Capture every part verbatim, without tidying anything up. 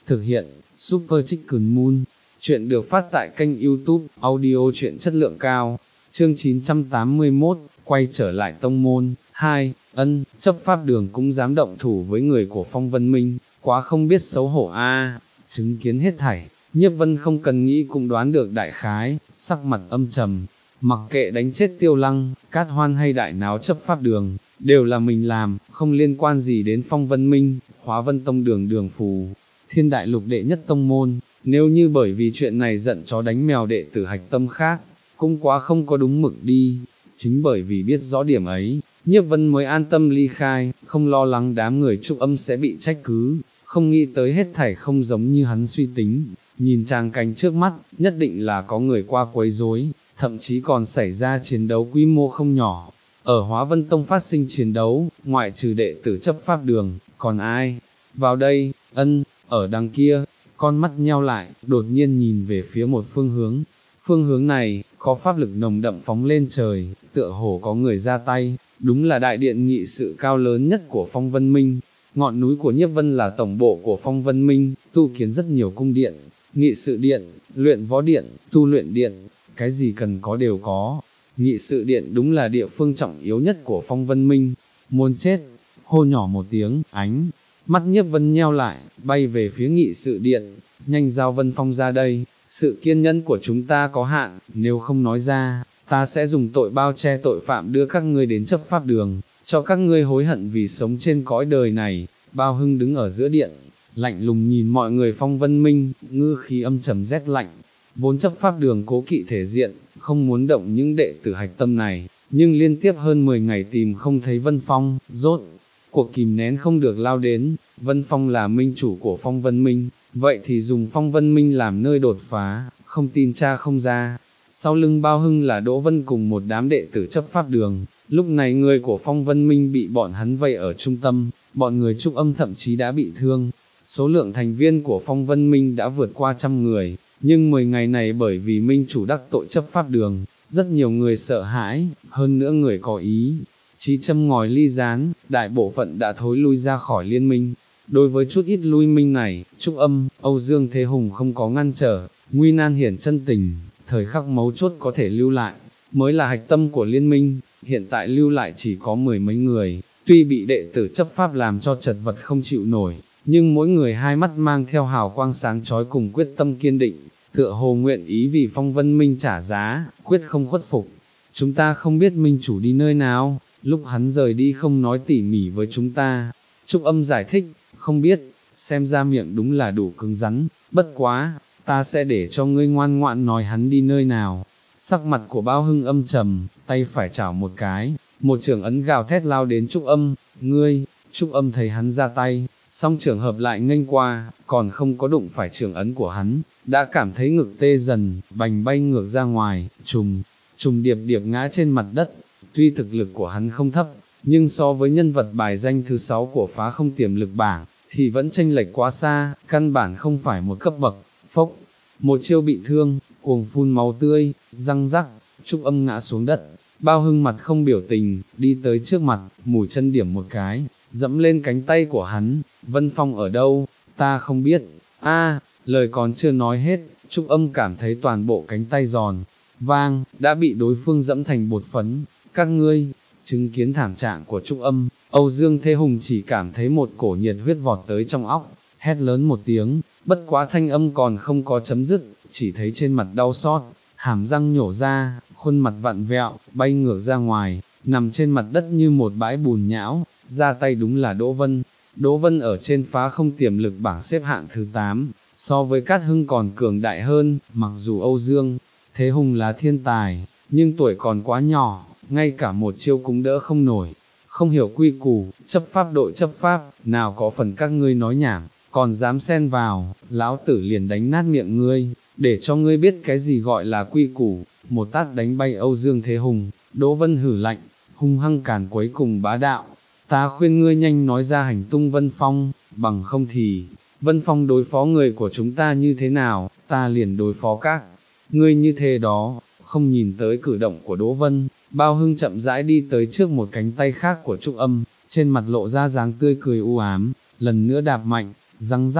Thực hiện, Super Chicken Moon. Chuyện được phát tại kênh YouTube, audio truyện chất lượng cao. Chương chín trăm tám mươi mốt, quay trở lại tông môn. Hai, ân, chấp pháp đường cũng dám động thủ với người của Phong Vân Minh, quá không biết xấu hổ a. Chứng kiến hết thảy, Nhiếp Vân không cần nghĩ cũng đoán được đại khái, sắc mặt âm trầm. Mặc kệ đánh chết Tiêu Lăng, Cát Hoan hay đại náo chấp pháp đường, đều là mình làm, không liên quan gì đến Phong Vân Minh, Hóa Vân Tông đường đường phù, thiên đại lục đệ nhất tông môn. Nếu như bởi vì chuyện này giận chó đánh mèo đệ tử hạch tâm khác, cũng quá không có đúng mực đi. Chính bởi vì biết rõ điểm ấy, Nhiếp Vân mới an tâm ly khai, không lo lắng đám người Trúc Âm sẽ bị trách cứ, không nghĩ tới hết thảy không giống như hắn suy tính. Nhìn tràng cảnh trước mắt, nhất định là có người qua quấy rối, thậm chí còn xảy ra chiến đấu quy mô không nhỏ. Ở Hóa Vân Tông phát sinh chiến đấu, ngoại trừ đệ tử chấp pháp đường, còn ai? Vào đây, ân, ở đằng kia, con mắt nheo lại, đột nhiên nhìn về phía một phương hướng. Phương hướng này, có pháp lực nồng đậm phóng lên trời, tựa hồ có người ra tay, đúng là đại điện nghị sự cao lớn nhất của Phong Vân Minh. Ngọn núi của Nhiếp Vân là tổng bộ của Phong Vân Minh, tu kiến rất nhiều cung điện, nghị sự điện, luyện võ điện, tu luyện điện, cái gì cần có đều có. Nghị sự điện đúng là địa phương trọng yếu nhất của Phong Vân Minh. Muốn chết, hô nhỏ một tiếng, ánh mắt Nhiếp Vân nheo lại, bay về phía nghị sự điện, nhanh giao Vân Phong ra đây, sự kiên nhẫn của chúng ta có hạn, nếu không nói ra, ta sẽ dùng tội bao che tội phạm đưa các ngươi đến chấp pháp đường, cho các ngươi hối hận vì sống trên cõi đời này. Bao Hưng đứng ở giữa điện, lạnh lùng nhìn mọi người Phong Vân Minh, ngữ khí âm trầm rét lạnh. Vốn chấp pháp đường cố kỵ thể diện, không muốn động những đệ tử hạch tâm này, nhưng liên tiếp hơn mười ngày tìm không thấy Vân Phong, rốt cuộc kìm nén không được lao đến. Vân Phong là minh chủ của Phong Vân Minh, vậy thì dùng Phong Vân Minh làm nơi đột phá, không tin cha không ra. Sau lưng Bao Hưng là Đỗ Vân cùng một đám đệ tử chấp pháp đường, lúc này người của Phong Vân Minh bị bọn hắn vây ở trung tâm, bọn người Trúc Âm thậm chí đã bị thương. Số lượng thành viên của Phong Vân Minh đã vượt qua trăm người, nhưng mười ngày này bởi vì minh chủ đắc tội chấp pháp đường, rất nhiều người sợ hãi, hơn nữa người có ý chí châm ngòi ly gián, đại bộ phận đã thối lui ra khỏi liên minh. Đối với chút ít lui minh này, Trúc Âm, Âu Dương Thế Hùng không có ngăn trở, nguy nan hiển chân tình, thời khắc mấu chốt có thể lưu lại, mới là hạch tâm của liên minh. Hiện tại lưu lại chỉ có mười mấy người, tuy bị đệ tử chấp pháp làm cho chật vật không chịu nổi, nhưng mỗi người hai mắt mang theo hào quang sáng chói cùng quyết tâm kiên định, tựa hồ nguyện ý vì Phong Vân Minh trả giá, quyết không khuất phục. Chúng ta không biết minh chủ đi nơi nào, lúc hắn rời đi không nói tỉ mỉ với chúng ta. Trúc Âm giải thích, không biết, xem ra miệng đúng là đủ cứng rắn, bất quá, ta sẽ để cho ngươi ngoan ngoãn nói hắn đi nơi nào. Sắc mặt của Bao Hưng âm trầm, tay phải chảo một cái, một trường ấn gào thét lao đến Trúc Âm, ngươi. Trúc Âm thấy hắn ra tay, song trường hợp lại nghênh qua, còn không có đụng phải trường ấn của hắn, đã cảm thấy ngực tê dần, bành bay ngược ra ngoài, trùng, trùng điệp điệp ngã trên mặt đất. Tuy thực lực của hắn không thấp, nhưng so với nhân vật bài danh thứ sáu của phá không tiềm lực bảng, thì vẫn chênh lệch quá xa, căn bản không phải một cấp bậc. Phốc, một chiêu bị thương, cuồng phun máu tươi, răng rắc, Trúc Âm ngã xuống đất. Bao Hưng mặt không biểu tình, đi tới trước mặt, mùi chân điểm một cái, dẫm lên cánh tay của hắn. Vân Phong ở đâu, ta không biết. A, lời còn chưa nói hết, Trúc Âm cảm thấy toàn bộ cánh tay giòn vang, đã bị đối phương dẫm thành bột phấn. Các ngươi, chứng kiến thảm trạng của Trúc Âm, Âu Dương Thế Hùng chỉ cảm thấy một cổ nhiệt huyết vọt tới trong óc, hét lớn một tiếng, bất quá thanh âm còn không có chấm dứt, chỉ thấy trên mặt đau xót, hàm răng nhổ ra, khuôn mặt vặn vẹo, bay ngược ra ngoài, nằm trên mặt đất như một bãi bùn nhão. Ra tay đúng là Đỗ Vân. Đỗ Vân ở trên phá không tiềm lực bảng xếp hạng thứ tám, so với Cát Hưng còn cường đại hơn. Mặc dù Âu Dương Thế Hùng là thiên tài, nhưng tuổi còn quá nhỏ, ngay cả một chiêu cũng đỡ không nổi. Không hiểu quy củ, chấp pháp đội chấp pháp, nào có phần các ngươi nói nhảm, còn dám xen vào, lão tử liền đánh nát miệng ngươi, để cho ngươi biết cái gì gọi là quy củ. Một tát đánh bay Âu Dương Thế Hùng, Đỗ Vân hử lạnh, hung hăng càn quấy cùng bá đạo. Ta khuyên ngươi nhanh nói ra hành tung Vân Phong, bằng không thì, Vân Phong đối phó người của chúng ta như thế nào, ta liền đối phó các ngươi như thế đó. Không nhìn tới cử động của Đỗ Vân, Bao Hưng chậm rãi đi tới trước một cánh tay khác của Trúc Âm, trên mặt lộ ra dáng tươi cười u ám, lần nữa đạp mạnh, răng rắc,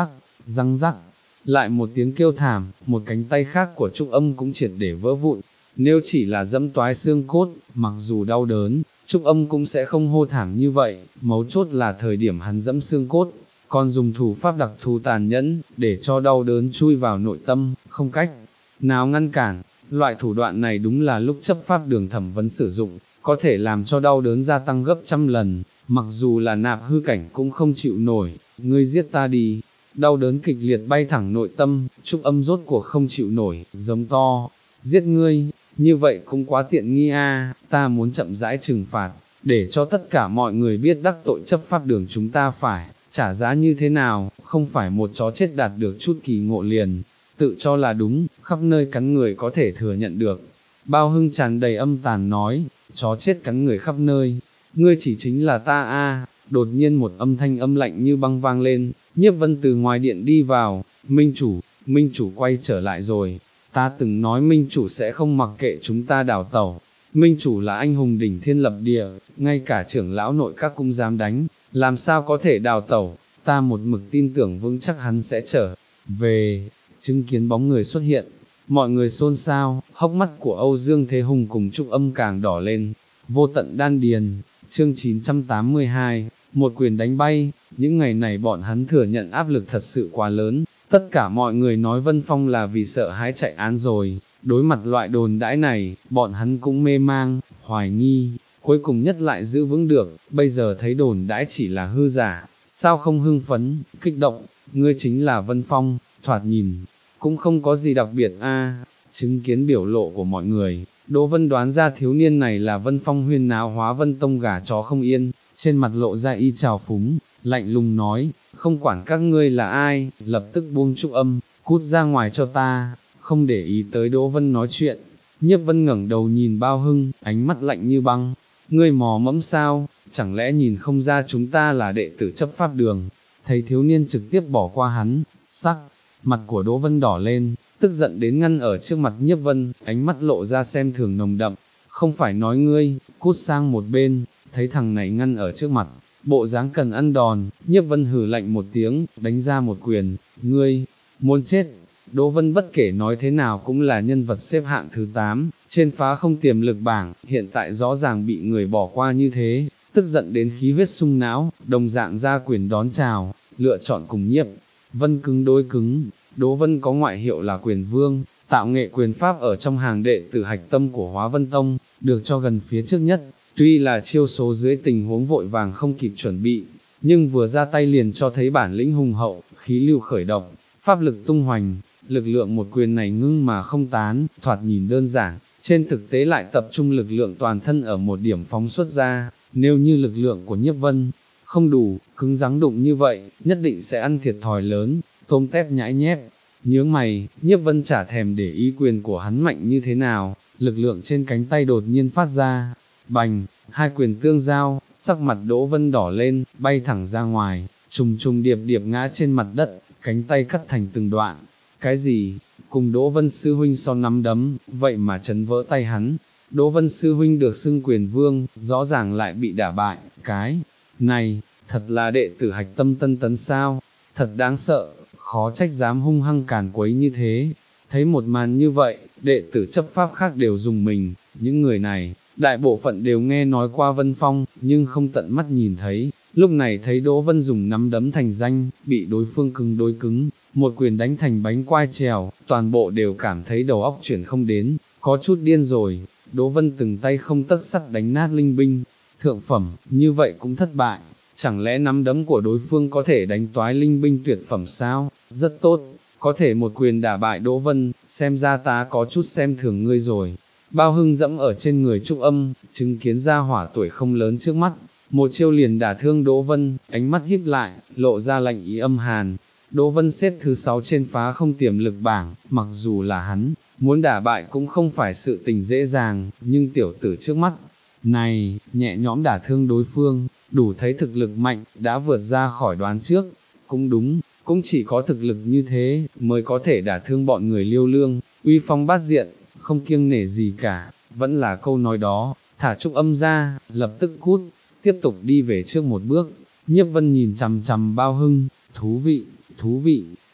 răng rắc, lại một tiếng kêu thảm, một cánh tay khác của Trúc Âm cũng triệt để vỡ vụn. Nếu chỉ là dẫm toái xương cốt, mặc dù đau đớn, Trúc Âm cũng sẽ không hô thảm như vậy, mấu chốt là thời điểm hắn dẫm xương cốt, còn dùng thủ pháp đặc thù tàn nhẫn, để cho đau đớn chui vào nội tâm, không cách nào ngăn cản. Loại thủ đoạn này đúng là lúc chấp pháp đường thẩm vấn sử dụng, có thể làm cho đau đớn gia tăng gấp trăm lần, mặc dù là nạp hư cảnh cũng không chịu nổi. Ngươi giết ta đi. Đau đớn kịch liệt bay thẳng nội tâm, Trúc Âm rốt cuộc không chịu nổi, giống to, giết ngươi, như vậy cũng quá tiện nghi a, ta muốn chậm rãi trừng phạt, để cho tất cả mọi người biết đắc tội chấp pháp đường chúng ta phải trả giá như thế nào, không phải một chó chết đạt được chút kỳ ngộ liền, tự cho là đúng, khắp nơi cắn người có thể thừa nhận được. Bao Hưng tràn đầy âm tàn nói, chó chết cắn người khắp nơi, ngươi chỉ chính là ta a. Đột nhiên một âm thanh âm lạnh như băng vang lên, Nhiếp Vân từ ngoài điện đi vào, Minh chủ, Minh chủ quay trở lại rồi, ta từng nói Minh chủ sẽ không mặc kệ chúng ta đào tẩu, Minh chủ là anh hùng đỉnh thiên lập địa, ngay cả trưởng lão nội các cũng dám đánh, làm sao có thể đào tẩu, ta một mực tin tưởng vững chắc hắn sẽ trở về. Chứng kiến bóng người xuất hiện, mọi người xôn xao, hốc mắt của Âu Dương Thế Hùng cùng Trúc Âm càng đỏ lên. Vô tận đan điền, chương chín trăm tám mươi hai, một quyền đánh bay. Những ngày này bọn hắn thừa nhận áp lực thật sự quá lớn, tất cả mọi người nói Vân Phong là vì sợ hãi chạy án rồi. Đối mặt loại đồn đãi này, bọn hắn cũng mê mang, hoài nghi, cuối cùng nhất lại giữ vững được. Bây giờ thấy đồn đãi chỉ là hư giả, sao không hưng phấn, kích động, ngươi chính là Vân Phong, thoạt nhìn cũng không có gì đặc biệt a. Chứng kiến biểu lộ của mọi người, Đỗ Vân đoán ra thiếu niên này là Vân Phong huyên náo Hóa Vân Tông gà chó không yên, trên mặt lộ ra y trào phúng, lạnh lùng nói, không quản các ngươi là ai, lập tức buông Trúc Âm, cút ra ngoài cho ta, không để ý tới Đỗ Vân nói chuyện. Nhiếp Vân ngẩng đầu nhìn Bao Hưng, ánh mắt lạnh như băng, ngươi mò mẫm sao, chẳng lẽ nhìn không ra chúng ta là đệ tử chấp pháp đường. Thấy thiếu niên trực tiếp bỏ qua hắn, sắc mặt của Đỗ Vân đỏ lên, tức giận đến ngăn ở trước mặt Nhiếp Vân, ánh mắt lộ ra xem thường nồng đậm, không phải nói ngươi, cút sang một bên. Thấy thằng này ngăn ở trước mặt, bộ dáng cần ăn đòn, Nhiếp Vân hừ lạnh một tiếng, đánh ra một quyền, ngươi, muốn chết. Đỗ Vân bất kể nói thế nào cũng là nhân vật xếp hạng thứ tám, trên phá không tiềm lực bảng, hiện tại rõ ràng bị người bỏ qua như thế, tức giận đến khí huyết sung não, đồng dạng ra quyền đón chào, lựa chọn cùng Nhiếp Vân cứng đối cứng. Đỗ Vân có ngoại hiệu là quyền vương, tạo nghệ quyền pháp ở trong hàng đệ tử hạch tâm của Hóa Vân Tông, được cho gần phía trước nhất, tuy là chiêu số dưới tình huống vội vàng không kịp chuẩn bị, nhưng vừa ra tay liền cho thấy bản lĩnh hùng hậu, khí lưu khởi động, pháp lực tung hoành, lực lượng một quyền này ngưng mà không tán, thoạt nhìn đơn giản, trên thực tế lại tập trung lực lượng toàn thân ở một điểm phóng xuất ra. Nếu như lực lượng của Nhiếp Vân không đủ, cứng rắn đụng như vậy, nhất định sẽ ăn thiệt thòi lớn, tôm tép nhãi nhép. Nhướng mày, Nhiếp Vân chả thèm để ý quyền của hắn mạnh như thế nào, lực lượng trên cánh tay đột nhiên phát ra, bành, hai quyền tương giao, sắc mặt Đỗ Vân đỏ lên, bay thẳng ra ngoài, trùng trùng điệp điệp ngã trên mặt đất, cánh tay cắt thành từng đoạn. Cái gì? Cùng Đỗ Vân sư huynh so nắm đấm, vậy mà chấn vỡ tay hắn. Đỗ Vân sư huynh được xưng quyền vương, rõ ràng lại bị đả bại, cái này, thật là đệ tử hạch tâm tân tấn sao, thật đáng sợ, khó trách dám hung hăng càn quấy như thế. Thấy một màn như vậy, đệ tử chấp pháp khác đều dùng mình, những người này, đại bộ phận đều nghe nói qua Vân Phong, nhưng không tận mắt nhìn thấy, lúc này thấy Đỗ Vân dùng nắm đấm thành danh, bị đối phương cứng đối cứng, một quyền đánh thành bánh quai trèo, toàn bộ đều cảm thấy đầu óc chuyển không đến, có chút điên rồi. Đỗ Vân từng tay không tấc sắt đánh nát linh binh, thượng phẩm, như vậy cũng thất bại, chẳng lẽ nắm đấm của đối phương có thể đánh toái linh binh tuyệt phẩm sao? Rất tốt, có thể một quyền đả bại Đỗ Vân, xem ra ta có chút xem thường ngươi rồi. Bao Hưng dẫm ở trên người Trúc Âm, chứng kiến ra hỏa tuổi không lớn trước mắt, một chiêu liền đả thương Đỗ Vân, ánh mắt híp lại, lộ ra lạnh ý âm hàn. Đỗ Vân xếp thứ sáu trên phá không tiềm lực bảng, mặc dù là hắn, muốn đả bại cũng không phải sự tình dễ dàng, nhưng tiểu tử trước mắt này, nhẹ nhõm đả thương đối phương, đủ thấy thực lực mạnh, đã vượt ra khỏi đoán trước. Cũng đúng, cũng chỉ có thực lực như thế, mới có thể đả thương bọn người Liêu Lương, uy phong bát diện, không kiêng nể gì cả. Vẫn là câu nói đó, thả Trúc Âm ra, lập tức cút, tiếp tục đi về trước một bước. Nhiếp Vân nhìn chằm chằm Bao Hưng, thú vị, thú vị,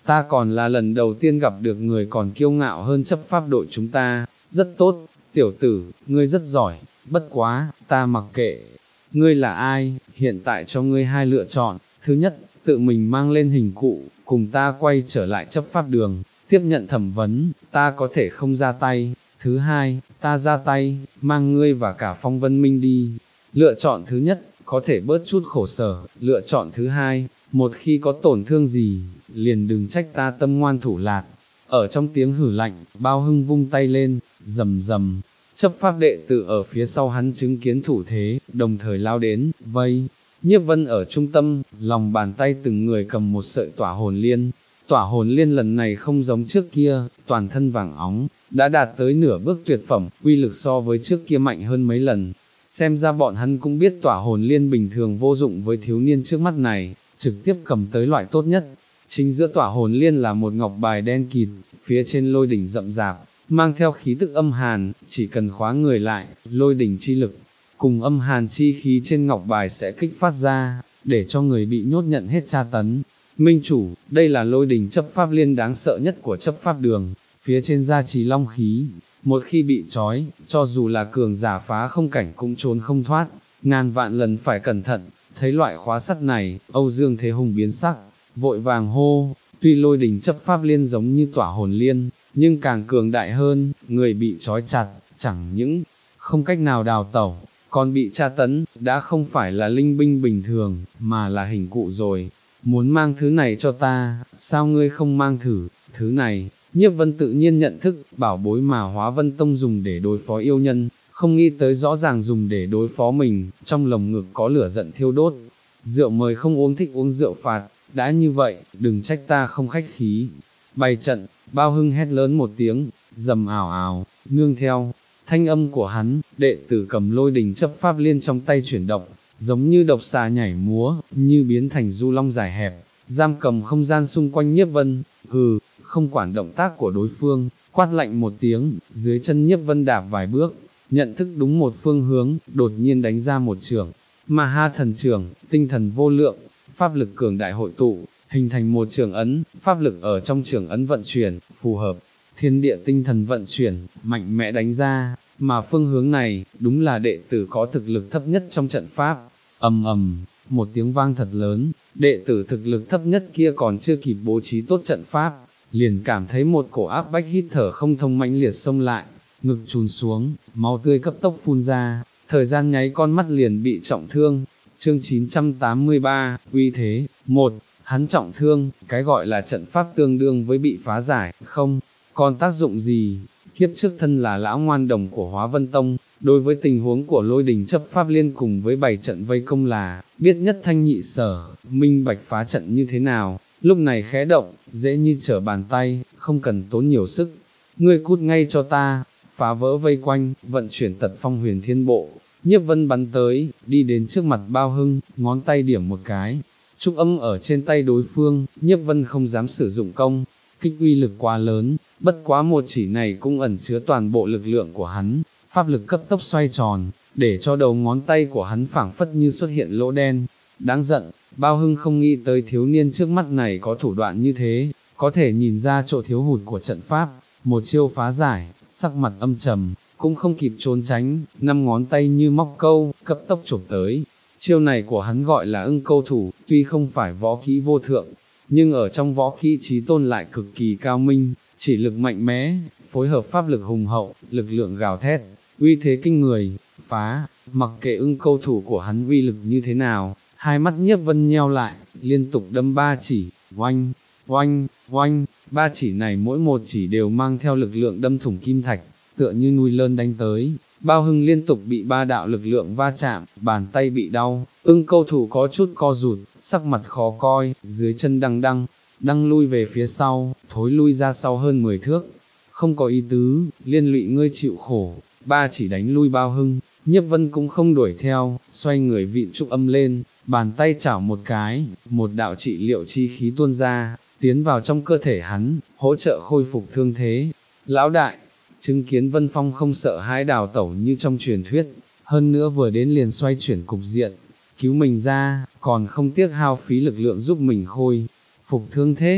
ta còn là lần đầu tiên gặp được người còn kiêu ngạo hơn chấp pháp đội chúng ta, rất tốt, tiểu tử, ngươi rất giỏi, bất quá, ta mặc kệ, ngươi là ai, hiện tại cho ngươi hai lựa chọn, thứ nhất, tự mình mang lên hình cụ, cùng ta quay trở lại chấp pháp đường, tiếp nhận thẩm vấn, ta có thể không ra tay, thứ hai, ta ra tay, mang ngươi và cả Phong Vân Minh đi, lựa chọn thứ nhất, có thể bớt chút khổ sở, lựa chọn thứ hai, một khi có tổn thương gì, liền đừng trách ta tâm ngoan thủ lạt. Ở trong tiếng hử lạnh, Bao Hưng vung tay lên, rầm rầm, chấp pháp đệ tử ở phía sau hắn chứng kiến thủ thế, đồng thời lao đến, vây, Nhiếp Vân ở trung tâm, lòng bàn tay từng người cầm một sợi tỏa hồn liên, tỏa hồn liên lần này không giống trước kia, toàn thân vàng óng, đã đạt tới nửa bước tuyệt phẩm, uy lực so với trước kia mạnh hơn mấy lần. Xem ra bọn hắn cũng biết tỏa hồn liên bình thường vô dụng với thiếu niên trước mắt này, trực tiếp cầm tới loại tốt nhất. Chính giữa tỏa hồn liên là một ngọc bài đen kịt, phía trên lôi đỉnh rậm rạp, mang theo khí tức âm hàn, chỉ cần khóa người lại, lôi đỉnh chi lực, cùng âm hàn chi khí trên ngọc bài sẽ kích phát ra, để cho người bị nhốt nhận hết tra tấn. Minh chủ, đây là lôi đỉnh chấp pháp liên đáng sợ nhất của chấp pháp đường, phía trên gia trì long khí, một khi bị trói, cho dù là cường giả phá không cảnh cũng trốn không thoát, ngàn vạn lần phải cẩn thận. Thấy loại khóa sắt này, Âu Dương Thế Hùng biến sắc, vội vàng hô, tuy lôi đỉnh chấp pháp liên giống như tỏa hồn liên, nhưng càng cường đại hơn, người bị trói chặt, chẳng những không cách nào đào tẩu, còn bị tra tấn, đã không phải là linh binh bình thường, mà là hình cụ rồi. Muốn mang thứ này cho ta, sao ngươi không mang thử, thứ này, Nhiếp Vân tự nhiên nhận thức, bảo bối mà Hóa Vân Tông dùng để đối phó yêu nhân, không nghĩ tới rõ ràng dùng để đối phó mình, trong lồng ngực có lửa giận thiêu đốt. Rượu mời không uống thích uống rượu phạt, đã như vậy, đừng trách ta không khách khí. Bày trận, Bao Hưng hét lớn một tiếng, rầm ảo ảo, nương theo thanh âm của hắn, đệ tử cầm lôi đỉnh chấp pháp liên trong tay chuyển động, giống như độc xà nhảy múa, như biến thành du long dài hẹp, giam cầm không gian xung quanh Nhiếp Vân. Hừ, không quản động tác của đối phương, quát lạnh một tiếng, dưới chân Nhiếp Vân đạp vài bước, nhận thức đúng một phương hướng, đột nhiên đánh ra một trường, mà ha thần trường, tinh thần vô lượng, pháp lực cường đại hội tụ, hình thành một trường ấn, pháp lực ở trong trường ấn vận chuyển, phù hợp, thiên địa tinh thần vận chuyển, mạnh mẽ đánh ra, mà phương hướng này, đúng là đệ tử có thực lực thấp nhất trong trận pháp. Ầm ầm, một tiếng vang thật lớn, đệ tử thực lực thấp nhất kia còn chưa kịp bố trí tốt trận pháp, liền cảm thấy một cổ áp bách hít thở không thông mãnh liệt xông lại, ngực trùn xuống, máu tươi cấp tốc phun ra, thời gian nháy con mắt liền bị trọng thương. Chương chín trăm tám mươi ba, uy thế. Một, hắn trọng thương, cái gọi là trận pháp tương đương với bị phá giải, không còn tác dụng gì. Kiếp trước thân là lão ngoan đồng của Hóa Vân Tông, đối với tình huống của lôi đình chấp pháp liên cùng với bảy trận vây công là, biết nhất thanh nhị sở, minh bạch phá trận như thế nào, lúc này khẽ động, dễ như trở bàn tay, không cần tốn nhiều sức. Ngươi cút ngay cho ta, phá vỡ vây quanh, vận chuyển tật phong huyền thiên bộ. Nhiếp Vân bắn tới, đi đến trước mặt Bao Hưng, ngón tay điểm một cái, trúc âm ở trên tay đối phương, Nhiếp Vân không dám sử dụng công, kích uy lực quá lớn, bất quá một chỉ này cũng ẩn chứa toàn bộ lực lượng của hắn, pháp lực cấp tốc xoay tròn, để cho đầu ngón tay của hắn phảng phất như xuất hiện lỗ đen. Đáng giận, Bao Hưng không nghĩ tới thiếu niên trước mắt này có thủ đoạn như thế, có thể nhìn ra chỗ thiếu hụt của trận pháp, một chiêu phá giải, sắc mặt âm trầm, cũng không kịp trốn tránh, năm ngón tay như móc câu, cấp tốc chụp tới. Chiêu này của hắn gọi là ưng câu thủ, tuy không phải võ kỹ vô thượng, nhưng ở trong võ kỹ chí tôn lại cực kỳ cao minh, chỉ lực mạnh mẽ, phối hợp pháp lực hùng hậu, lực lượng gào thét, uy thế kinh người, phá, mặc kệ ưng câu thủ của hắn uy lực như thế nào, hai mắt Nhiếp Vân nheo lại, liên tục đâm ba chỉ, oanh, oanh, oanh, ba chỉ này mỗi một chỉ đều mang theo lực lượng đâm thủng kim thạch, tựa như núi lớn đánh tới. Bao Hưng liên tục bị ba đạo lực lượng va chạm, bàn tay bị đau, ưng câu thủ có chút co rụt, sắc mặt khó coi, dưới chân đăng đăng, đăng lui về phía sau, thối lui ra sau hơn mười thước, không có ý tứ, liên lụy ngươi chịu khổ, ba chỉ đánh lui Bao Hưng, Nhiếp Vân cũng không đuổi theo, xoay người vịn trúc âm lên, bàn tay chảo một cái, một đạo trị liệu chi khí tuôn ra, tiến vào trong cơ thể hắn, hỗ trợ khôi phục thương thế. Lão đại, chứng kiến Vân Phong không sợ hãi đào tẩu như trong truyền thuyết, hơn nữa vừa đến liền xoay chuyển cục diện, cứu mình ra, còn không tiếc hao phí lực lượng giúp mình khôi phục thương thế,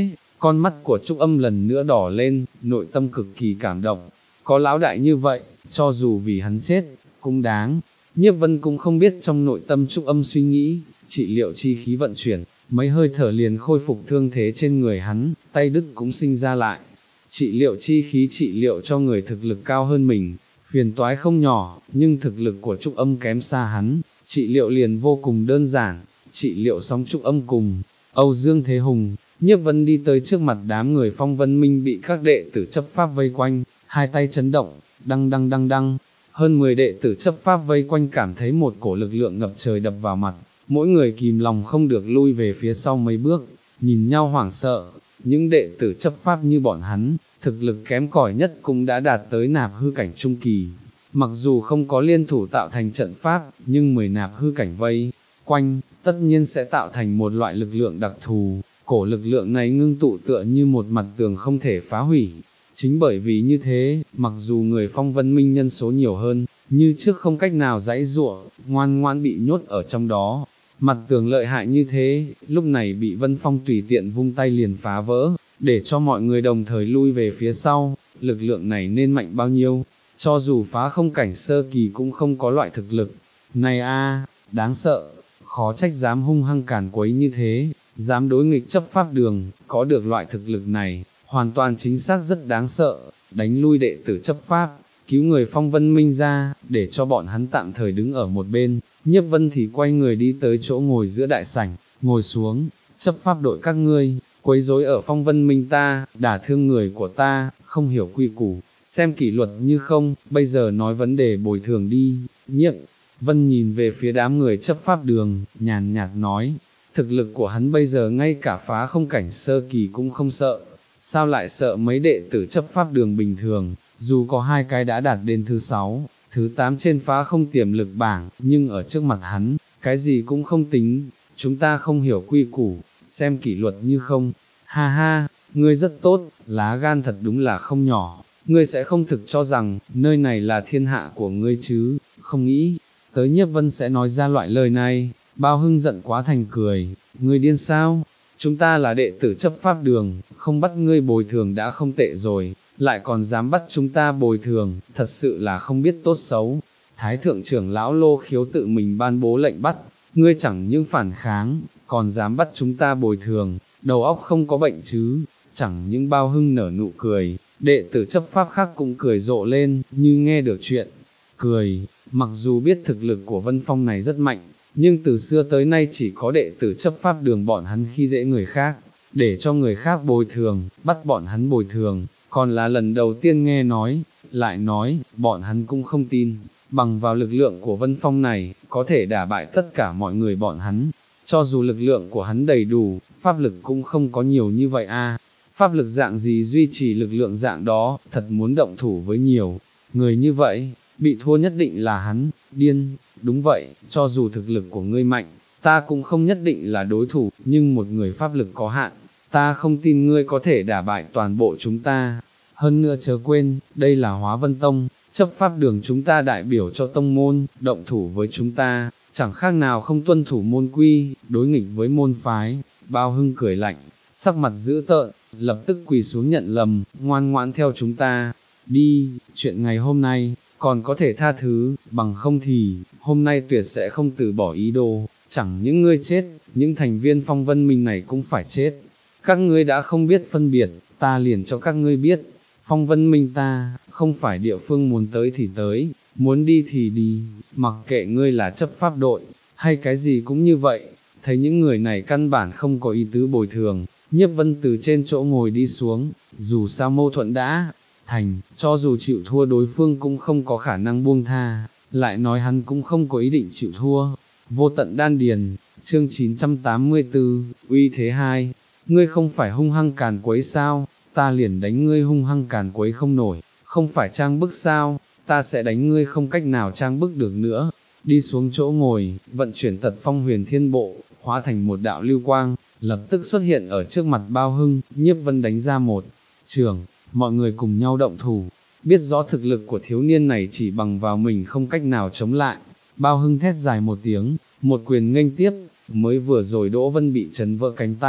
con mắt của Trúc Âm lần nữa đỏ lên, nội tâm cực kỳ cảm động, có lão đại như vậy, cho dù vì hắn chết, cũng đáng. Nhiếp Vân cũng không biết trong nội tâm Trúc Âm suy nghĩ, trị liệu chi khí vận chuyển, mấy hơi thở liền khôi phục thương thế trên người hắn, tay đứt cũng sinh ra lại. Trị liệu chi khí trị liệu cho người thực lực cao hơn mình, phiền toái không nhỏ, nhưng thực lực của Trúc Âm kém xa hắn, trị liệu liền vô cùng đơn giản, trị liệu xong Trúc Âm cùng Âu Dương Thế Hùng, Nhiếp Vân đi tới trước mặt đám người Phong Vân Minh bị các đệ tử chấp pháp vây quanh, hai tay chấn động, đăng đăng đăng đăng, hơn mười đệ tử chấp pháp vây quanh cảm thấy một cổ lực lượng ngập trời đập vào mặt, mỗi người kìm lòng không được lui về phía sau mấy bước, nhìn nhau hoảng sợ, những đệ tử chấp pháp như bọn hắn, thực lực kém cỏi nhất cũng đã đạt tới nạp hư cảnh trung kỳ. Mặc dù không có liên thủ tạo thành trận pháp, nhưng mười nạp hư cảnh vây quanh, tất nhiên sẽ tạo thành một loại lực lượng đặc thù, cổ lực lượng này ngưng tụ tựa như một mặt tường không thể phá hủy. Chính bởi vì như thế, mặc dù người Phong Vân Minh nhân số nhiều hơn, như trước không cách nào giãy giụa, ngoan ngoãn bị nhốt ở trong đó. Mặt tường lợi hại như thế, lúc này bị Vân Phong tùy tiện vung tay liền phá vỡ, để cho mọi người đồng thời lui về phía sau, lực lượng này nên mạnh bao nhiêu, cho dù phá không cảnh sơ kỳ cũng không có loại thực lực. Này a, đáng sợ, khó trách dám hung hăng càn quấy như thế, dám đối nghịch chấp pháp đường, có được loại thực lực này, hoàn toàn chính xác rất đáng sợ, đánh lui đệ tử chấp pháp, cứu người Phong Vân Minh ra, để cho bọn hắn tạm thời đứng ở một bên. Nhiếp Vân thì quay người đi tới chỗ ngồi giữa đại sảnh, ngồi xuống, chấp pháp đội các ngươi, quấy rối ở Phong Vân Minh ta, đả thương người của ta, không hiểu quy củ, xem kỷ luật như không, bây giờ nói vấn đề bồi thường đi. Nhiếp Vân nhìn về phía đám người chấp pháp đường, nhàn nhạt nói, thực lực của hắn bây giờ ngay cả phá không cảnh sơ kỳ cũng không sợ, sao lại sợ mấy đệ tử chấp pháp đường bình thường, dù có hai cái đã đạt đến thứ sáu, thứ tám trên phá không tiềm lực bảng, nhưng ở trước mặt hắn, cái gì cũng không tính, chúng ta không hiểu quy củ, xem kỷ luật như không. Ha ha, ngươi rất tốt, lá gan thật đúng là không nhỏ, ngươi sẽ không thực cho rằng, nơi này là thiên hạ của ngươi chứ, không nghĩ, tới Nhiếp Vân sẽ nói ra loại lời này. Bao Hưng giận quá thành cười, ngươi điên sao, chúng ta là đệ tử chấp pháp đường, không bắt ngươi bồi thường đã không tệ rồi, lại còn dám bắt chúng ta bồi thường, thật sự là không biết tốt xấu. Thái thượng trưởng lão Lô Khiếu tự mình ban bố lệnh bắt, ngươi chẳng những phản kháng, còn dám bắt chúng ta bồi thường, đầu óc không có bệnh chứ. Chẳng những Bao Hưng nở nụ cười, đệ tử chấp pháp khác cũng cười rộ lên, như nghe được chuyện. Cười, mặc dù biết thực lực của Vân Phong này rất mạnh, nhưng từ xưa tới nay chỉ có đệ tử chấp pháp đường bọn hắn khi dễ người khác, để cho người khác bồi thường, bắt bọn hắn bồi thường, còn là lần đầu tiên nghe nói, lại nói, bọn hắn cũng không tin, bằng vào lực lượng của Vân Phong này, có thể đả bại tất cả mọi người bọn hắn, cho dù lực lượng của hắn đầy đủ, pháp lực cũng không có nhiều như vậy a. Pháp lực dạng gì duy trì lực lượng dạng đó, thật muốn động thủ với nhiều người như vậy, bị thua nhất định là hắn, điên. Đúng vậy, cho dù thực lực của ngươi mạnh, ta cũng không nhất định là đối thủ, nhưng một người pháp lực có hạn, ta không tin ngươi có thể đả bại toàn bộ chúng ta. Hơn nữa chớ quên, đây là Hóa Vân Tông, chấp pháp đường chúng ta đại biểu cho tông môn, động thủ với chúng ta, chẳng khác nào không tuân thủ môn quy, đối nghịch với môn phái. Bao Hưng cười lạnh, sắc mặt dữ tợn, lập tức quỳ xuống nhận lầm, ngoan ngoãn theo chúng ta, đi, chuyện ngày hôm nay, còn có thể tha thứ, bằng không thì, hôm nay tuyệt sẽ không từ bỏ ý đồ, chẳng những ngươi chết, những thành viên Phong Vân Minh này cũng phải chết. Các ngươi đã không biết phân biệt, ta liền cho các ngươi biết, Phong Vân Minh ta, không phải địa phương muốn tới thì tới, muốn đi thì đi, mặc kệ ngươi là chấp pháp đội, hay cái gì cũng như vậy. Thấy những người này căn bản không có ý tứ bồi thường, Nhiếp Vân từ trên chỗ ngồi đi xuống, dù sao mâu thuẫn đã thành, cho dù chịu thua đối phương cũng không có khả năng buông tha, lại nói hắn cũng không có ý định chịu thua. Vô tận đan điền, chương chín trăm tám mươi tư, uy thế hai, ngươi không phải hung hăng càn quấy sao, ta liền đánh ngươi hung hăng càn quấy không nổi, không phải trang bức sao, ta sẽ đánh ngươi không cách nào trang bức được nữa. Đi xuống chỗ ngồi, vận chuyển tật phong huyền thiên bộ, hóa thành một đạo lưu quang, lập tức xuất hiện ở trước mặt Bao Hưng. Nhiếp Vân đánh ra một trường, mọi người cùng nhau động thủ, biết rõ thực lực của thiếu niên này chỉ bằng vào mình không cách nào chống lại. Bao Hưng thét dài một tiếng, một quyền nghênh tiếp, mới vừa rồi Đỗ Vân bị chấn vỡ cánh tay,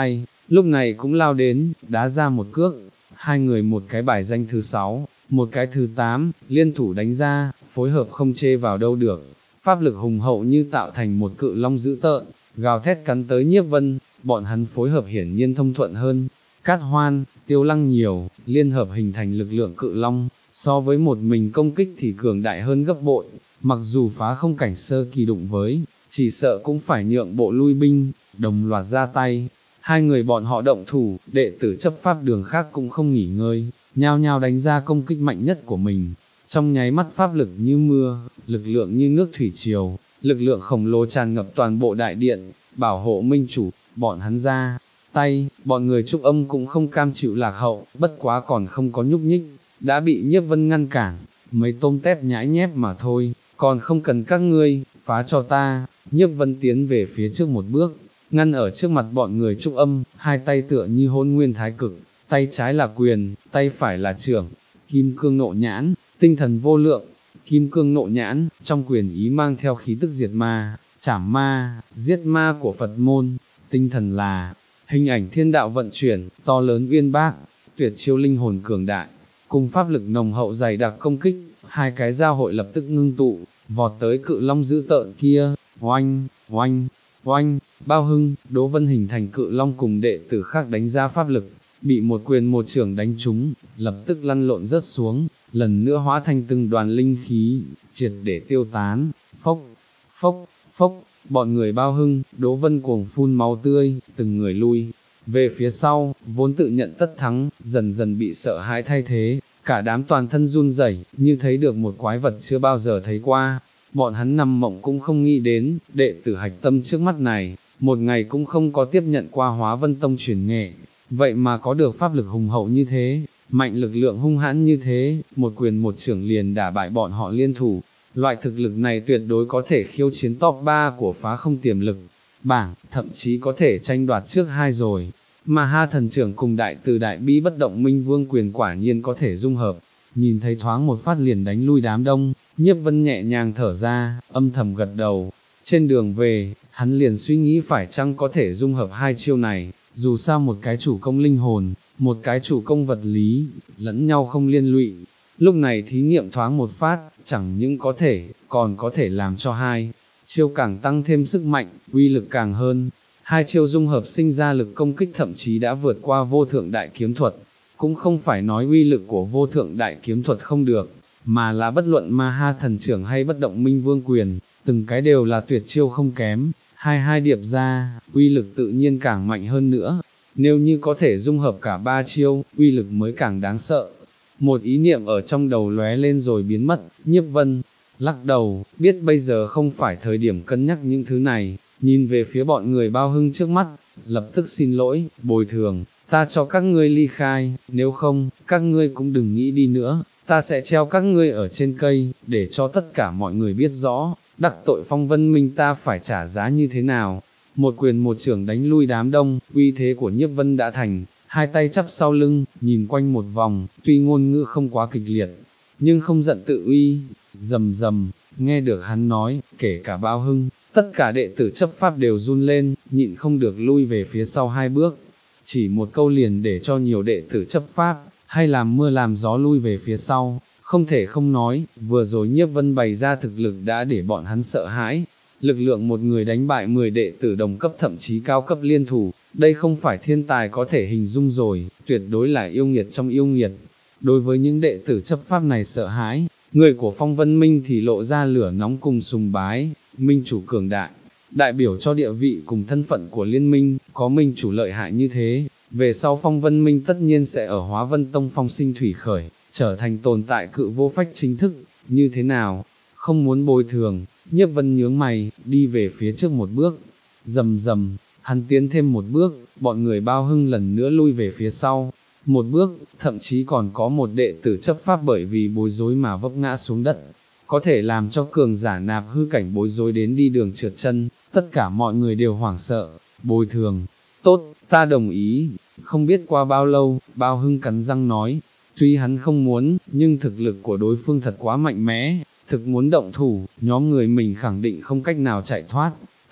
lúc này cũng lao đến, đá ra một cước, hai người một cái bài danh thứ sáu, một cái thứ tám, liên thủ đánh ra, phối hợp không chê vào đâu được, pháp lực hùng hậu như tạo thành một cự long dữ tợn, gào thét cắn tới Nhiếp Vân, bọn hắn phối hợp hiển nhiên thông thuận hơn. Cát Hoan, Tiêu Lăng nhiều, liên hợp hình thành lực lượng cự long, so với một mình công kích thì cường đại hơn gấp bội, mặc dù phá không cảnh sơ kỳ đụng với, chỉ sợ cũng phải nhượng bộ lui binh, đồng loạt ra tay. Hai người bọn họ động thủ, đệ tử chấp pháp đường khác cũng không nghỉ ngơi, nhao nhao đánh ra công kích mạnh nhất của mình. Trong nháy mắt pháp lực như mưa, lực lượng như nước thủy triều, lực lượng khổng lồ tràn ngập toàn bộ đại điện, bảo hộ minh chủ, bọn hắn ra tay, bọn người Trúc Âm cũng không cam chịu lạc hậu, bất quá còn không có nhúc nhích, đã bị Nhiếp Vân ngăn cản, mấy tôm tép nhãi nhép mà thôi, còn không cần các ngươi, phá cho ta. Nhiếp Vân tiến về phía trước một bước, ngăn ở trước mặt bọn người Trúc Âm, hai tay tựa như hôn nguyên thái cực, tay trái là quyền, tay phải là trưởng, kim cương nộ nhãn, tinh thần vô lượng. Kim cương nộ nhãn, trong quyền ý mang theo khí tức diệt ma, trảm ma, giết ma của Phật môn, tinh thần là hình ảnh thiên đạo vận chuyển, to lớn uyên bác, tuyệt chiêu linh hồn cường đại, cùng pháp lực nồng hậu dày đặc công kích, hai cái giao hội lập tức ngưng tụ, vọt tới cự long dữ tợn kia, oanh, oanh, oanh. Bao Hưng, Đỗ Vân hình thành cự long cùng đệ tử khác đánh ra pháp lực, bị một quyền một trưởng đánh trúng, lập tức lăn lộn rớt xuống, lần nữa hóa thành từng đoàn linh khí, triệt để tiêu tán, phốc, phốc, phốc. Bọn người Bao Hưng, Đỗ Vân cuồng phun máu tươi, từng người lui về phía sau, vốn tự nhận tất thắng, dần dần bị sợ hãi thay thế, cả đám toàn thân run rẩy, như thấy được một quái vật chưa bao giờ thấy qua. Bọn hắn nằm mộng cũng không nghĩ đến, đệ tử hạch tâm trước mắt này, một ngày cũng không có tiếp nhận qua Hóa Vân Tông truyền nghệ, vậy mà có được pháp lực hùng hậu như thế, mạnh lực lượng hung hãn như thế, một quyền một trưởng liền đả bại bọn họ liên thủ. Loại thực lực này tuyệt đối có thể khiêu chiến top ba của phá không tiềm lực bảng, thậm chí có thể tranh đoạt trước hai rồi. Mà Ha thần trưởng cùng đại từ đại bi bất động minh vương quyền quả nhiên có thể dung hợp, nhìn thấy thoáng một phát liền đánh lui đám đông, Nhiếp Vân nhẹ nhàng thở ra, âm thầm gật đầu. Trên đường về, hắn liền suy nghĩ phải chăng có thể dung hợp hai chiêu này, dù sao một cái chủ công linh hồn, một cái chủ công vật lý, lẫn nhau không liên lụy. Lúc này thí nghiệm thoáng một phát, chẳng những có thể, còn có thể làm cho hai chiêu càng tăng thêm sức mạnh, uy lực càng hơn. Hai chiêu dung hợp sinh ra lực công kích thậm chí đã vượt qua vô thượng đại kiếm thuật, cũng không phải nói uy lực của vô thượng đại kiếm thuật không được, mà là bất luận Ma Ha thần trưởng hay bất động minh vương quyền, từng cái đều là tuyệt chiêu không kém, hai hai điệp ra, uy lực tự nhiên càng mạnh hơn nữa. Nếu như có thể dung hợp cả ba chiêu, uy lực mới càng đáng sợ. Một ý niệm ở trong đầu lóe lên rồi biến mất, Nhiếp Vân lắc đầu, biết bây giờ không phải thời điểm cân nhắc những thứ này, nhìn về phía bọn người Bao Hưng trước mắt, lập tức xin lỗi, bồi thường, ta cho các ngươi ly khai, nếu không, các ngươi cũng đừng nghĩ đi nữa, ta sẽ treo các ngươi ở trên cây, để cho tất cả mọi người biết rõ, đắc tội Phong Vân Minh ta phải trả giá như thế nào. Một quyền một trưởng đánh lui đám đông, uy thế của Nhiếp Vân đã thành, hai tay chắp sau lưng, nhìn quanh một vòng, tuy ngôn ngữ không quá kịch liệt, nhưng không giận tự uy, rầm rầm, nghe được hắn nói, kể cả Bao Hưng, tất cả đệ tử chấp pháp đều run lên, nhịn không được lui về phía sau hai bước, chỉ một câu liền để cho nhiều đệ tử chấp pháp, hay làm mưa làm gió lui về phía sau, không thể không nói, vừa rồi Nhiếp Vân bày ra thực lực đã để bọn hắn sợ hãi. Lực lượng một người đánh bại mười đệ tử đồng cấp thậm chí cao cấp liên thủ, đây không phải thiên tài có thể hình dung rồi, tuyệt đối là yêu nghiệt trong yêu nghiệt. Đối với những đệ tử chấp pháp này sợ hãi, người của Phong Vân Minh thì lộ ra lửa nóng cùng sùng bái, minh chủ cường đại, đại biểu cho địa vị cùng thân phận của liên minh, có minh chủ lợi hại như thế, về sau Phong Vân Minh tất nhiên sẽ ở Hóa Vân Tông phong sinh thủy khởi, trở thành tồn tại cự vô phách chính thức, như thế nào, không muốn bồi thường. Nhiếp Vân nhướng mày, đi về phía trước một bước, rầm rầm, hắn tiến thêm một bước, bọn người Bao Hưng lần nữa lui về phía sau, một bước, thậm chí còn có một đệ tử chấp pháp bởi vì bối rối mà vấp ngã xuống đất, có thể làm cho cường giả nạp hư cảnh bối rối đến đi đường trượt chân, tất cả mọi người đều hoảng sợ, bồi thường, tốt, ta đồng ý. Không biết qua bao lâu, Bao Hưng cắn răng nói, tuy hắn không muốn, nhưng thực lực của đối phương thật quá mạnh mẽ, thực muốn động thủ, nhóm người mình khẳng định không cách nào chạy thoát,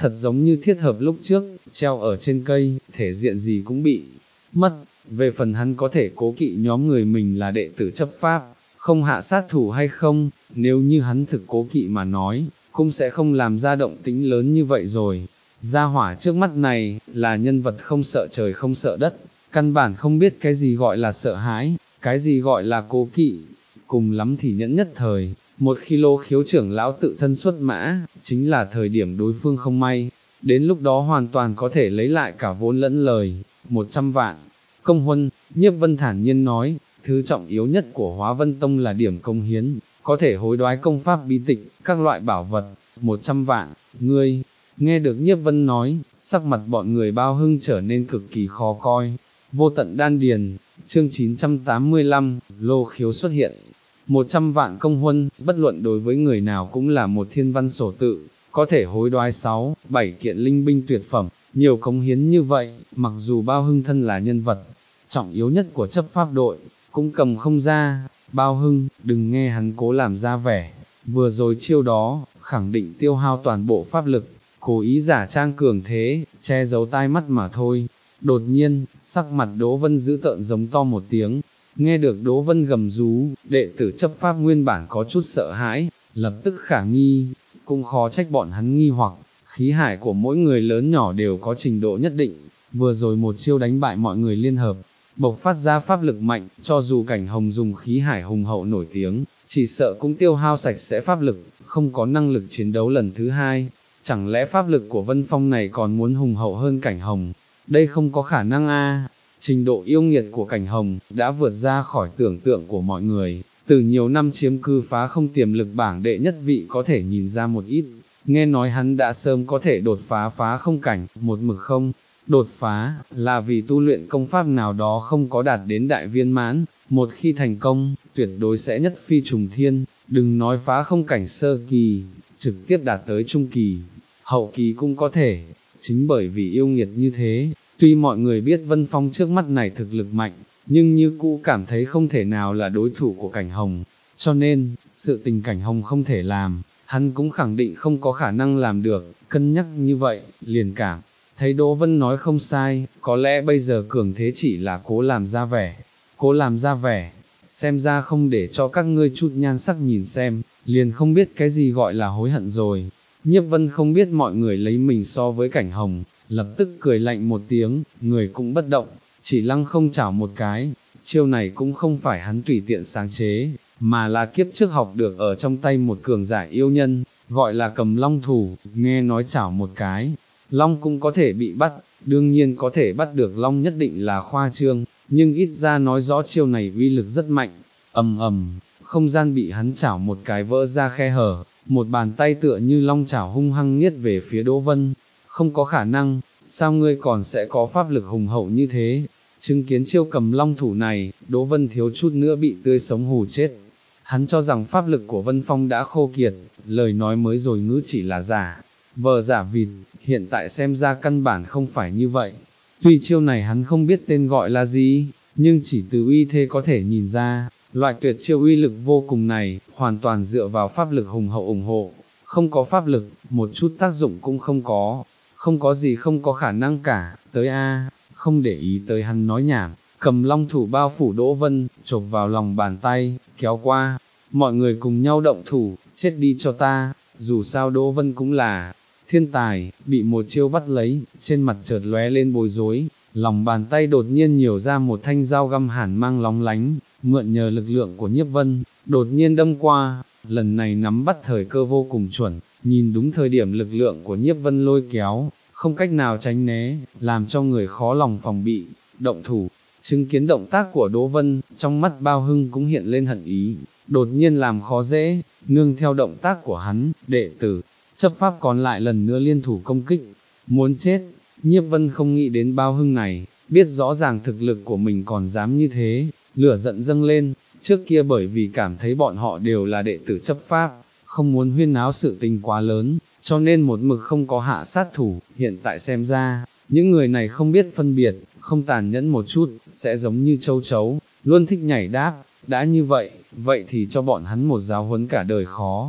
thật giống như thiết hợp lúc trước, treo ở trên cây, thể diện gì cũng bị mất. Về phần hắn có thể cố kỵ nhóm người mình là đệ tử chấp pháp, không hạ sát thủ hay không, nếu như hắn thực cố kỵ mà nói, cũng sẽ không làm ra động tĩnh lớn như vậy rồi. Gia hỏa trước mắt này, là nhân vật không sợ trời không sợ đất, căn bản không biết cái gì gọi là sợ hãi, cái gì gọi là cố kỵ, cùng lắm thì nhẫn nhất thời. Một khi Lô Khiếu trưởng lão tự thân xuất mã, chính là thời điểm đối phương không may, đến lúc đó hoàn toàn có thể lấy lại cả vốn lẫn lời, một trăm vạn. Công huân, Nhiếp Vân thản nhiên nói, thứ trọng yếu nhất của Hóa Vân Tông là điểm công hiến, có thể hối đoái công pháp bí tịch, các loại bảo vật, một trăm vạn, ngươi, nghe được Nhiếp Vân nói, sắc mặt bọn người Bao Hưng trở nên cực kỳ khó coi. Vô tận đan điền, chương chín trăm tám mươi lăm, Lô Khiếu xuất hiện. Một trăm vạn công huân, bất luận đối với người nào cũng là một thiên văn sổ tự, có thể hối đoái sáu, bảy kiện linh binh tuyệt phẩm, nhiều cống hiến như vậy, mặc dù Bao Hưng thân là nhân vật trọng yếu nhất của chấp pháp đội, cũng cầm không ra. Bao Hưng, đừng nghe hắn cố làm ra vẻ, vừa rồi chiêu đó, khẳng định tiêu hao toàn bộ pháp lực, cố ý giả trang cường thế, che giấu tai mắt mà thôi. Đột nhiên, sắc mặt Đỗ Vân dữ tợn giống to một tiếng, nghe được Đỗ Vân gầm rú, đệ tử chấp pháp nguyên bản có chút sợ hãi, lập tức khả nghi, cũng khó trách bọn hắn nghi hoặc, khí hải của mỗi người lớn nhỏ đều có trình độ nhất định, vừa rồi một chiêu đánh bại mọi người liên hợp, bộc phát ra pháp lực mạnh, cho dù Cảnh Hồng dùng khí hải hùng hậu nổi tiếng, chỉ sợ cũng tiêu hao sạch sẽ pháp lực, không có năng lực chiến đấu lần thứ hai. Chẳng lẽ pháp lực của Vân Phong này còn muốn hùng hậu hơn Cảnh Hồng? Đây không có khả năng a. Trình độ yêu nghiệt của Cảnh Hồng đã vượt ra khỏi tưởng tượng của mọi người, từ nhiều năm chiếm cư phá không tiềm lực bảng đệ nhất vị có thể nhìn ra một ít, nghe nói hắn đã sớm có thể đột phá phá không cảnh, một mực không. Đột phá, là vì tu luyện công pháp nào đó không có đạt đến đại viên mãn, một khi thành công, tuyệt đối sẽ nhất phi trùng thiên, đừng nói phá không cảnh sơ kỳ, trực tiếp đạt tới trung kỳ, hậu kỳ cũng có thể. Chính bởi vì yêu nghiệt như thế, tuy mọi người biết Vân Phong trước mắt này thực lực mạnh, nhưng như cũ cảm thấy không thể nào là đối thủ của Cảnh Hồng, cho nên, sự tình Cảnh Hồng không thể làm, hắn cũng khẳng định không có khả năng làm được. Cân nhắc như vậy, liền cảm thấy Đỗ Vân nói không sai, có lẽ bây giờ cường thế chỉ là cố làm ra vẻ, cố làm ra vẻ, xem ra không để cho các ngươi chút nhan sắc nhìn xem, liền không biết cái gì gọi là hối hận rồi. Nhiếp Vân không biết mọi người lấy mình so với Cảnh Hồng, lập tức cười lạnh một tiếng, người cũng bất động, chỉ lăng không chảo một cái, chiêu này cũng không phải hắn tùy tiện sáng chế, mà là kiếp trước học được ở trong tay một cường giả yêu nhân, gọi là cầm long thủ, nghe nói chảo một cái, long cũng có thể bị bắt, đương nhiên có thể bắt được long nhất định là khoa trương, nhưng ít ra nói rõ chiêu này uy lực rất mạnh. Ầm ầm, không gian bị hắn chảo một cái vỡ ra khe hở, một bàn tay tựa như long chảo hung hăng nghiết về phía Đỗ Vân. Không có khả năng, sao ngươi còn sẽ có pháp lực hùng hậu như thế? Chứng kiến chiêu cầm long thủ này, Đỗ Vân thiếu chút nữa bị tươi sống hù chết. Hắn cho rằng pháp lực của Vân Phong đã khô kiệt, lời nói mới rồi ngữ chỉ là giả, vờ giả vịt, hiện tại xem ra căn bản không phải như vậy. Tuy chiêu này hắn không biết tên gọi là gì, nhưng chỉ từ uy thế có thể nhìn ra, loại tuyệt chiêu uy lực vô cùng này, hoàn toàn dựa vào pháp lực hùng hậu ủng hộ, không có pháp lực, một chút tác dụng cũng không có, không có gì không có khả năng cả, tới a, không để ý tới hắn nói nhảm, cầm long thủ bao phủ Đỗ Vân, chộp vào lòng bàn tay, kéo qua, mọi người cùng nhau động thủ, chết đi cho ta, dù sao Đỗ Vân cũng là thiên tài, bị một chiêu bắt lấy, trên mặt chợt lóe lên bối rối, lòng bàn tay đột nhiên nhiều ra một thanh dao găm hàn mang lóng lánh, mượn nhờ lực lượng của Nhiếp Vân, đột nhiên đâm qua, lần này nắm bắt thời cơ vô cùng chuẩn, nhìn đúng thời điểm lực lượng của Nhiếp Vân lôi kéo, không cách nào tránh né, làm cho người khó lòng phòng bị, động thủ. Chứng kiến động tác của Đỗ Vân, trong mắt Bao Hưng cũng hiện lên hận ý, đột nhiên làm khó dễ, nương theo động tác của hắn, đệ tử chấp pháp còn lại lần nữa liên thủ công kích, muốn chết. Nhiếp Vân không nghĩ đến Bao Hưng này, biết rõ ràng thực lực của mình còn dám như thế, lửa giận dâng lên, trước kia bởi vì cảm thấy bọn họ đều là đệ tử chấp pháp, không muốn huyên náo sự tình quá lớn, cho nên một mực không có hạ sát thủ, hiện tại xem ra, những người này không biết phân biệt, không tàn nhẫn một chút, sẽ giống như châu chấu, luôn thích nhảy đáp, đã như vậy, vậy thì cho bọn hắn một giáo huấn cả đời khó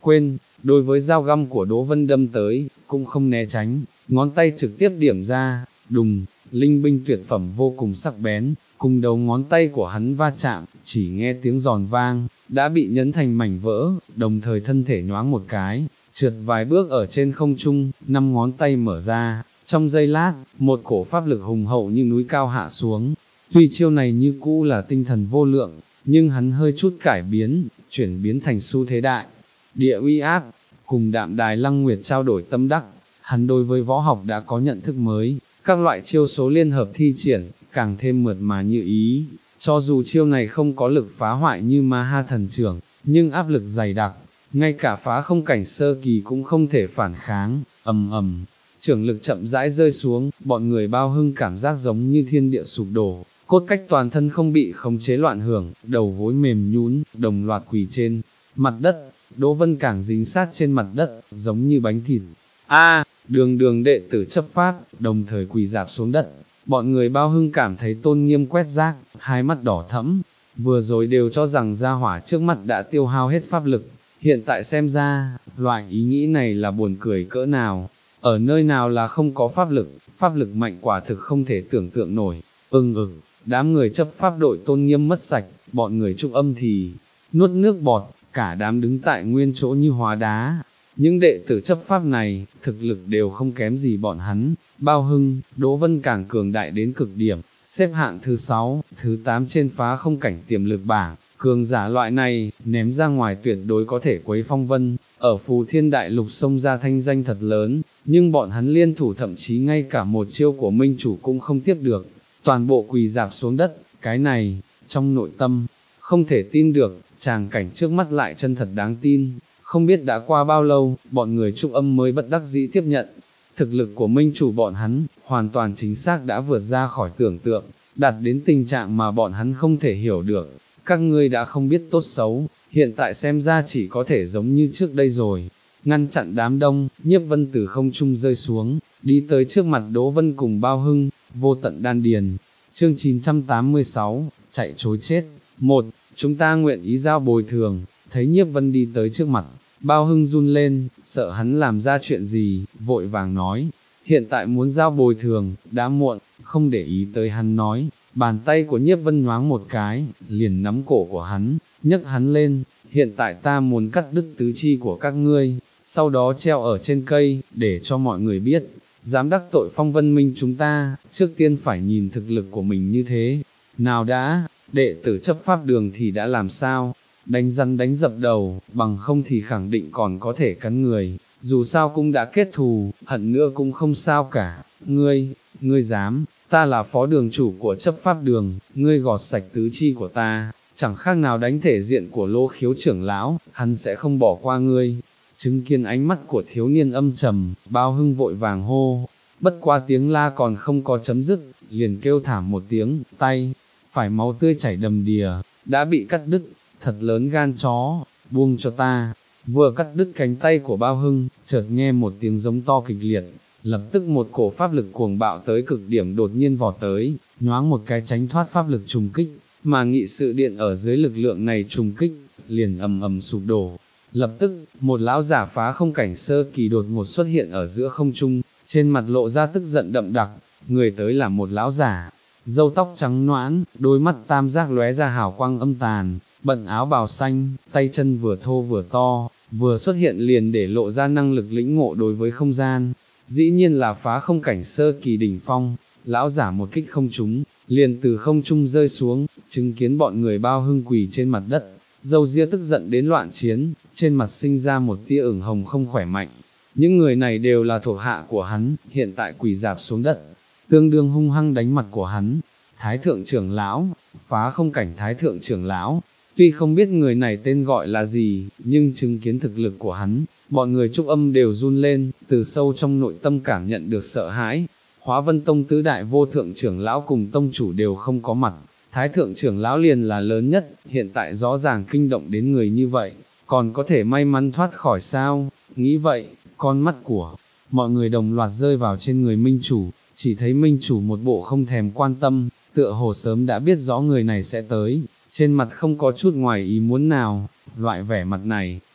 quên, đối với dao găm của Đỗ Vân đâm tới, cũng không né tránh, ngón tay trực tiếp điểm ra, đùng, linh binh tuyệt phẩm vô cùng sắc bén, cùng đầu ngón tay của hắn va chạm, chỉ nghe tiếng giòn vang, đã bị nhấn thành mảnh vỡ, đồng thời thân thể nhoáng một cái, trượt vài bước ở trên không trung, năm ngón tay mở ra, trong giây lát, một cổ pháp lực hùng hậu như núi cao hạ xuống. Tuy chiêu này như cũ là tinh thần vô lượng, nhưng hắn hơi chút cải biến, chuyển biến thành xu thế đại. Địa uy áp, cùng Đạm Đài Lăng Nguyệt trao đổi tâm đắc, hắn đối với võ học đã có nhận thức mới, các loại chiêu số liên hợp thi triển, càng thêm mượt mà như ý. Cho dù chiêu này không có lực phá hoại như Ma Ha thần trưởng, nhưng áp lực dày đặc, ngay cả phá không cảnh sơ kỳ cũng không thể phản kháng, ầm ầm. Trưởng lực chậm rãi rơi xuống, bọn người Bao Hưng cảm giác giống như thiên địa sụp đổ, cốt cách toàn thân không bị khống chế loạn hưởng, đầu gối mềm nhũn, đồng loạt quỳ trên mặt đất. Đỗ Vân càng dính sát trên mặt đất, giống như bánh thịt. A, đường đường đệ tử chấp pháp, đồng thời quỳ rạp xuống đất. Bọn người Bao Hưng cảm thấy tôn nghiêm quét rác, hai mắt đỏ thẫm. Vừa rồi đều cho rằng gia hỏa trước mặt đã tiêu hao hết pháp lực, hiện tại xem ra, loại ý nghĩ này là buồn cười cỡ nào. Ở nơi nào là không có pháp lực, pháp lực mạnh quả thực không thể tưởng tượng nổi. Ưng ực, đám người chấp pháp đội tôn nghiêm mất sạch, bọn người Trúc Âm thì nuốt nước bọt, cả đám đứng tại nguyên chỗ như hóa đá. Những đệ tử chấp pháp này, thực lực đều không kém gì bọn hắn. Bao Hưng, Đỗ Vân càng cường đại đến cực điểm, xếp hạng thứ sáu, thứ tám trên phá không cảnh tiềm lực bảng. Cường giả loại này, ném ra ngoài tuyệt đối có thể quấy phong vân, ở Phù Thiên Đại Lục xông ra thanh danh thật lớn, nhưng bọn hắn liên thủ thậm chí ngay cả một chiêu của minh chủ cũng không tiếp được, toàn bộ quỳ dạp xuống đất, cái này, trong nội tâm, không thể tin được, tràng cảnh trước mắt lại chân thật đáng tin, không biết đã qua bao lâu, bọn người Trúc Âm mới bất đắc dĩ tiếp nhận, thực lực của minh chủ bọn hắn, hoàn toàn chính xác đã vượt ra khỏi tưởng tượng, đạt đến tình trạng mà bọn hắn không thể hiểu được. Các ngươi đã không biết tốt xấu, hiện tại xem ra chỉ có thể giống như trước đây rồi. Ngăn chặn đám đông, Nhiếp Vân từ không trung rơi xuống, đi tới trước mặt Đỗ Vân cùng Bao Hưng, vô tận đan điền. Chương chín trăm tám mươi sáu, chạy trối chết. Một, chúng ta nguyện ý giao bồi thường. Thấy Nhiếp Vân đi tới trước mặt, Bao Hưng run lên, sợ hắn làm ra chuyện gì, vội vàng nói, hiện tại muốn giao bồi thường, đã muộn, không để ý tới hắn nói. Bàn tay của Nhiếp Vân nhoáng một cái, liền nắm cổ của hắn, nhấc hắn lên, hiện tại ta muốn cắt đứt tứ chi của các ngươi, sau đó treo ở trên cây, để cho mọi người biết, dám đắc tội Phong Vân Minh chúng ta, trước tiên phải nhìn thực lực của mình như thế. Nào đã, đệ tử chấp pháp đường thì đã làm sao, đánh rắn đánh dập đầu, bằng không thì khẳng định còn có thể cắn người, dù sao cũng đã kết thù, hận nữa cũng không sao cả, ngươi, ngươi dám. Ta là phó đường chủ của chấp pháp đường, ngươi gọt sạch tứ chi của ta, chẳng khác nào đánh thể diện của Lô Khiếu trưởng lão, hắn sẽ không bỏ qua ngươi. Chứng kiến ánh mắt của thiếu niên âm trầm, Bao Hưng vội vàng hô, bất qua tiếng la còn không có chấm dứt, liền kêu thảm một tiếng, tay, phải máu tươi chảy đầm đìa, đã bị cắt đứt, thật lớn gan chó, buông cho ta. Vừa cắt đứt cánh tay của Bao Hưng, chợt nghe một tiếng giống to kịch liệt. Lập tức một cổ pháp lực cuồng bạo tới cực điểm đột nhiên vọt tới, nhoáng một cái tránh thoát pháp lực trùng kích, mà nghị sự điện ở dưới lực lượng này trùng kích, liền ầm ầm sụp đổ. Lập tức, một lão giả phá không cảnh sơ kỳ đột ngột xuất hiện ở giữa không trung, trên mặt lộ ra tức giận đậm đặc, người tới là một lão giả, râu tóc trắng noãn, đôi mắt tam giác lóe ra hào quang âm tàn, bận áo bào xanh, tay chân vừa thô vừa to, vừa xuất hiện liền để lộ ra năng lực lĩnh ngộ đối với không gian. Dĩ nhiên là phá không cảnh sơ kỳ đỉnh phong, lão giả một kích không trúng, liền từ không trung rơi xuống, chứng kiến bọn người Bao Hưng quỳ trên mặt đất, dâu ria tức giận đến loạn chiến, trên mặt sinh ra một tia ửng hồng không khỏe mạnh. Những người này đều là thuộc hạ của hắn, hiện tại quỳ dạp xuống đất, tương đương hung hăng đánh mặt của hắn. Thái thượng trưởng lão, phá không cảnh thái thượng trưởng lão, tuy không biết người này tên gọi là gì, nhưng chứng kiến thực lực của hắn, bọn người Trúc Âm đều run lên, từ sâu trong nội tâm cảm nhận được sợ hãi. Hóa Vân Tông tứ đại vô thượng trưởng lão cùng tông chủ đều không có mặt, thái thượng trưởng lão liền là lớn nhất, hiện tại rõ ràng kinh động đến người như vậy, còn có thể may mắn thoát khỏi sao? Nghĩ vậy, con mắt của mọi người đồng loạt rơi vào trên người minh chủ, chỉ thấy minh chủ một bộ không thèm quan tâm, tựa hồ sớm đã biết rõ người này sẽ tới, trên mặt không có chút ngoài ý muốn nào, loại vẻ mặt này,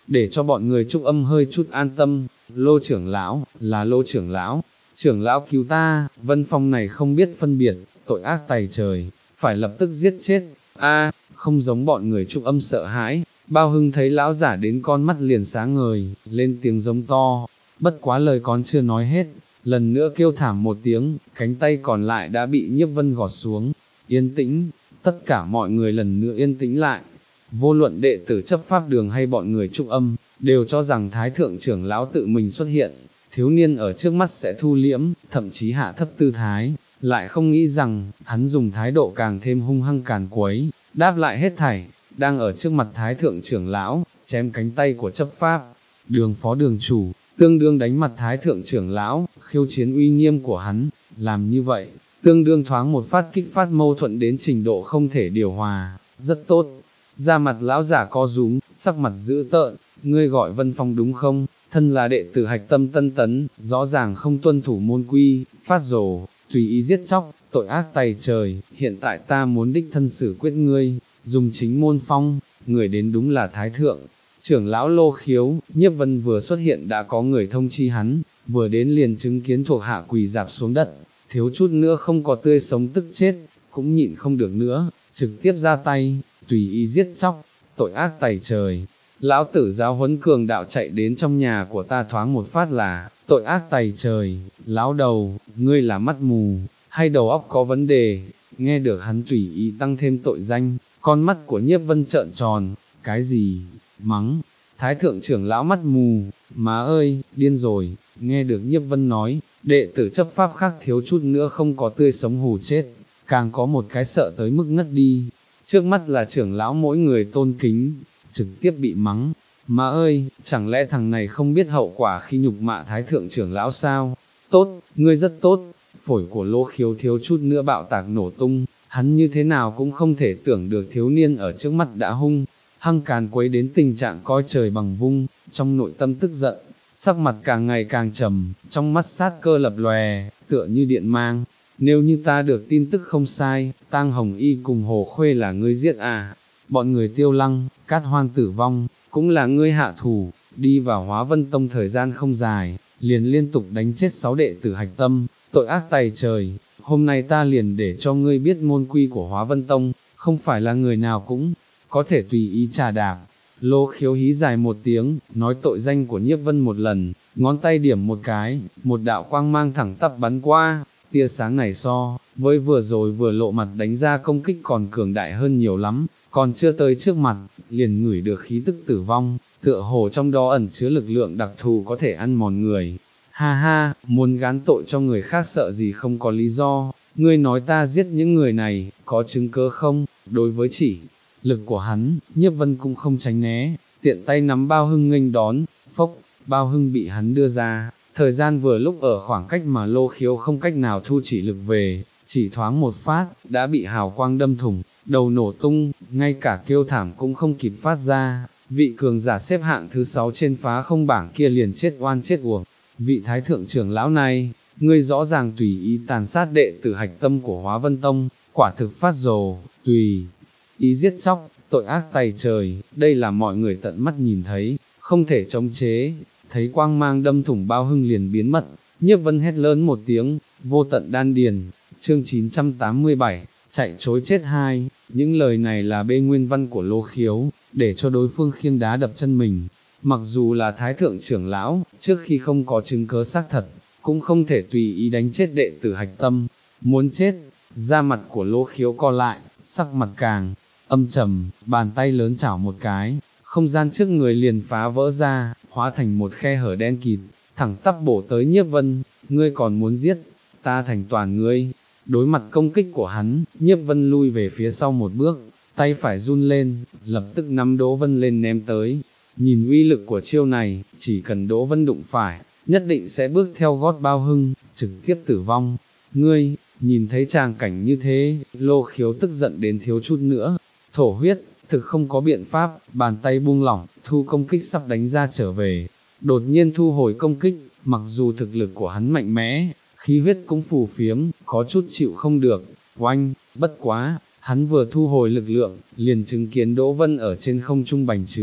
để cho bọn người Trúc Âm hơi chút an tâm. Lô trưởng lão, là Lô trưởng lão, trưởng lão cứu ta, Vân Phong này không biết phân biệt, tội ác tày trời, phải lập tức giết chết. A, không giống bọn người Trúc Âm sợ hãi, Bao Hưng thấy lão giả đến con mắt liền sáng ngời, lên tiếng giống to, bất quá lời còn chưa nói hết, lần nữa kêu thảm một tiếng, cánh tay còn lại đã bị Nhiếp Vân gọt xuống. Yên tĩnh, tất cả mọi người lần nữa yên tĩnh lại. Vô luận đệ tử chấp pháp đường hay bọn người Trúc Âm, đều cho rằng Thái Thượng trưởng lão tự mình xuất hiện, thiếu niên ở trước mắt sẽ thu liễm, thậm chí hạ thấp tư thái, lại không nghĩ rằng, hắn dùng thái độ càng thêm hung hăng càn quấy, đáp lại hết thảy, đang ở trước mặt Thái Thượng trưởng lão, chém cánh tay của chấp pháp đường phó đường chủ, tương đương đánh mặt Thái Thượng trưởng lão, khiêu chiến uy nghiêm của hắn, làm như vậy, tương đương thoáng một phát kích phát mâu thuẫn đến trình độ không thể điều hòa, rất tốt. Ra mặt lão giả co rúm, sắc mặt dữ tợn, ngươi gọi Vân Phong đúng không, thân là đệ tử hạch tâm tân tấn, rõ ràng không tuân thủ môn quy, phát rồ, tùy ý giết chóc, tội ác tày trời, hiện tại ta muốn đích thân xử quyết ngươi, dùng chính môn phong, người đến đúng là Thái Thượng. Trưởng lão Lô Khiếu, Nhiếp Vân vừa xuất hiện đã có người thông chi hắn, vừa đến liền chứng kiến thuộc hạ quỳ dạp xuống đất, thiếu chút nữa không có tươi sống tức chết, cũng nhịn không được nữa, trực tiếp ra tay, tùy ý giết chóc, tội ác tày trời. Lão tử giáo huấn cường đạo chạy đến trong nhà của ta thoáng một phát là, tội ác tày trời, lão đầu, ngươi là mắt mù, hay đầu óc có vấn đề, nghe được hắn tùy ý tăng thêm tội danh, con mắt của Nhiếp Vân trợn tròn, cái gì, mắng, Thái Thượng trưởng lão mắt mù, má ơi, điên rồi, nghe được Nhiếp Vân nói, đệ tử chấp pháp khác thiếu chút nữa không có tươi sống hù chết, càng có một cái sợ tới mức ngất đi, trước mắt là trưởng lão mỗi người tôn kính, trực tiếp bị mắng, má ơi, chẳng lẽ thằng này không biết hậu quả khi nhục mạ Thái Thượng trưởng lão sao, tốt, ngươi rất tốt, phổi của Lô Khiếu thiếu chút nữa bạo tạc nổ tung, hắn như thế nào cũng không thể tưởng được thiếu niên ở trước mắt đã hung, hăng càn quấy đến tình trạng coi trời bằng vung, trong nội tâm tức giận, sắc mặt càng ngày càng trầm, trong mắt sát cơ lập lòe, tựa như điện mang. Nếu như ta được tin tức không sai, Tang Hồng Y cùng Hồ Khuê là ngươi giết à, bọn người Tiêu Lăng, Cát Hoang tử vong, cũng là ngươi hạ thủ, đi vào Hóa Vân Tông thời gian không dài, liền liên tục đánh chết sáu đệ tử hạch tâm, tội ác tày trời, hôm nay ta liền để cho ngươi biết môn quy của Hóa Vân Tông, không phải là người nào cũng có thể tùy ý trà đạp. Lô Khiếu hí dài một tiếng, nói tội danh của Nhiếp Vân một lần, ngón tay điểm một cái, một đạo quang mang thẳng tắp bắn qua, tia sáng này so, với vừa rồi vừa lộ mặt đánh ra công kích còn cường đại hơn nhiều lắm, còn chưa tới trước mặt, liền ngửi được khí tức tử vong, tựa hồ trong đó ẩn chứa lực lượng đặc thù có thể ăn mòn người. Ha ha, muốn gán tội cho người khác sợ gì không có lý do, ngươi nói ta giết những người này, có chứng cứ không? Đối với chỉ lực của hắn, Nhiếp Vân cũng không tránh né, tiện tay nắm Bao Hưng nghênh đón, phốc, Bao Hưng bị hắn đưa ra, thời gian vừa lúc ở khoảng cách mà Lô Khiếu không cách nào thu chỉ lực về, chỉ thoáng một phát, đã bị hào quang đâm thủng, đầu nổ tung, ngay cả kêu thảm cũng không kịp phát ra, vị cường giả xếp hạng thứ sáu trên phá không bảng kia liền chết oan chết uổng, vị Thái Thượng trưởng lão này, ngươi rõ ràng tùy ý tàn sát đệ tử hạch tâm của Hóa Vân Tông, quả thực phát rồ, tùy ý giết chóc, tội ác tày trời, đây là mọi người tận mắt nhìn thấy, không thể chống chế, thấy quang mang đâm thủng Bao Hưng liền biến mất, Nhiếp Vân hét lớn một tiếng, vô tận đan điền, chương chín trăm tám mươi bảy, chạy chối chết hai, những lời này là bê nguyên văn của Lô Khiếu, để cho đối phương khiêng đá đập chân mình, mặc dù là Thái Thượng trưởng lão, trước khi không có chứng cớ xác thật, cũng không thể tùy ý đánh chết đệ tử hạch tâm, muốn chết, da mặt của Lô Khiếu co lại, sắc mặt càng âm trầm, bàn tay lớn chảo một cái, không gian trước người liền phá vỡ ra, hóa thành một khe hở đen kịt, thẳng tắp bổ tới Nhiếp Vân, ngươi còn muốn giết, ta thành toàn ngươi. Đối mặt công kích của hắn, Nhiếp Vân lui về phía sau một bước, tay phải run lên, lập tức nắm Đỗ Vân lên ném tới. Nhìn uy lực của chiêu này, chỉ cần Đỗ Vân đụng phải, nhất định sẽ bước theo gót Bao Hưng, trực tiếp tử vong. Ngươi, nhìn thấy tràng cảnh như thế, Lô Khiếu tức giận đến thiếu chút nữa, thổ huyết, thực không có biện pháp, bàn tay buông lỏng, thu công kích sắp đánh ra trở về, đột nhiên thu hồi công kích, mặc dù thực lực của hắn mạnh mẽ, khí huyết cũng phù phiếm, có chút chịu không được, oanh, bất quá, hắn vừa thu hồi lực lượng, liền chứng kiến Đỗ Vân ở trên không trung bành trướng,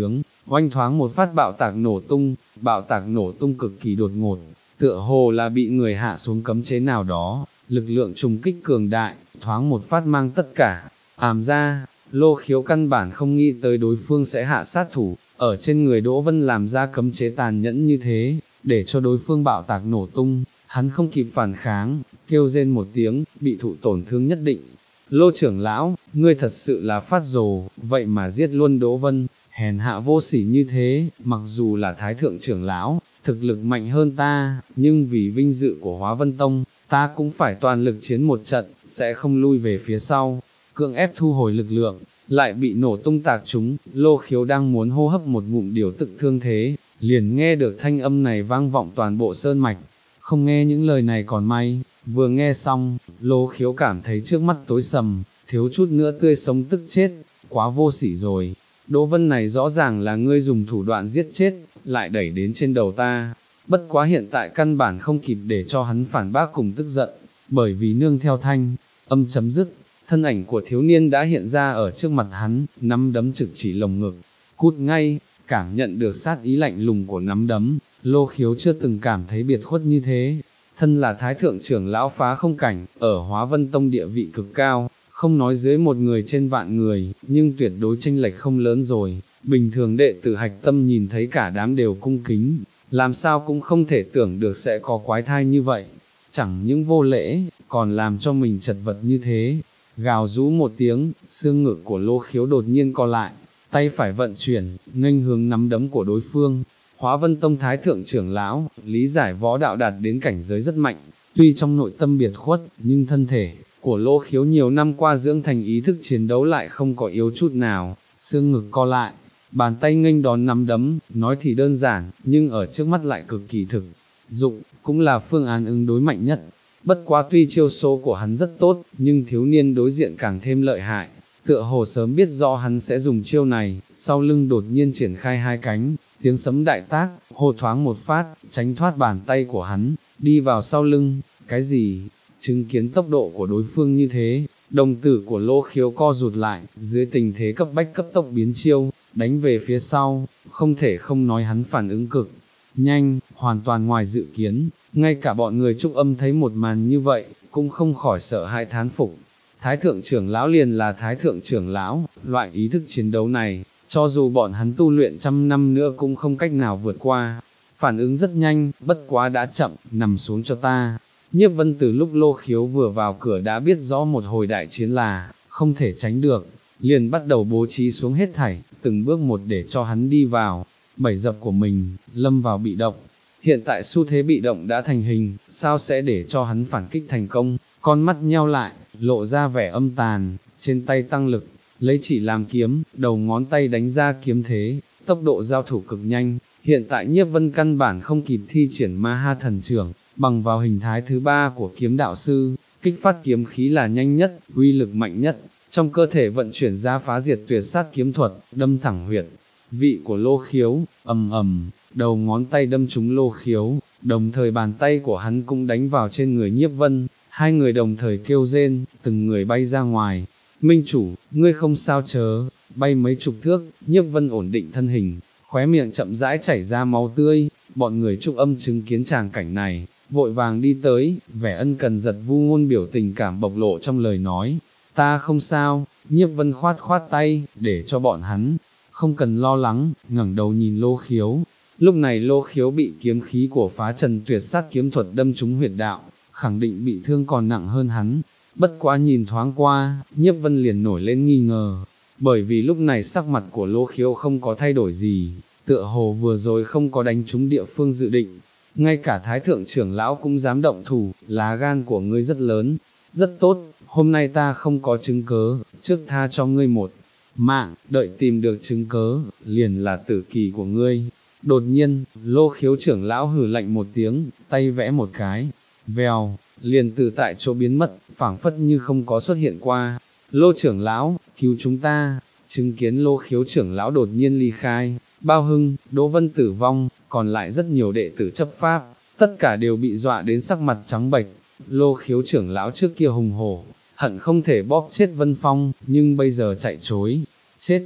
oanh thoáng một phát bạo tạc nổ tung, bạo tạc nổ tung cực kỳ đột ngột, tựa hồ là bị người hạ xuống cấm chế nào đó, lực lượng trùng kích cường đại, thoáng một phát mang tất cả, ảm ra, Lô Khiếu căn bản không nghĩ tới đối phương sẽ hạ sát thủ, ở trên người Đỗ Vân làm ra cấm chế tàn nhẫn như thế, để cho đối phương bạo tạc nổ tung, hắn không kịp phản kháng, kêu rên một tiếng, bị thụ tổn thương nhất định. Lô trưởng lão, ngươi thật sự là phát rồ, vậy mà giết luôn Đỗ Vân, hèn hạ vô sỉ như thế, mặc dù là thái thượng trưởng lão, thực lực mạnh hơn ta, nhưng vì vinh dự của Hóa Vân Tông, ta cũng phải toàn lực chiến một trận, sẽ không lui về phía sau, cưỡng ép thu hồi lực lượng, lại bị nổ tung tạc chúng, Lô Khiếu đang muốn hô hấp một ngụm điều tức thương thế, liền nghe được thanh âm này vang vọng toàn bộ sơn mạch, không nghe những lời này còn may, vừa nghe xong, Lô Khiếu cảm thấy trước mắt tối sầm, thiếu chút nữa tươi sống tức chết, quá vô sỉ rồi, Đỗ Vân này rõ ràng là ngươi dùng thủ đoạn giết chết, lại đẩy đến trên đầu ta, bất quá hiện tại căn bản không kịp để cho hắn phản bác cùng tức giận, bởi vì nương theo thanh, âm chấm dứt, thân ảnh của thiếu niên đã hiện ra ở trước mặt hắn, nắm đấm trực chỉ lồng ngực, cút ngay, cảm nhận được sát ý lạnh lùng của nắm đấm, Lô Khiếu chưa từng cảm thấy biệt khuất như thế, thân là thái thượng trưởng lão phá không cảnh, ở Hóa Vân Tông địa vị cực cao, không nói dưới một người trên vạn người, nhưng tuyệt đối chênh lệch không lớn rồi, bình thường đệ tử hạch tâm nhìn thấy cả đám đều cung kính, làm sao cũng không thể tưởng được sẽ có quái thai như vậy, chẳng những vô lễ, còn làm cho mình chật vật như thế. Gào rú một tiếng, xương ngực của Lô Khiếu đột nhiên co lại, tay phải vận chuyển, nghênh hướng nắm đấm của đối phương. Hóa Vân Tông Thái Thượng trưởng lão, lý giải võ đạo đạt đến cảnh giới rất mạnh, tuy trong nội tâm biệt khuất, nhưng thân thể của Lô Khiếu nhiều năm qua dưỡng thành ý thức chiến đấu lại không có yếu chút nào, xương ngực co lại, bàn tay nghênh đón nắm đấm, nói thì đơn giản, nhưng ở trước mắt lại cực kỳ thực dụng, cũng là phương án ứng đối mạnh nhất. Bất quá tuy chiêu số của hắn rất tốt, nhưng thiếu niên đối diện càng thêm lợi hại, tựa hồ sớm biết rõ hắn sẽ dùng chiêu này, sau lưng đột nhiên triển khai hai cánh, tiếng sấm đại tác, hô thoáng một phát, tránh thoát bàn tay của hắn, đi vào sau lưng, cái gì, chứng kiến tốc độ của đối phương như thế, đồng tử của Lô Khiếu co rụt lại, dưới tình thế cấp bách cấp tốc biến chiêu, đánh về phía sau, không thể không nói hắn phản ứng cực nhanh, hoàn toàn ngoài dự kiến, ngay cả bọn người Trúc Âm thấy một màn như vậy, cũng không khỏi sợ hãi thán phục. Thái thượng trưởng lão liền là thái thượng trưởng lão, loại ý thức chiến đấu này, cho dù bọn hắn tu luyện trăm năm nữa cũng không cách nào vượt qua. Phản ứng rất nhanh, bất quá đã chậm, nằm xuống cho ta. Nhiếp Vân từ lúc Lô Khiếu vừa vào cửa đã biết rõ một hồi đại chiến là không thể tránh được, liền bắt đầu bố trí xuống hết thảy, từng bước một để cho hắn đi vào. Bảy dập của mình, lâm vào bị động. Hiện tại xu thế bị động đã thành hình, sao sẽ để cho hắn phản kích thành công, con mắt nheo lại, lộ ra vẻ âm tàn, trên tay tăng lực, lấy chỉ làm kiếm, đầu ngón tay đánh ra kiếm thế, tốc độ giao thủ cực nhanh, hiện tại Nhiếp Vân căn bản không kịp thi triển ma ha thần trưởng, bằng vào hình thái thứ ba của kiếm đạo sư, kích phát kiếm khí là nhanh nhất, uy lực mạnh nhất, trong cơ thể vận chuyển ra phá diệt tuyệt sát kiếm thuật, đâm thẳng huyệt vị của Lô Khiếu, ầm ầm, đầu ngón tay đâm trúng Lô Khiếu, đồng thời bàn tay của hắn cũng đánh vào trên người Nhiếp Vân, hai người đồng thời kêu rên, từng người bay ra ngoài. Minh chủ, ngươi không sao chớ, bay mấy chục thước, Nhiếp Vân ổn định thân hình, khóe miệng chậm rãi chảy ra máu tươi, bọn người Trúc Âm chứng kiến tràng cảnh này, vội vàng đi tới, vẻ ân cần giật vu ngôn biểu tình cảm bộc lộ trong lời nói, ta không sao. Nhiếp Vân khoát khoát tay, để cho bọn hắn không cần lo lắng, ngẩng đầu nhìn Lô Khiếu. Lúc này Lô Khiếu bị kiếm khí của phá trần tuyệt sát kiếm thuật đâm trúng huyệt đạo, khẳng định bị thương còn nặng hơn hắn. Bất quá nhìn thoáng qua, Nhiếp Vân liền nổi lên nghi ngờ, bởi vì lúc này sắc mặt của Lô Khiếu không có thay đổi gì, tựa hồ vừa rồi không có đánh trúng địa phương dự định. Ngay cả thái thượng trưởng lão cũng dám động thủ, lá gan của ngươi rất lớn, rất tốt, hôm nay ta không có chứng cớ, trước tha cho ngươi một mạng, đợi tìm được chứng cớ, liền là tử kỳ của ngươi. Đột nhiên, Lô Khiếu trưởng lão hừ lạnh một tiếng, tay vẽ một cái, vèo, liền từ tại chỗ biến mất, phảng phất như không có xuất hiện qua. Lô trưởng lão, cứu chúng ta. Chứng kiến Lô Khiếu trưởng lão đột nhiên ly khai, Bao Hưng, Đỗ Vân tử vong, còn lại rất nhiều đệ tử chấp pháp, tất cả đều bị dọa đến sắc mặt trắng bệch. Lô Khiếu trưởng lão trước kia hùng hổ, hận không thể bóp chết Vân Phong, nhưng bây giờ chạy trối chết, chỉ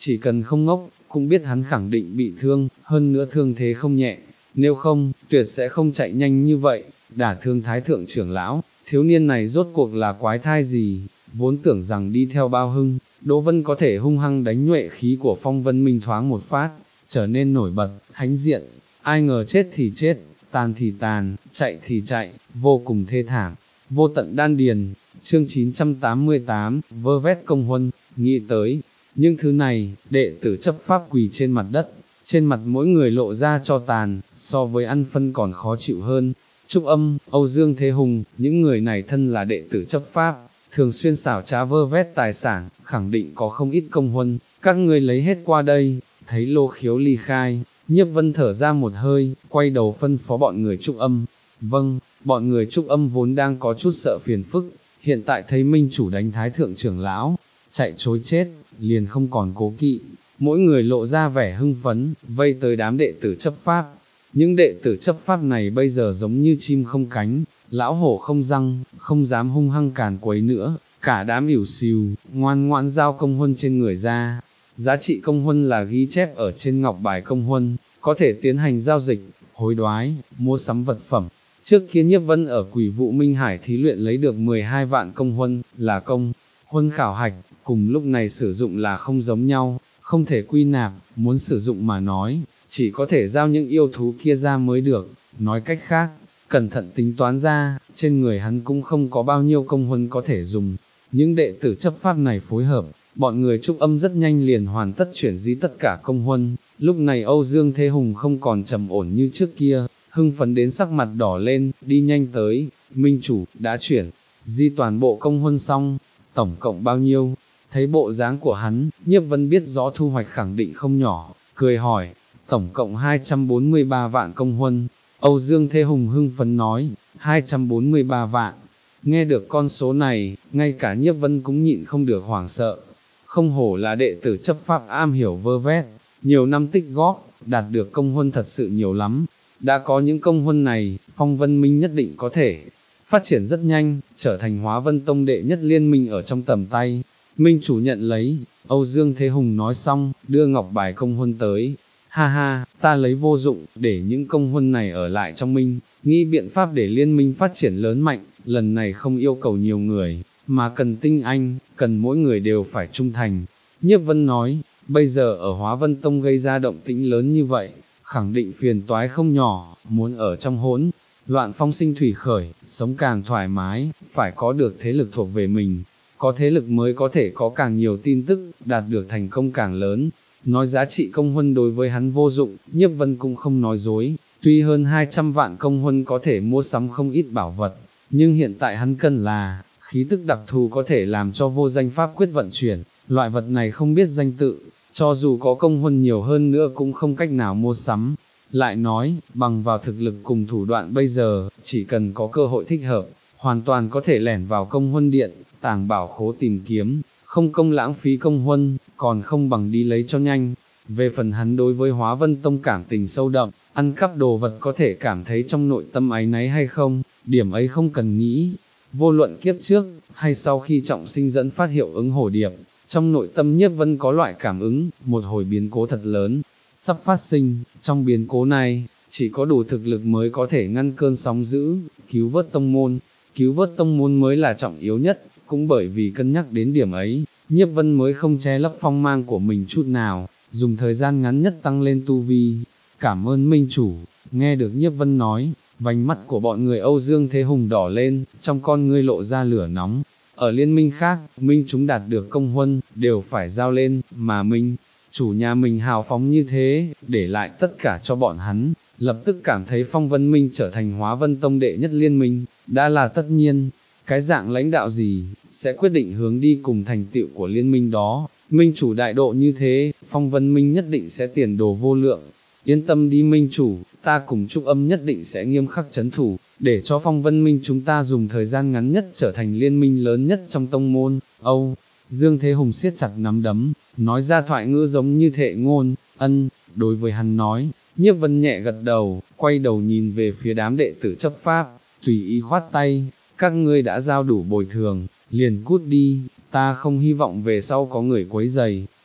chỉ cần không ngốc, cũng biết hắn khẳng định bị thương, hơn nữa thương thế không nhẹ, nếu không, tuyệt sẽ không chạy nhanh như vậy, đả thương thái thượng trưởng lão, thiếu niên này rốt cuộc là quái thai gì, vốn tưởng rằng đi theo Bao Hưng, Đỗ Vân có thể hung hăng đánh nhuệ khí của Phong Vân Minh thoáng một phát, trở nên nổi bật, hãnh diện, ai ngờ chết thì chết, tàn thì tàn, chạy thì chạy, vô cùng thê thảm, vô tận đan điền. Chương chín trăm tám mươi tám, vơ vét công huân, nghĩ tới, những thứ này, đệ tử chấp pháp quỳ trên mặt đất, trên mặt mỗi người lộ ra cho tàn, so với ăn phân còn khó chịu hơn. Trúc Âm, Âu Dương Thế Hùng, những người này thân là đệ tử chấp pháp, thường xuyên xảo trá vơ vét tài sản, khẳng định có không ít công huân, các ngươi lấy hết qua đây. Thấy Lô Khiếu ly khai, Nhiếp Vân thở ra một hơi, quay đầu phân phó bọn người Trúc Âm. Vâng, bọn người Trúc Âm vốn đang có chút sợ phiền phức, hiện tại thấy minh chủ đánh thái thượng trưởng lão, chạy trối chết, liền không còn cố kỵ, mỗi người lộ ra vẻ hưng phấn, vây tới đám đệ tử chấp pháp. Những đệ tử chấp pháp này bây giờ giống như chim không cánh, lão hổ không răng, không dám hung hăng càn quấy nữa, cả đám ỉu xìu, ngoan ngoãn giao công huân trên người ra. Giá trị công huân là ghi chép ở trên ngọc bài công huân, có thể tiến hành giao dịch, hối đoái, mua sắm vật phẩm. Trước kia Nhiếp Vân ở Quỷ Vụ Minh Hải thí luyện lấy được mười hai vạn công huân, là công huân khảo hạch, cùng lúc này sử dụng là không giống nhau, không thể quy nạp, muốn sử dụng mà nói, chỉ có thể giao những yêu thú kia ra mới được. Nói cách khác, cẩn thận tính toán ra, trên người hắn cũng không có bao nhiêu công huân có thể dùng. Những đệ tử chấp pháp này phối hợp, bọn người Trúc Âm rất nhanh liền hoàn tất chuyển di tất cả công huân. Lúc này Âu Dương Thế Hùng không còn trầm ổn như trước kia, hưng phấn đến sắc mặt đỏ lên, đi nhanh tới. Minh chủ, đã chuyển di toàn bộ công huân xong, tổng cộng bao nhiêu? Thấy bộ dáng của hắn, Nhiếp Vân biết rõ thu hoạch khẳng định không nhỏ, cười hỏi, tổng cộng hai trăm bốn mươi ba vạn công huân. Âu Dương Thế Hùng hưng phấn nói, hai trăm bốn mươi ba vạn. Nghe được con số này, ngay cả Nhiếp Vân cũng nhịn không được hoảng sợ. Không hổ là đệ tử chấp pháp am hiểu vơ vét, nhiều năm tích góp, đạt được công huân thật sự nhiều lắm. Đã có những công huân này, Phong Vân Minh nhất định có thể phát triển rất nhanh, trở thành Hóa Vân Tông đệ nhất liên minh ở trong tầm tay. Minh chủ nhận lấy, Âu Dương Thế Hùng nói xong, đưa ngọc bài công huân tới. Ha ha, ta lấy vô dụng, để những công huân này ở lại trong minh, nghĩ biện pháp để liên minh phát triển lớn mạnh, lần này không yêu cầu nhiều người, mà cần tinh anh, cần mỗi người đều phải trung thành. Nhiếp Vân nói, bây giờ ở Hóa Vân Tông gây ra động tĩnh lớn như vậy, khẳng định phiền toái không nhỏ, muốn ở trong hỗn loạn phong sinh thủy khởi, sống càng thoải mái, phải có được thế lực thuộc về mình, có thế lực mới có thể có càng nhiều tin tức, đạt được thành công càng lớn. Nói giá trị công huân đối với hắn vô dụng, Nhiếp Vân cũng không nói dối, tuy hơn hai trăm vạn công huân có thể mua sắm không ít bảo vật, nhưng hiện tại hắn cần là khí tức đặc thù có thể làm cho vô danh pháp quyết vận chuyển, loại vật này không biết danh tự, cho dù có công huân nhiều hơn nữa cũng không cách nào mua sắm. Lại nói, bằng vào thực lực cùng thủ đoạn bây giờ, chỉ cần có cơ hội thích hợp, hoàn toàn có thể lẻn vào công huân điện, tàng bảo khố tìm kiếm, không công lãng phí công huân, còn không bằng đi lấy cho nhanh. Về phần hắn đối với Hóa Vân Tông cảm tình sâu đậm, ăn cắp đồ vật có thể cảm thấy trong nội tâm áy náy hay không, điểm ấy không cần nghĩ. Vô luận kiếp trước, hay sau khi trọng sinh dẫn phát hiệu ứng hổ điệp, trong nội tâm Nhiếp Vân có loại cảm ứng, một hồi biến cố thật lớn sắp phát sinh. Trong biến cố này, chỉ có đủ thực lực mới có thể ngăn cơn sóng dữ, cứu vớt tông môn. Cứu vớt tông môn mới là trọng yếu nhất, cũng bởi vì cân nhắc đến điểm ấy, Nhiếp Vân mới không che lấp phong mang của mình chút nào, dùng thời gian ngắn nhất tăng lên tu vi. Cảm ơn Minh chủ. Nghe được Nhiếp Vân nói, vành mắt của bọn người Âu Dương Thế Hùng đỏ lên, trong con ngươi lộ ra lửa nóng. Ở liên minh khác, minh chúng đạt được công huân, đều phải giao lên, mà minh chủ nhà mình hào phóng như thế, để lại tất cả cho bọn hắn, lập tức cảm thấy Phong Vân Minh trở thành Hóa Vân Tông đệ nhất liên minh, đã là tất nhiên. Cái dạng lãnh đạo gì, sẽ quyết định hướng đi cùng thành tựu của liên minh đó. Minh chủ đại độ như thế, Phong Vân Minh nhất định sẽ tiền đồ vô lượng. Yên tâm đi Minh chủ, ta cùng Trúc Âm nhất định sẽ nghiêm khắc trấn thủ, để cho Phong Vân Minh chúng ta dùng thời gian ngắn nhất trở thành liên minh lớn nhất trong tông môn. Âu Dương Thế Hùng siết chặt nắm đấm, nói ra thoại ngữ giống như thệ ngôn. Ân, đối với hắn nói, Nhiếp Vân nhẹ gật đầu, quay đầu nhìn về phía đám đệ tử chấp pháp, tùy ý khoát tay, các ngươi đã giao đủ bồi thường, liền cút đi, ta không hy vọng về sau có người quấy rầy.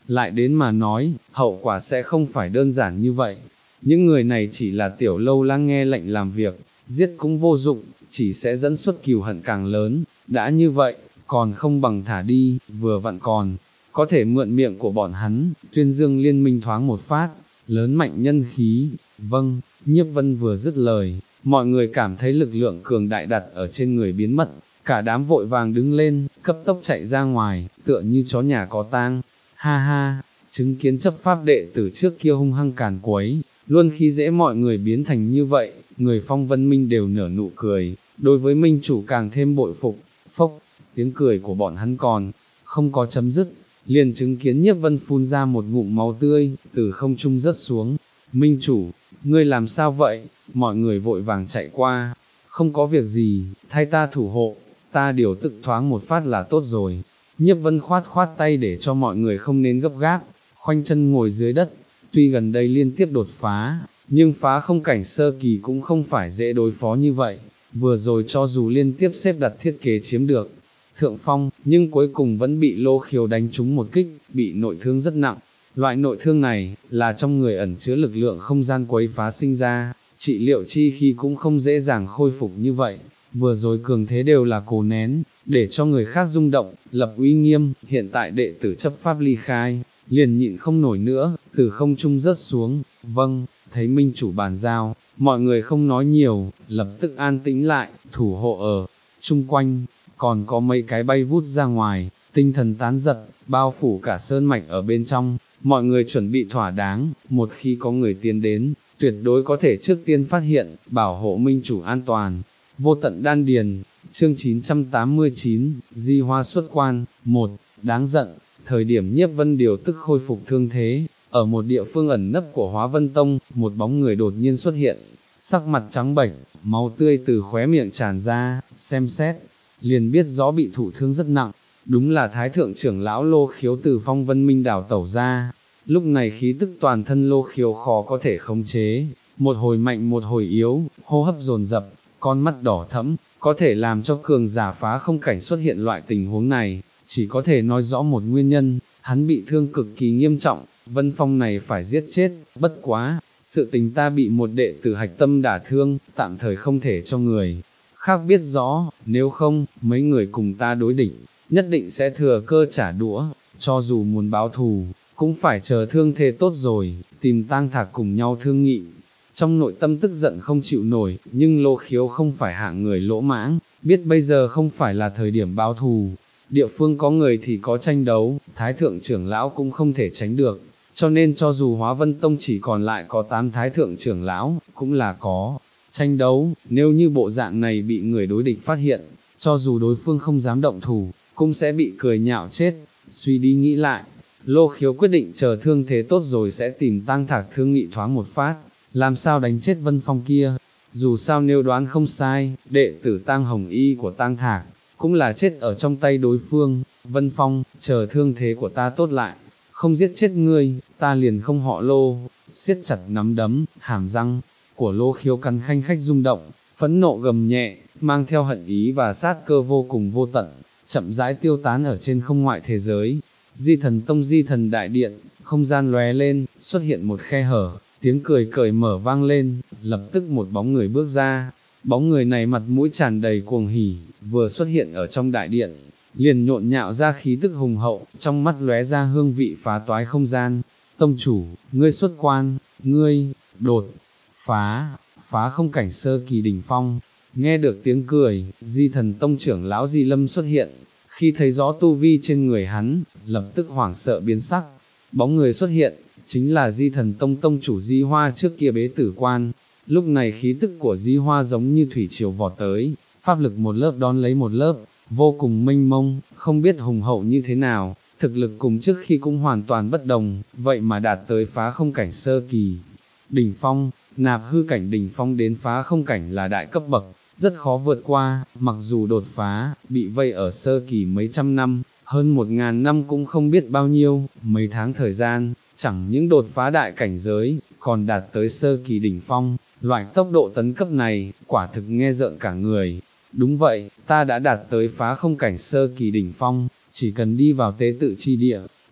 lại đến mà nói, hậu quả sẽ không phải đơn giản như vậy. Những người này chỉ là tiểu lâu la nghe lệnh làm việc, giết cũng vô dụng, chỉ sẽ dẫn xuất cừu hận càng lớn, đã như vậy, còn không bằng thả đi, vừa vặn còn, có thể mượn miệng của bọn hắn, tuyên dương liên minh thoáng một phát, lớn mạnh nhân khí. Vâng, Nhiếp Vân vừa dứt lời, mọi người cảm thấy lực lượng cường đại đặt ở trên người biến mất, cả đám vội vàng đứng lên, cấp tốc chạy ra ngoài, tựa như chó nhà có tang. Ha ha, chứng kiến chấp pháp đệ tử trước kia hung hăng càn quấy, luôn khi dễ mọi người biến thành như vậy, người Phong Vân Minh đều nở nụ cười, đối với minh chủ càng thêm bội phục. Phốc, tiếng cười của bọn hắn còn không có chấm dứt, liền chứng kiến Nhiếp Vân phun ra một ngụm máu tươi, từ không trung rớt xuống. Minh chủ, ngươi làm sao vậy? Mọi người vội vàng chạy qua. Không có việc gì, thay ta thủ hộ, ta điều tức thoáng một phát là tốt rồi. Nhiếp Vân khoát khoát tay để cho mọi người không nên gấp gáp, khoanh chân ngồi dưới đất. Tuy gần đây liên tiếp đột phá, nhưng phá không cảnh sơ kỳ cũng không phải dễ đối phó như vậy. Vừa rồi cho dù liên tiếp xếp đặt thiết kế chiếm được thượng phong, nhưng cuối cùng vẫn bị Lô Khiếu đánh trúng một kích, bị nội thương rất nặng. Loại nội thương này, là trong người ẩn chứa lực lượng không gian quấy phá sinh ra, trị liệu chi khi cũng không dễ dàng khôi phục như vậy. Vừa rồi cường thế đều là cố nén, để cho người khác rung động, lập uy nghiêm, hiện tại đệ tử chấp pháp ly khai, liền nhịn không nổi nữa, từ không trung rớt xuống. Vâng, thấy minh chủ bàn giao, mọi người không nói nhiều, lập tức an tĩnh lại, thủ hộ ở chung quanh, còn có mấy cái bay vút ra ngoài, tinh thần tán giật, bao phủ cả sơn mạch ở bên trong, mọi người chuẩn bị thỏa đáng, một khi có người tiến đến, tuyệt đối có thể trước tiên phát hiện, bảo hộ minh chủ an toàn. Vô tận đan điền, chương chín trăm tám mươi chín, Di Hoa xuất quan. Một, đáng giận, thời điểm Nhiếp Vân điều tức khôi phục thương thế, ở một địa phương ẩn nấp của Hóa Vân Tông, một bóng người đột nhiên xuất hiện, sắc mặt trắng bệch, máu tươi từ khóe miệng tràn ra, xem xét, liền biết rõ bị thụ thương rất nặng, đúng là Thái Thượng trưởng lão Lô Khiếu từ Phong Vân Minh đảo tẩu ra. Lúc này khí tức toàn thân Lô Khiếu khó có thể khống chế, một hồi mạnh một hồi yếu, hô hấp dồn dập, con mắt đỏ thẫm, có thể làm cho cường giả phá không cảnh xuất hiện loại tình huống này, chỉ có thể nói rõ một nguyên nhân, hắn bị thương cực kỳ nghiêm trọng, Vân Phong này phải giết chết, bất quá, sự tình ta bị một đệ tử hạch tâm đả thương, tạm thời không thể cho người khác biết rõ, nếu không, mấy người cùng ta đối địch, nhất định sẽ thừa cơ trả đũa, cho dù muốn báo thù, cũng phải chờ thương thế tốt rồi, tìm Tang Thạc cùng nhau thương nghị. Trong nội tâm tức giận không chịu nổi, nhưng Lô Khiếu không phải hạng người lỗ mãng, biết bây giờ không phải là thời điểm báo thù, địa phương có người thì có tranh đấu, Thái Thượng trưởng lão cũng không thể tránh được, cho nên cho dù Hóa Vân Tông chỉ còn lại có tám Thái Thượng trưởng lão, cũng là có tranh đấu, nếu như bộ dạng này bị người đối địch phát hiện, cho dù đối phương không dám động thủ, cũng sẽ bị cười nhạo chết. Suy đi nghĩ lại, Lô Khiếu quyết định chờ thương thế tốt rồi sẽ tìm Tang Thạc thương nghị thoáng một phát, làm sao đánh chết Vân Phong kia. Dù sao nếu đoán không sai, đệ tử Tang Hồng Y của Tang Thạc, cũng là chết ở trong tay đối phương. Vân Phong, chờ thương thế của ta tốt lại, không giết chết ngươi, ta liền không họ Lô. Siết chặt nắm đấm, hàm răng của Lô Khiếu cắn khanh khách rung động, phẫn nộ gầm nhẹ, mang theo hận ý và sát cơ vô cùng vô tận, chậm rãi tiêu tán ở trên không ngoại thế giới. Di Thần Tông Di Thần Đại Điện, không gian lóe lên, xuất hiện một khe hở, tiếng cười cởi mở vang lên, lập tức một bóng người bước ra. Bóng người này mặt mũi tràn đầy cuồng hỉ, vừa xuất hiện ở trong đại điện, liền nhộn nhạo ra khí tức hùng hậu, trong mắt lóe ra hương vị phá toái không gian. Tông chủ, ngươi xuất quan, ngươi, đột phá, phá không cảnh sơ kỳ đỉnh phong. Nghe được tiếng cười, Di Thần Tông trưởng lão Di Lâm xuất hiện, khi thấy rõ tu vi trên người hắn, lập tức hoảng sợ biến sắc. Bóng người xuất hiện, chính là Di Thần Tông tông chủ Di Hoa trước kia bế tử quan. Lúc này khí tức của Di Hoa giống như thủy triều vọt tới, pháp lực một lớp đón lấy một lớp, vô cùng mênh mông, không biết hùng hậu như thế nào, thực lực cùng trước khi cũng hoàn toàn bất đồng, vậy mà đạt tới phá không cảnh sơ kỳ. Đỉnh phong, nạp hư cảnh đỉnh phong đến phá không cảnh là đại cấp bậc, rất khó vượt qua, mặc dù đột phá, bị vây ở sơ kỳ mấy trăm năm, hơn một ngàn năm cũng không biết bao nhiêu, mấy tháng thời gian, chẳng những đột phá đại cảnh giới, còn đạt tới sơ kỳ đỉnh phong, loại tốc độ tấn cấp này, quả thực nghe rợn cả người. Đúng vậy, ta đã đạt tới phá không cảnh sơ kỳ đỉnh phong, chỉ cần đi vào tế tự chi địa,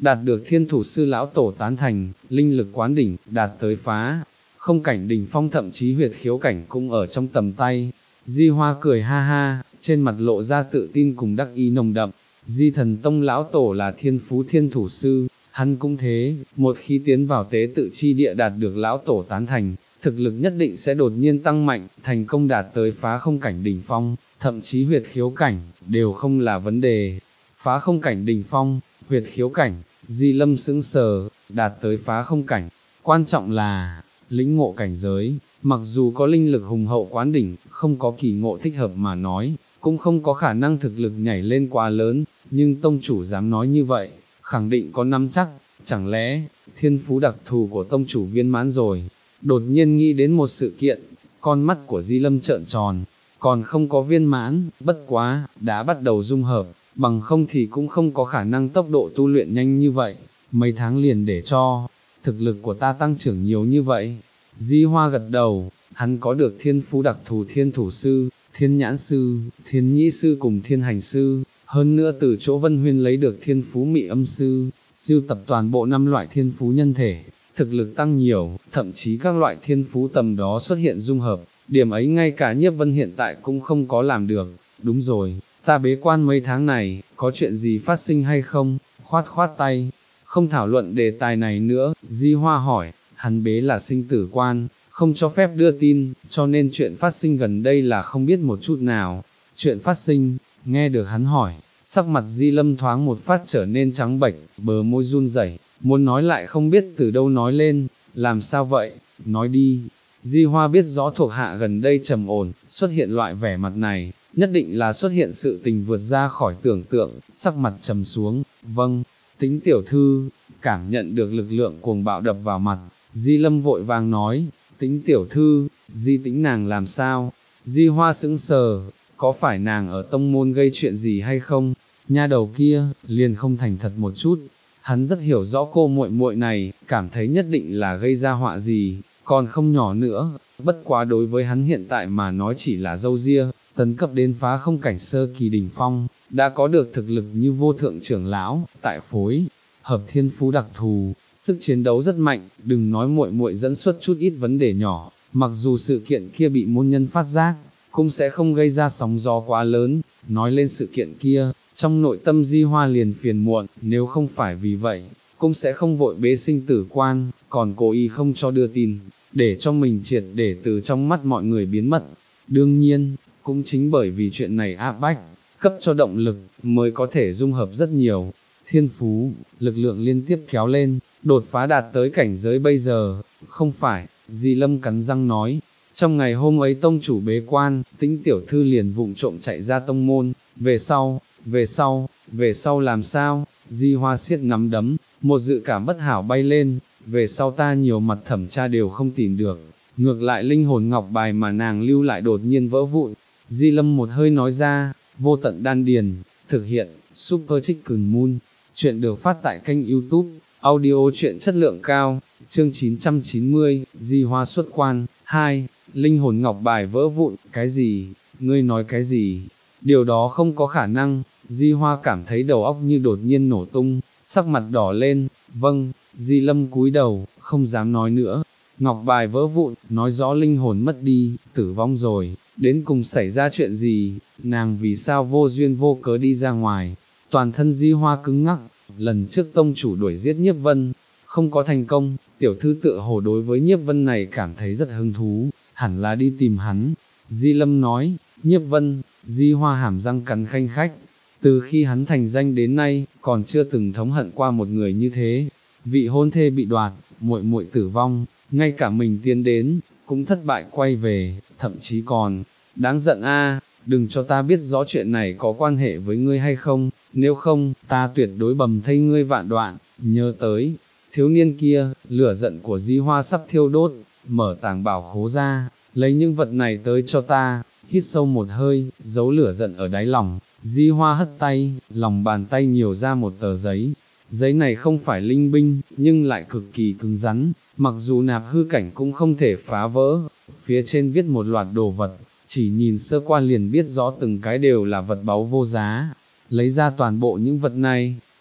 đạt được thiên thủ sư lão tổ tán thành, linh lực quán đỉnh, đạt tới phá không cảnh đỉnh phong, thậm chí huyệt khiếu cảnh cũng ở trong tầm tay. Di Hoa cười ha ha, trên mặt lộ ra tự tin cùng đắc ý nồng đậm. Di Thần Tông lão tổ là thiên phú thiên thủ sư, hắn cũng thế, một khi tiến vào tế tự chi địa đạt được lão tổ tán thành, thực lực nhất định sẽ đột nhiên tăng mạnh, thành công đạt tới phá không cảnh đỉnh phong, thậm chí huyệt khiếu cảnh, đều không là vấn đề. Phá không cảnh đỉnh phong, huyệt khiếu cảnh, Di Lâm sững sờ, đạt tới phá không cảnh, quan trọng là, lĩnh ngộ cảnh giới, mặc dù có linh lực hùng hậu quán đỉnh, không có kỳ ngộ thích hợp mà nói, cũng không có khả năng thực lực nhảy lên quá lớn, nhưng tông chủ dám nói như vậy, khẳng định có nắm chắc, chẳng lẽ, thiên phú đặc thù của tông chủ viên mãn rồi. Đột nhiên nghĩ đến một sự kiện, con mắt của Di Lâm trợn tròn, còn không có viên mãn, bất quá, đã bắt đầu dung hợp, bằng không thì cũng không có khả năng tốc độ tu luyện nhanh như vậy, mấy tháng liền để cho, thực lực của ta tăng trưởng nhiều như vậy. Di Hoa gật đầu, hắn có được thiên phú đặc thù thiên thủ sư, thiên nhãn sư, thiên nhĩ sư cùng thiên hành sư, hơn nữa từ chỗ Vân Huyên lấy được thiên phú mị âm sư, siêu tập toàn bộ năm loại thiên phú nhân thể, thực lực tăng nhiều, thậm chí các loại thiên phú tầm đó xuất hiện dung hợp, điểm ấy ngay cả Nhiếp Vân hiện tại cũng không có làm được. Đúng rồi, ta bế quan mấy tháng này, có chuyện gì phát sinh hay không? Khoát khoát tay, không thảo luận đề tài này nữa. Di Hoa hỏi, hắn bế là sinh tử quan, không cho phép đưa tin, cho nên chuyện phát sinh gần đây là không biết một chút nào. Chuyện phát sinh, nghe được hắn hỏi, sắc mặt Di Lâm thoáng một phát trở nên trắng bệch, bờ môi run rẩy, muốn nói lại không biết từ đâu nói lên. Làm sao vậy? Nói đi. Di Hoa biết rõ thuộc hạ gần đây trầm ổn, xuất hiện loại vẻ mặt này, nhất định là xuất hiện sự tình vượt ra khỏi tưởng tượng, sắc mặt trầm xuống. Vâng, Tĩnh tiểu thư, cảm nhận được lực lượng cuồng bạo đập vào mặt, Di Lâm vội vàng nói, Tĩnh tiểu thư, Di Tĩnh nàng làm sao? Di Hoa sững sờ, có phải nàng ở tông môn gây chuyện gì hay không? Nha đầu kia, liền không thành thật một chút. Hắn rất hiểu rõ cô muội muội này, cảm thấy nhất định là gây ra họa gì, còn không nhỏ nữa, bất quá đối với hắn hiện tại mà nói chỉ là dâu ria, tấn cấp đến phá không cảnh sơ kỳ đỉnh phong, đã có được thực lực như vô thượng trưởng lão, tại phối, hợp thiên phú đặc thù, sức chiến đấu rất mạnh, đừng nói muội muội dẫn xuất chút ít vấn đề nhỏ, mặc dù sự kiện kia bị môn nhân phát giác, cũng sẽ không gây ra sóng gió quá lớn. Nói lên sự kiện kia, trong nội tâm Di Hoa liền phiền muộn, nếu không phải vì vậy, cũng sẽ không vội bế sinh tử quan, còn cố ý không cho đưa tin, để cho mình triệt để từ trong mắt mọi người biến mất. Đương nhiên, cũng chính bởi vì chuyện này áp bách, cấp cho động lực, mới có thể dung hợp rất nhiều thiên phú, lực lượng liên tiếp kéo lên, đột phá đạt tới cảnh giới bây giờ. Không phải, Di Lâm cắn răng nói, trong ngày hôm ấy tông chủ bế quan, Tĩnh tiểu thư liền vụng trộm chạy ra tông môn, về sau, về sau, về sau làm sao? Di Hoa siết nắm đấm, một dự cảm bất hảo bay lên, về sau ta nhiều mặt thẩm tra đều không tìm được, ngược lại linh hồn ngọc bài mà nàng lưu lại đột nhiên vỡ vụn. Di Lâm một hơi nói ra, vô tận đan điền, thực hiện, Super Chicken Moon, chuyện được phát tại kênh YouTube, audio chuyện chất lượng cao, chương chín trăm chín mươi, Di Hoa xuất quan, hai, linh hồn ngọc bài vỡ vụn, cái gì, ngươi nói cái gì, điều đó không có khả năng. Di Hoa cảm thấy đầu óc như đột nhiên nổ tung, sắc mặt đỏ lên. Vâng, Di Lâm cúi đầu, không dám nói nữa. Ngọc bài vỡ vụn, nói rõ linh hồn mất đi, tử vong rồi, đến cùng xảy ra chuyện gì, nàng vì sao vô duyên vô cớ đi ra ngoài. Toàn thân Di Hoa cứng ngắc, lần trước tông chủ đuổi giết Nhiếp Vân, không có thành công, tiểu thư tựa hồ đối với Nhiếp Vân này cảm thấy rất hứng thú, hẳn là đi tìm hắn. Di Lâm nói, Nhiếp Vân, Di Hoa hàm răng cắn khanh khách, từ khi hắn thành danh đến nay, còn chưa từng thống hận qua một người như thế. Vị hôn thê bị đoạt, muội muội tử vong, ngay cả mình tiến đến, cũng thất bại quay về, thậm chí còn, đáng giận a, đừng cho ta biết rõ chuyện này có quan hệ với ngươi hay không, nếu không, ta tuyệt đối bầm thây ngươi vạn đoạn. Nhớ tới, thiếu niên kia, lửa giận của Di Hoa sắp thiêu đốt, mở tàng bảo khố ra, lấy những vật này tới cho ta. Hít sâu một hơi, giấu lửa giận ở đáy lòng, Di Hoa hất tay, lòng bàn tay nhiều ra một tờ giấy. Giấy này không phải linh binh, nhưng lại cực kỳ cứng rắn, mặc dù nạp hư cảnh cũng không thể phá vỡ. Phía trên viết một loạt đồ vật, chỉ nhìn sơ qua liền biết rõ từng cái đều là vật báu vô giá. Lấy ra toàn bộ những vật này,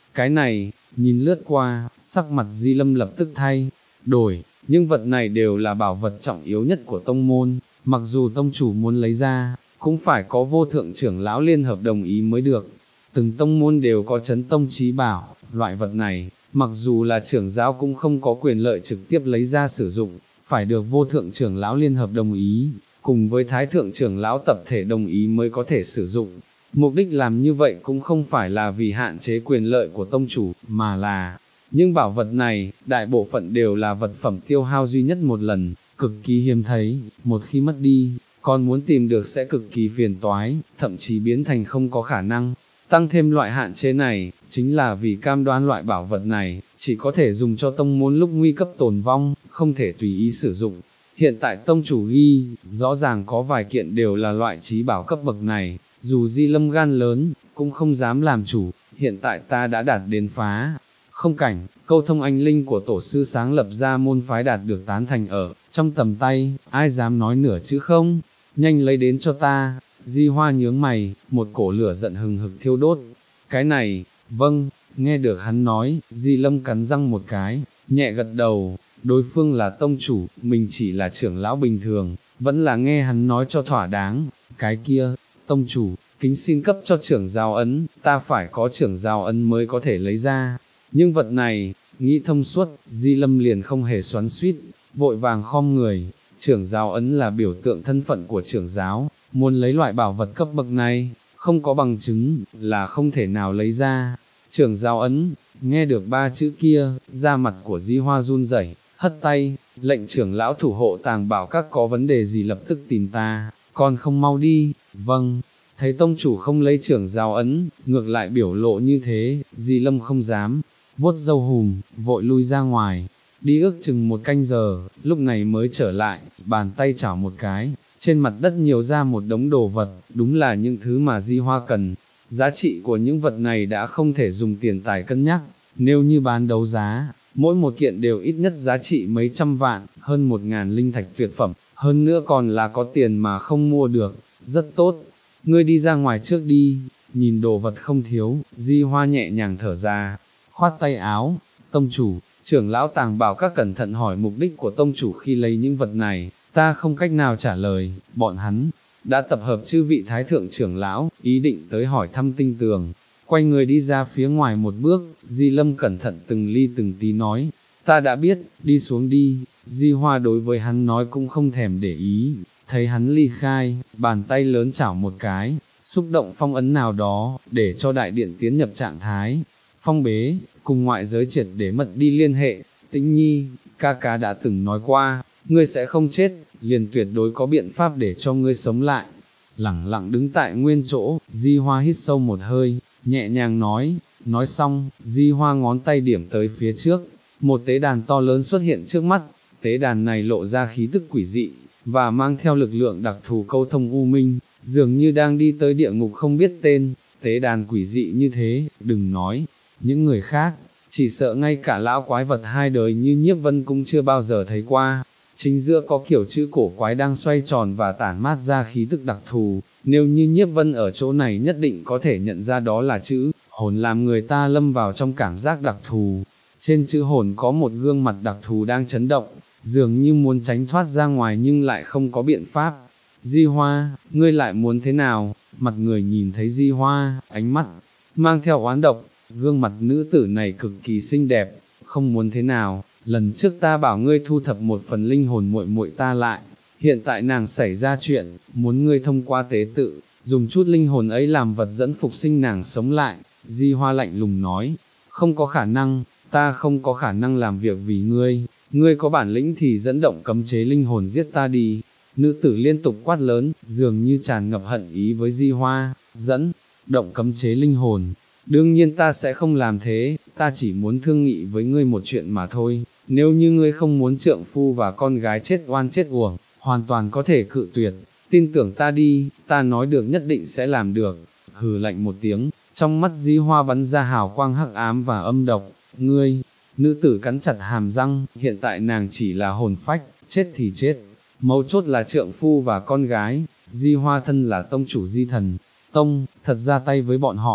Cái này, nhìn lướt qua, sắc mặt Di Lâm lập tức thay, đổi, nhưng vật này đều là bảo vật trọng yếu nhất của tông môn, mặc dù tông chủ muốn lấy ra, cũng phải có vô thượng trưởng lão liên hợp đồng ý mới được. Từng tông môn đều có chấn tông chí bảo, loại vật này, mặc dù là trưởng giáo cũng không có quyền lợi trực tiếp lấy ra sử dụng, phải được vô thượng trưởng lão liên hợp đồng ý, cùng với thái thượng trưởng lão tập thể đồng ý mới có thể sử dụng. Mục đích làm như vậy cũng không phải là vì hạn chế quyền lợi của tông chủ, mà là, những bảo vật này, đại bộ phận đều là vật phẩm tiêu hao duy nhất một lần, cực kỳ hiếm thấy, một khi mất đi, còn muốn tìm được sẽ cực kỳ phiền toái, thậm chí biến thành không có khả năng. Tăng thêm loại hạn chế này, chính là vì cam đoan loại bảo vật này, chỉ có thể dùng cho tông môn lúc nguy cấp tồn vong, không thể tùy ý sử dụng. Hiện tại tông chủ ghi, rõ ràng có vài kiện đều là loại trí bảo cấp bậc này, dù Di Lâm gan lớn, cũng không dám làm chủ, hiện tại ta đã đạt đến phá. Không cảnh, câu thông anh linh của tổ sư sáng lập ra môn phái đạt được tán thành ở, trong tầm tay, ai dám nói nửa chữ không, nhanh lấy đến cho ta. Di Hoa nhướng mày, một cổ lửa giận hừng hực thiêu đốt. Cái này, vâng, nghe được hắn nói, Di Lâm cắn răng một cái, nhẹ gật đầu, đối phương là tông chủ, mình chỉ là trưởng lão bình thường, vẫn là nghe hắn nói cho thỏa đáng. Cái kia, tông chủ, kính xin cấp cho trưởng giáo ấn, ta phải có trưởng giáo ấn mới có thể lấy ra. Nhưng vật này, nghĩ thông suốt, Di Lâm liền không hề xoắn xuýt, vội vàng khom người, trưởng giáo ấn là biểu tượng thân phận của trưởng giáo, muốn lấy loại bảo vật cấp bậc này, không có bằng chứng, là không thể nào lấy ra. Trưởng giáo ấn, nghe được ba chữ kia, da mặt của Di Hoa run rẩy, hất tay, lệnh trưởng lão thủ hộ tàng bảo các có vấn đề gì lập tức tìm ta, còn không mau đi. Vâng. Thấy tông chủ không lấy trưởng giáo ấn, ngược lại biểu lộ như thế, Di Lâm không dám, vuốt râu hùm, vội lui ra ngoài, đi ước chừng một canh giờ, lúc này mới trở lại, bàn tay chảo một cái, trên mặt đất nhiều ra một đống đồ vật, đúng là những thứ mà Di Hoa cần. Giá trị của những vật này đã không thể dùng tiền tài cân nhắc, nếu như bán đấu giá, mỗi một kiện đều ít nhất giá trị mấy trăm vạn, hơn một ngàn linh thạch tuyệt phẩm, hơn nữa còn là có tiền mà không mua được, rất tốt. Ngươi đi ra ngoài trước đi, nhìn đồ vật không thiếu, Di Hoa nhẹ nhàng thở ra, khoát tay áo. Tông chủ, trưởng lão tàng bảo các cẩn thận hỏi mục đích của tông chủ khi lấy những vật này, ta không cách nào trả lời, bọn hắn đã tập hợp chư vị thái thượng trưởng lão, ý định tới hỏi thăm tinh tường. Quay người đi ra phía ngoài một bước, Di Lâm cẩn thận từng ly từng tí nói, ta đã biết, đi xuống đi. Di Hoa đối với hắn nói cũng không thèm để ý, thấy hắn ly khai, bàn tay lớn chảo một cái, xúc động phong ấn nào đó, để cho đại điện tiến nhập trạng thái phong bế, cùng ngoại giới triệt để mật đi liên hệ. Tĩnh Nhi, ca ca đã từng nói qua, ngươi sẽ không chết, liền tuyệt đối có biện pháp để cho ngươi sống lại. Lẳng lặng đứng tại nguyên chỗ, Di Hoa hít sâu một hơi, nhẹ nhàng nói, nói xong, Di Hoa ngón tay điểm tới phía trước, một tế đàn to lớn xuất hiện trước mắt, tế đàn này lộ ra khí tức quỷ dị, và mang theo lực lượng đặc thù câu thông u minh, dường như đang đi tới địa ngục không biết tên. Tế đàn quỷ dị như thế, đừng nói những người khác, chỉ sợ ngay cả lão quái vật hai đời như Nhiếp Vân cũng chưa bao giờ thấy qua. Chính giữa có kiểu chữ cổ quái đang xoay tròn và tản mát ra khí tức đặc thù, nếu như Nhiếp Vân ở chỗ này nhất định có thể nhận ra đó là chữ hồn, làm người ta lâm vào trong cảm giác đặc thù. Trên chữ hồn có một gương mặt đặc thù đang chấn động, dường như muốn tránh thoát ra ngoài nhưng lại không có biện pháp. Di Hoa, ngươi lại muốn thế nào? Mặt người nhìn thấy Di Hoa, ánh mắt mang theo oán độc, gương mặt nữ tử này cực kỳ xinh đẹp, không muốn thế nào, lần trước ta bảo ngươi thu thập một phần linh hồn muội muội ta lại, hiện tại nàng xảy ra chuyện, muốn ngươi thông qua tế tự, dùng chút linh hồn ấy làm vật dẫn phục sinh nàng sống lại. Di Hoa lạnh lùng nói, không có khả năng, ta không có khả năng làm việc vì ngươi, ngươi có bản lĩnh thì dẫn động cấm chế linh hồn giết ta đi. Nữ tử liên tục quát lớn, dường như tràn ngập hận ý với Di Hoa, dẫn động cấm chế linh hồn. Đương nhiên ta sẽ không làm thế, ta chỉ muốn thương nghị với ngươi một chuyện mà thôi, nếu như ngươi không muốn trượng phu và con gái chết oan chết uổng, hoàn toàn có thể cự tuyệt, tin tưởng ta đi, ta nói được nhất định sẽ làm được. Hừ lạnh một tiếng, trong mắt Di Hoa bắn ra hào quang hắc ám và âm độc, ngươi, nữ tử cắn chặt hàm răng, hiện tại nàng chỉ là hồn phách, chết thì chết, mấu chốt là trượng phu và con gái. Di Hoa thân là tông chủ Di Thần Tông, thật ra tay với bọn họ,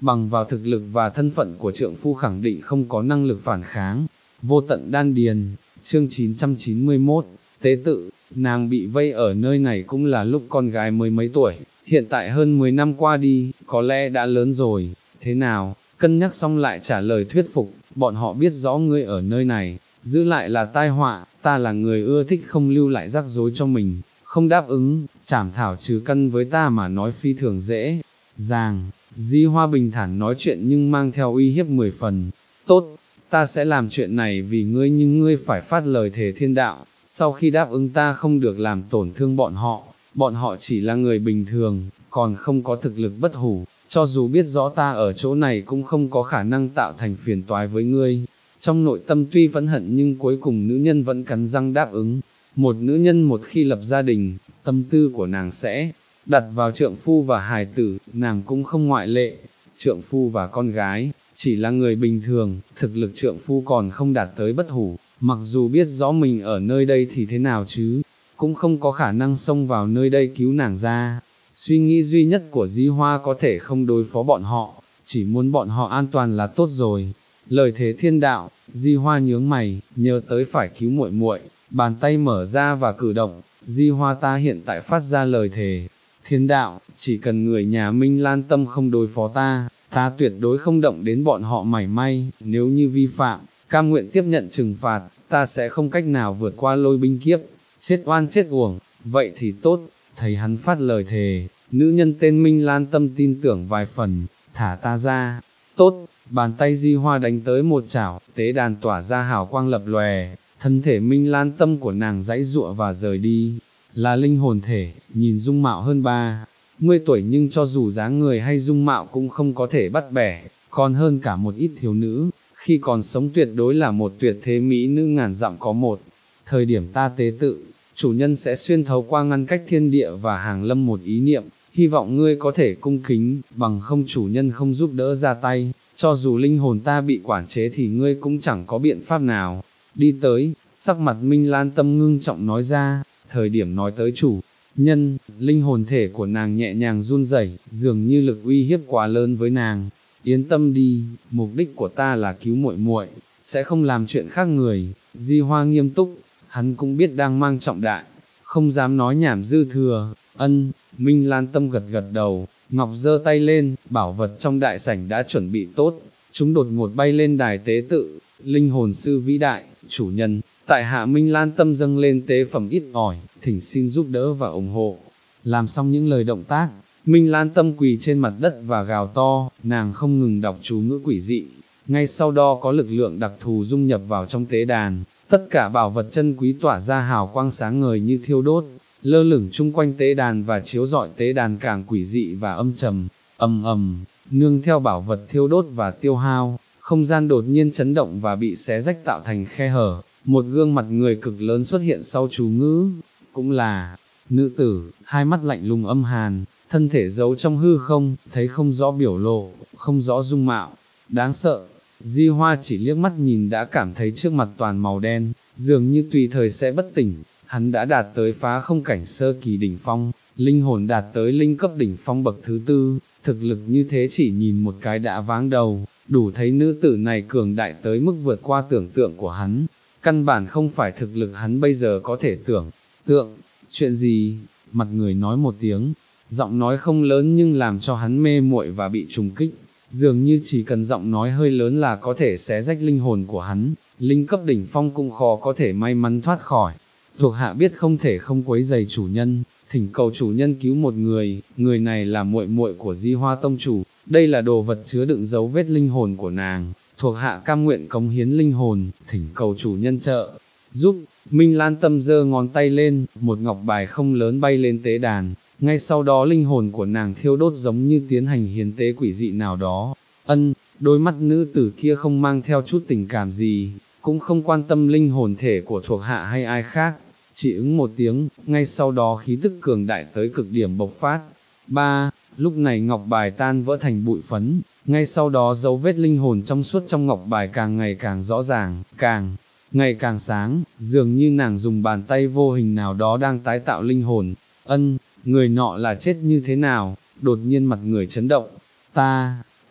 bằng vào thực lực và thân phận của trượng phu khẳng định không có năng lực phản kháng. Vô tận đan điền, chương chín trăm chín mươi mốt, tế tự, nàng bị vây ở nơi này cũng là lúc con gái mới mấy tuổi, hiện tại hơn mười năm qua đi, có lẽ đã lớn rồi, thế nào, cân nhắc xong lại trả lời thuyết phục, bọn họ biết rõ ngươi ở nơi này, giữ lại là tai họa, ta là người ưa thích không lưu lại rắc rối cho mình, không đáp ứng, chảm thảo trừ căn với ta mà nói phi thường dễ, dàng, Di Hoa bình thản nói chuyện nhưng mang theo uy hiếp mười phần, tốt, ta sẽ làm chuyện này vì ngươi nhưng ngươi phải phát lời thề thiên đạo, sau khi đáp ứng ta không được làm tổn thương bọn họ, bọn họ chỉ là người bình thường, còn không có thực lực bất hủ, cho dù biết rõ ta ở chỗ này cũng không có khả năng tạo thành phiền toái với ngươi. Trong nội tâm tuy phẫn hận nhưng cuối cùng nữ nhân vẫn cắn răng đáp ứng. Một nữ nhân một khi lập gia đình, tâm tư của nàng sẽ đặt vào trượng phu và hài tử, nàng cũng không ngoại lệ. Trượng phu và con gái, chỉ là người bình thường, thực lực trượng phu còn không đạt tới bất hủ, mặc dù biết rõ mình ở nơi đây thì thế nào chứ, cũng không có khả năng xông vào nơi đây cứu nàng ra. Suy nghĩ duy nhất của Di Hoa có thể không đối phó bọn họ, chỉ muốn bọn họ an toàn là tốt rồi. Lời thế thiên đạo, Di Hoa nhướng mày, nhớ tới phải cứu muội muội, bàn tay mở ra và cử động, Di Hoa ta hiện tại phát ra lời thề. Thiên đạo, chỉ cần người nhà Minh Lan Tâm không đối phó ta, ta tuyệt đối không động đến bọn họ mảy may, nếu như vi phạm, cam nguyện tiếp nhận trừng phạt, ta sẽ không cách nào vượt qua lôi binh kiếp, chết oan chết uổng, vậy thì tốt, thấy hắn phát lời thề, nữ nhân tên Minh Lan Tâm tin tưởng vài phần, thả ta ra, tốt, bàn tay Di Hoa đánh tới một chảo, tế đàn tỏa ra hào quang lập lòe, thân thể Minh Lan Tâm của nàng dãy dụa và rời đi, là linh hồn thể, nhìn dung mạo hơn ba mươi tuổi nhưng cho dù dáng người hay dung mạo cũng không có thể bắt bẻ, còn hơn cả một ít thiếu nữ, khi còn sống tuyệt đối là một tuyệt thế mỹ nữ ngàn dặm có một. Thời điểm ta tế tự, chủ nhân sẽ xuyên thấu qua ngăn cách thiên địa và hàng lâm một ý niệm, hy vọng ngươi có thể cung kính, bằng không chủ nhân không giúp đỡ ra tay, cho dù linh hồn ta bị quản chế thì ngươi cũng chẳng có biện pháp nào. Đi tới, sắc mặt Minh Lan Tâm ngưng trọng nói ra, thời điểm nói tới chủ nhân, linh hồn thể của nàng nhẹ nhàng run rẩy, dường như lực uy hiếp quá lớn với nàng. Yên tâm đi, mục đích của ta là cứu muội muội, sẽ không làm chuyện khác người. Di Hoa nghiêm túc, hắn cũng biết đang mang trọng đại, không dám nói nhảm dư thừa. Ân, Minh Lan Tâm gật gật đầu, Ngọc giơ tay lên, bảo vật trong đại sảnh đã chuẩn bị tốt, chúng đột ngột bay lên đài tế tự. Linh hồn sư vĩ đại, chủ nhân, tại hạ Minh Lan Tâm dâng lên tế phẩm ít ỏi, thỉnh xin giúp đỡ và ủng hộ. Làm xong những lời động tác, Minh Lan Tâm quỳ trên mặt đất và gào to, nàng không ngừng đọc chú ngữ quỷ dị, ngay sau đó có lực lượng đặc thù dung nhập vào trong tế đàn, tất cả bảo vật chân quý tỏa ra hào quang sáng ngời như thiêu đốt, lơ lửng chung quanh tế đàn và chiếu rọi tế đàn càng quỷ dị và âm trầm, ầm ầm, nương theo bảo vật thiêu đốt và tiêu hao, không gian đột nhiên chấn động và bị xé rách tạo thành khe hở, một gương mặt người cực lớn xuất hiện sau chú ngữ, cũng là nữ tử, hai mắt lạnh lùng âm hàn, thân thể giấu trong hư không, thấy không rõ biểu lộ, không rõ dung mạo, đáng sợ. Di Hoa chỉ liếc mắt nhìn đã cảm thấy trước mặt toàn màu đen, dường như tùy thời sẽ bất tỉnh, hắn đã đạt tới phá không cảnh sơ kỳ đỉnh phong, linh hồn đạt tới linh cấp đỉnh phong bậc thứ tư, thực lực như thế chỉ nhìn một cái đã váng đầu, đủ thấy nữ tử này cường đại tới mức vượt qua tưởng tượng của hắn, căn bản không phải thực lực hắn bây giờ có thể tưởng tượng. Chuyện gì? Mặt người nói một tiếng, giọng nói không lớn nhưng làm cho hắn mê muội và bị trùng kích, dường như chỉ cần giọng nói hơi lớn là có thể xé rách linh hồn của hắn, linh cấp đỉnh phong cũng khó có thể may mắn thoát khỏi. Thuộc hạ biết không thể không quấy rầy chủ nhân, thỉnh cầu chủ nhân cứu một người, người này là muội muội của Di Hoa tông chủ, đây là đồ vật chứa đựng dấu vết linh hồn của nàng, thuộc hạ cam nguyện cống hiến linh hồn, thỉnh cầu chủ nhân trợ giúp. Minh Lan Tâm giơ ngón tay lên, một ngọc bài không lớn bay lên tế đàn, ngay sau đó linh hồn của nàng thiêu đốt giống như tiến hành hiến tế quỷ dị nào đó. Ân, đôi mắt nữ tử kia không mang theo chút tình cảm gì, cũng không quan tâm linh hồn thể của thuộc hạ hay ai khác, chỉ ứng một tiếng, ngay sau đó khí tức cường đại tới cực điểm bộc phát. Ba, lúc này ngọc bài tan vỡ thành bụi phấn, ngay sau đó dấu vết linh hồn trong suốt trong ngọc bài càng ngày càng rõ ràng, càng ngày càng sáng, dường như nàng dùng bàn tay vô hình nào đó đang tái tạo linh hồn. Ân, người nọ là chết như thế nào? Đột nhiên mặt người chấn động. Ta,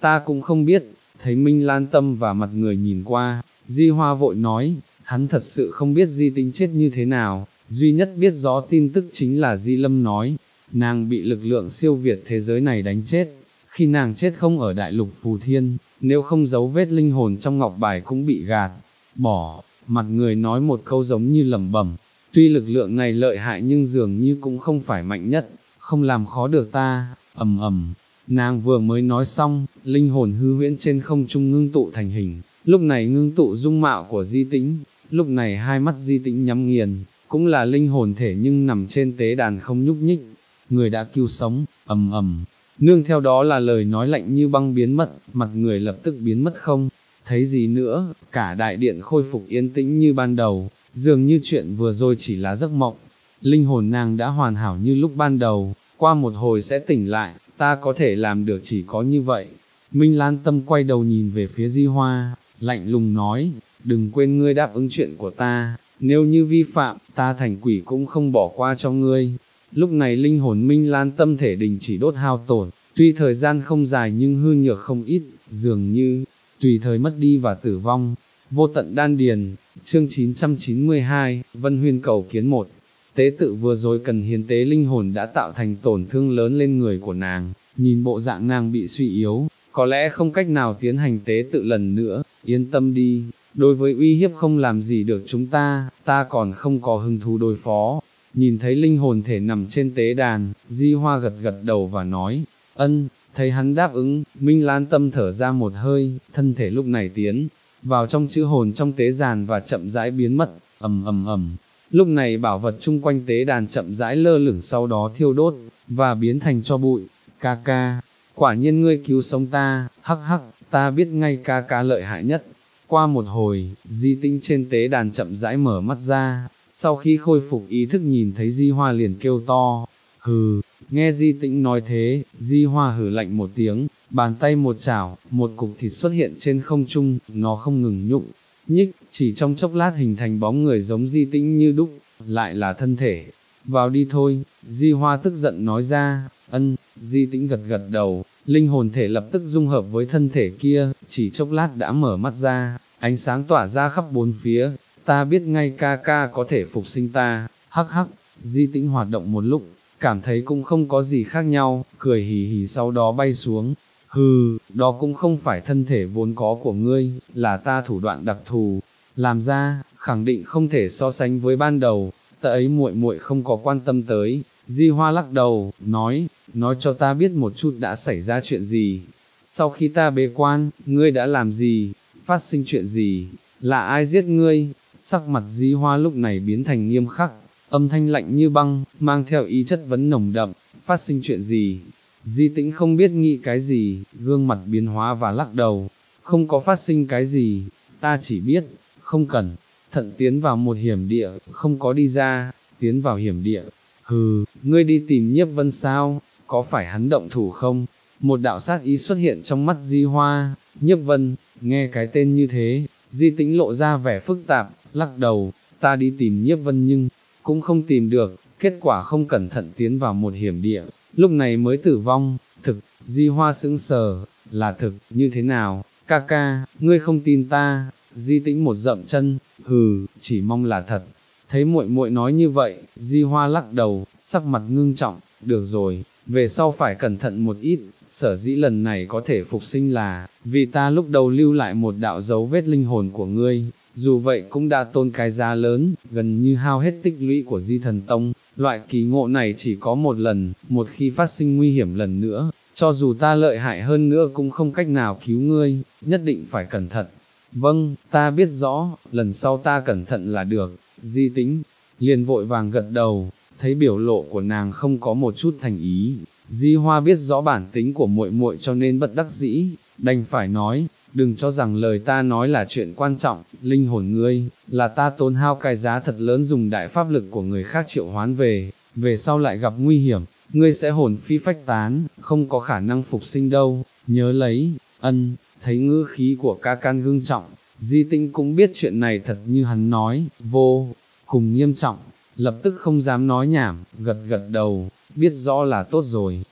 ta cũng không biết. Thấy Minh Lan Tâm và mặt người nhìn qua, Di Hoa vội nói, hắn thật sự không biết Di Tĩnh chết như thế nào, duy nhất biết rõ tin tức chính là Di Lâm nói, nàng bị lực lượng siêu việt thế giới này đánh chết, khi nàng chết không ở đại lục Phù Thiên, nếu không dấu vết linh hồn trong ngọc bài cũng bị gạt, bỏ, mặt người nói một câu giống như lẩm bẩm, tuy lực lượng này lợi hại nhưng dường như cũng không phải mạnh nhất, không làm khó được ta, ầm ầm. Nàng vừa mới nói xong, linh hồn hư huyễn trên không trung ngưng tụ thành hình, lúc này ngưng tụ dung mạo của Di Tĩnh, lúc này hai mắt Di Tĩnh nhắm nghiền, cũng là linh hồn thể nhưng nằm trên tế đàn không nhúc nhích, người đã cứu sống, ầm ầm. Nương theo đó là lời nói lạnh như băng biến mất, mặt người lập tức biến mất không, thấy gì nữa, cả đại điện khôi phục yên tĩnh như ban đầu, dường như chuyện vừa rồi chỉ là giấc mộng, linh hồn nàng đã hoàn hảo như lúc ban đầu, qua một hồi sẽ tỉnh lại, ta có thể làm được chỉ có như vậy. Minh Lan Tâm quay đầu nhìn về phía Di Hoa, lạnh lùng nói, đừng quên ngươi đáp ứng chuyện của ta, nếu như vi phạm, ta thành quỷ cũng không bỏ qua cho ngươi. Lúc này linh hồn Minh Lan Tâm thể đình chỉ đốt hao tổn, tuy thời gian không dài nhưng hư nhược không ít, dường như, tùy thời mất đi và tử vong. Vô tận đan điền, chương chín trăm chín mươi hai, Vân Huyên cầu kiến một. Tế tự vừa rồi cần hiến tế linh hồn đã tạo thành tổn thương lớn lên người của nàng, nhìn bộ dạng nàng bị suy yếu, có lẽ không cách nào tiến hành tế tự lần nữa, yên tâm đi, đối với uy hiếp không làm gì được chúng ta, ta còn không có hứng thú đối phó. Nhìn thấy linh hồn thể nằm trên tế đàn, Di Hoa gật gật đầu và nói, ân, thấy hắn đáp ứng, Minh Lan Tâm thở ra một hơi, thân thể lúc này tiến vào trong chữ hồn trong tế đàn và chậm rãi biến mất, ầm ầm ầm. Lúc này bảo vật chung quanh tế đàn chậm rãi lơ lửng sau đó thiêu đốt, và biến thành cho bụi, ca ca, quả nhiên ngươi cứu sống ta, hắc hắc, ta biết ngay ca ca lợi hại nhất. Qua một hồi, Di Tĩnh trên tế đàn chậm rãi mở mắt ra, sau khi khôi phục ý thức nhìn thấy Di Hoa liền kêu to, hừ, nghe Di Tĩnh nói thế, Di Hoa hừ lạnh một tiếng, bàn tay một chảo, một cục thịt xuất hiện trên không trung, nó không ngừng nhụng nhích, chỉ trong chốc lát hình thành bóng người giống Di Tĩnh như đúc, lại là thân thể. Vào đi thôi, Di Hoa tức giận nói ra, ân, Di Tĩnh gật gật đầu, linh hồn thể lập tức dung hợp với thân thể kia, chỉ chốc lát đã mở mắt ra, ánh sáng tỏa ra khắp bốn phía, ta biết ngay ca ca có thể phục sinh ta, hắc hắc, Di Tĩnh hoạt động một lúc, cảm thấy cũng không có gì khác nhau, cười hì hì sau đó bay xuống. Hừ, đó cũng không phải thân thể vốn có của ngươi, là ta thủ đoạn đặc thù, làm ra, khẳng định không thể so sánh với ban đầu, ta ấy muội muội không có quan tâm tới. Di Hoa lắc đầu, nói, nói cho ta biết một chút đã xảy ra chuyện gì, sau khi ta bế quan, ngươi đã làm gì, phát sinh chuyện gì, là ai giết ngươi, sắc mặt Di Hoa lúc này biến thành nghiêm khắc, âm thanh lạnh như băng, mang theo ý chất vấn nồng đậm, phát sinh chuyện gì. Di Tĩnh không biết nghĩ cái gì, gương mặt biến hóa và lắc đầu, không có phát sinh cái gì, ta chỉ biết, không cần, thận tiến vào một hiểm địa, không có đi ra, tiến vào hiểm địa, hừ, ngươi đi tìm Nhiếp Vân sao, có phải hắn động thủ không? Một đạo sát ý xuất hiện trong mắt Di Hoa, Nhiếp Vân, nghe cái tên như thế, Di Tĩnh lộ ra vẻ phức tạp, lắc đầu, ta đi tìm Nhiếp Vân nhưng, cũng không tìm được, kết quả không cẩn thận tiến vào một hiểm địa, lúc này mới tử vong, thực, Di Hoa sững sờ, là thực, như thế nào, ca ca, ngươi không tin ta, Di Tĩnh một dậm chân, hừ, chỉ mong là thật. Thấy muội muội nói như vậy, Di Hoa lắc đầu, sắc mặt ngưng trọng, được rồi, về sau phải cẩn thận một ít, sở dĩ lần này có thể phục sinh là, vì ta lúc đầu lưu lại một đạo dấu vết linh hồn của ngươi, dù vậy cũng đã tôn cái giá lớn, gần như hao hết tích lũy của Di Thần Tông, loại kỳ ngộ này chỉ có một lần, một khi phát sinh nguy hiểm lần nữa, cho dù ta lợi hại hơn nữa cũng không cách nào cứu ngươi, nhất định phải cẩn thận. Vâng, ta biết rõ, lần sau ta cẩn thận là được. Di Tĩnh liền vội vàng gật đầu, thấy biểu lộ của nàng không có một chút thành ý, Di Hoa biết rõ bản tính của muội muội cho nên bất đắc dĩ, đành phải nói, đừng cho rằng lời ta nói là chuyện quan trọng, linh hồn ngươi, là ta tốn hao cái giá thật lớn dùng đại pháp lực của người khác triệu hoán về, về sau lại gặp nguy hiểm, ngươi sẽ hồn phi phách tán, không có khả năng phục sinh đâu, nhớ lấy, ân, thấy ngữ khí của ca can ngưng trọng, Di Tĩnh cũng biết chuyện này thật như hắn nói, vô cùng nghiêm trọng, lập tức không dám nói nhảm, gật gật đầu, biết rõ là tốt rồi,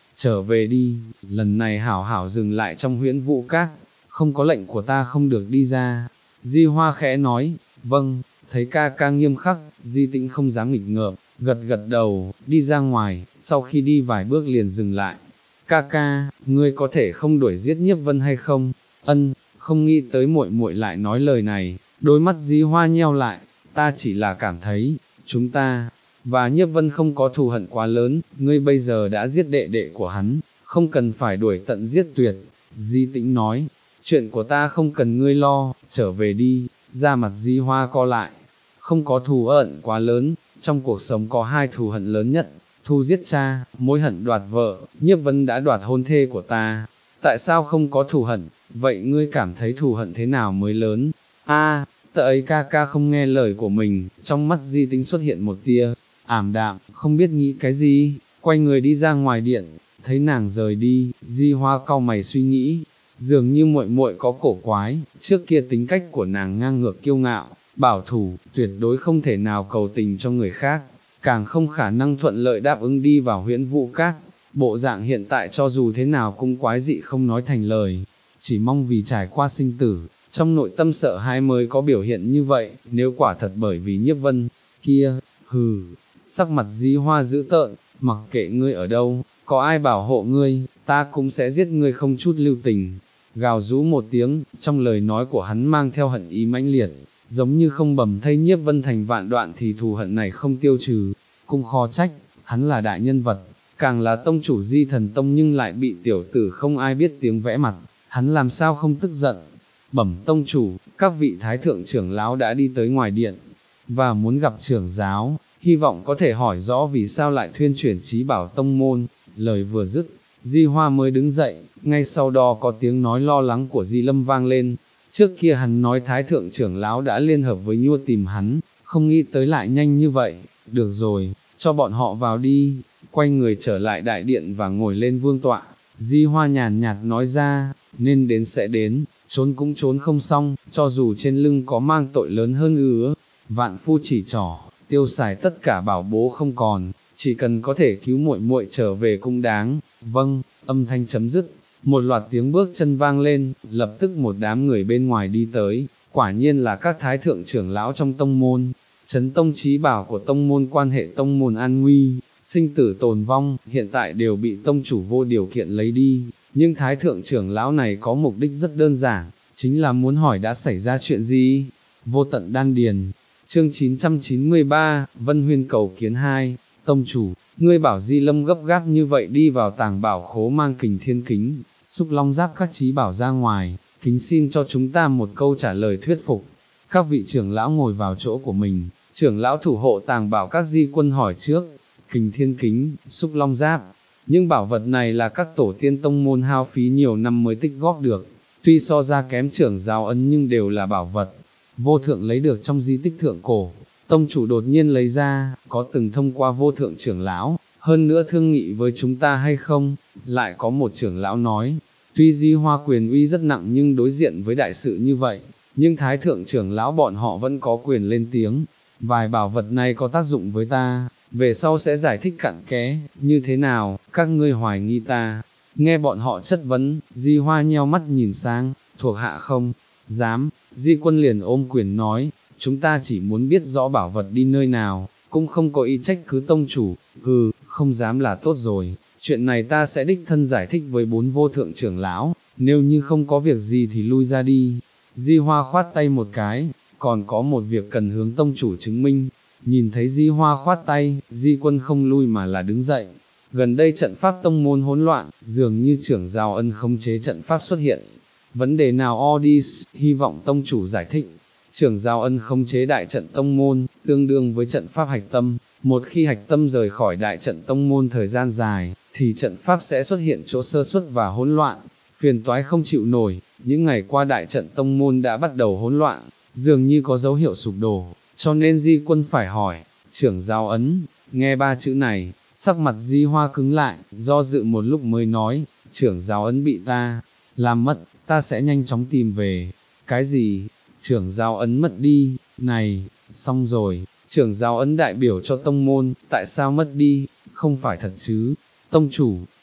trở về đi, lần này hảo hảo dừng lại trong huyễn vũ các, không có lệnh của ta không được đi ra. Di Hoa khẽ nói, vâng, thấy ca ca nghiêm khắc, Di Tĩnh không dám nghịch ngợm, gật gật đầu, đi ra ngoài, sau khi đi vài bước liền dừng lại. Ca ca, ngươi có thể không đuổi giết Nhiếp Vân hay không? Ân, không nghĩ tới muội muội lại nói lời này, đôi mắt Di Hoa nheo lại, ta chỉ là cảm thấy, chúng ta, và Nhiếp Vân không có thù hận quá lớn, ngươi bây giờ đã giết đệ đệ của hắn, không cần phải đuổi tận giết tuyệt. Di Tĩnh nói, chuyện của ta không cần ngươi lo, trở về đi. Da mặt Di Hoa co lại, không có thù hận quá lớn, trong cuộc sống có hai thù hận lớn nhất, thù giết cha, mối hận đoạt vợ, Nhiếp Vân đã đoạt hôn thê của ta, tại sao không có thù hận, vậy ngươi cảm thấy thù hận thế nào mới lớn? A, tợ ấy ca ca không nghe lời của mình, trong mắt Di Tĩnh xuất hiện một tia ảm đạm, không biết nghĩ cái gì, quay người đi ra ngoài điện, thấy nàng rời đi, Di Hoa cau mày suy nghĩ, dường như muội muội có cổ quái, trước kia tính cách của nàng ngang ngược kiêu ngạo, bảo thủ, tuyệt đối không thể nào cầu tình cho người khác, càng không khả năng thuận lợi đáp ứng đi vào huyễn vũ các, bộ dạng hiện tại cho dù thế nào cũng quái dị không nói thành lời, chỉ mong vì trải qua sinh tử, trong nội tâm sợ hãi mới có biểu hiện như vậy, nếu quả thật bởi vì Nhiếp Vân, kia, hừ, sắc mặt Di Hoa dữ tợn, mặc kệ ngươi ở đâu, có ai bảo hộ ngươi, ta cũng sẽ giết ngươi không chút lưu tình. Gào rú một tiếng, trong lời nói của hắn mang theo hận ý mãnh liệt, giống như không bầm thây Nhiếp Vân thành vạn đoạn thì thù hận này không tiêu trừ, cũng khó trách, hắn là đại nhân vật, càng là tông chủ Di Thần Tông nhưng lại bị tiểu tử không ai biết tiếng vẽ mặt, hắn làm sao không tức giận. Bẩm tông chủ, các vị thái thượng trưởng lão đã đi tới ngoài điện, và muốn gặp trưởng giáo, hy vọng có thể hỏi rõ vì sao lại thuyên chuyển trí bảo tông môn. Lời vừa dứt, Di Hoa mới đứng dậy, ngay sau đó có tiếng nói lo lắng của Di Lâm vang lên, trước kia hắn nói thái thượng trưởng lão đã liên hợp với Nhua tìm hắn, không nghĩ tới lại nhanh như vậy, được rồi, cho bọn họ vào đi, quay người trở lại đại điện và ngồi lên vương tọa, Di Hoa nhàn nhạt nói ra, nên đến sẽ đến, trốn cũng trốn không xong, cho dù trên lưng có mang tội lớn hơn ứa, vạn phu chỉ trỏ, tiêu xài tất cả bảo bố không còn, chỉ cần có thể cứu muội muội trở về cũng đáng. Vâng, âm thanh chấm dứt, một loạt tiếng bước chân vang lên, lập tức một đám người bên ngoài đi tới, quả nhiên là các thái thượng trưởng lão trong tông môn, chấn tông trí bảo của tông môn quan hệ tông môn an nguy, sinh tử tồn vong, hiện tại đều bị tông chủ vô điều kiện lấy đi, nhưng thái thượng trưởng lão này có mục đích rất đơn giản, chính là muốn hỏi đã xảy ra chuyện gì. Vô tận đan điền, chương chín trăm chín mươi ba, Vân Huyên cầu kiến hai, tông chủ, ngươi bảo Di Lâm gấp gáp như vậy đi vào tàng bảo khố mang kình thiên kính, xúc long giáp các trí bảo ra ngoài, kính xin cho chúng ta một câu trả lời thuyết phục. Các vị trưởng lão ngồi vào chỗ của mình, trưởng lão thủ hộ tàng bảo các di quân hỏi trước, kình thiên kính, xúc long giáp, nhưng bảo vật này là các tổ tiên tông môn hao phí nhiều năm mới tích góp được, tuy so ra kém trưởng giáo ấn nhưng đều là bảo vật, vô thượng lấy được trong di tích thượng cổ. Tông chủ đột nhiên lấy ra, có từng thông qua vô thượng trưởng lão, hơn nữa thương nghị với chúng ta hay không, lại có một trưởng lão nói, tuy Di Hoa quyền uy rất nặng nhưng đối diện với đại sự như vậy, nhưng thái thượng trưởng lão bọn họ vẫn có quyền lên tiếng, vài bảo vật này có tác dụng với ta, về sau sẽ giải thích cặn kẽ, như thế nào, các ngươi hoài nghi ta. Nghe bọn họ chất vấn, Di Hoa nheo mắt nhìn sang, thuộc hạ không dám, Di Quân liền ôm quyền nói, chúng ta chỉ muốn biết rõ bảo vật đi nơi nào, cũng không có ý trách cứ tông chủ, hừ, không dám là tốt rồi, chuyện này ta sẽ đích thân giải thích với bốn vô thượng trưởng lão, nếu như không có việc gì thì lui ra đi. Di Hoa khoát tay một cái, còn có một việc cần hướng tông chủ chứng minh. Nhìn thấy Di Hoa khoát tay, Di Quân không lui mà là đứng dậy. Gần đây trận pháp tông môn hỗn loạn, dường như trưởng giáo ân khống chế trận pháp xuất hiện. Vấn đề nào Odys, hy vọng tông chủ giải thích. Trưởng giáo ân khống chế đại trận tông môn, tương đương với trận pháp hạch tâm. Một khi hạch tâm rời khỏi đại trận tông môn thời gian dài, thì trận pháp sẽ xuất hiện chỗ sơ suất và hỗn loạn, phiền toái không chịu nổi. Những ngày qua đại trận tông môn đã bắt đầu hỗn loạn, dường như có dấu hiệu sụp đổ, cho nên Di Quân phải hỏi, trưởng giáo ấn, nghe ba chữ này, sắc mặt Di Hoa cứng lại, do dự một lúc mới nói, trưởng giáo ấn bị ta làm mất, ta sẽ nhanh chóng tìm về. Cái gì? Trưởng giáo ấn mất đi? Này, xong rồi, trưởng giáo ấn đại biểu cho tông môn, tại sao mất đi? Không phải thật chứ? Tông chủ,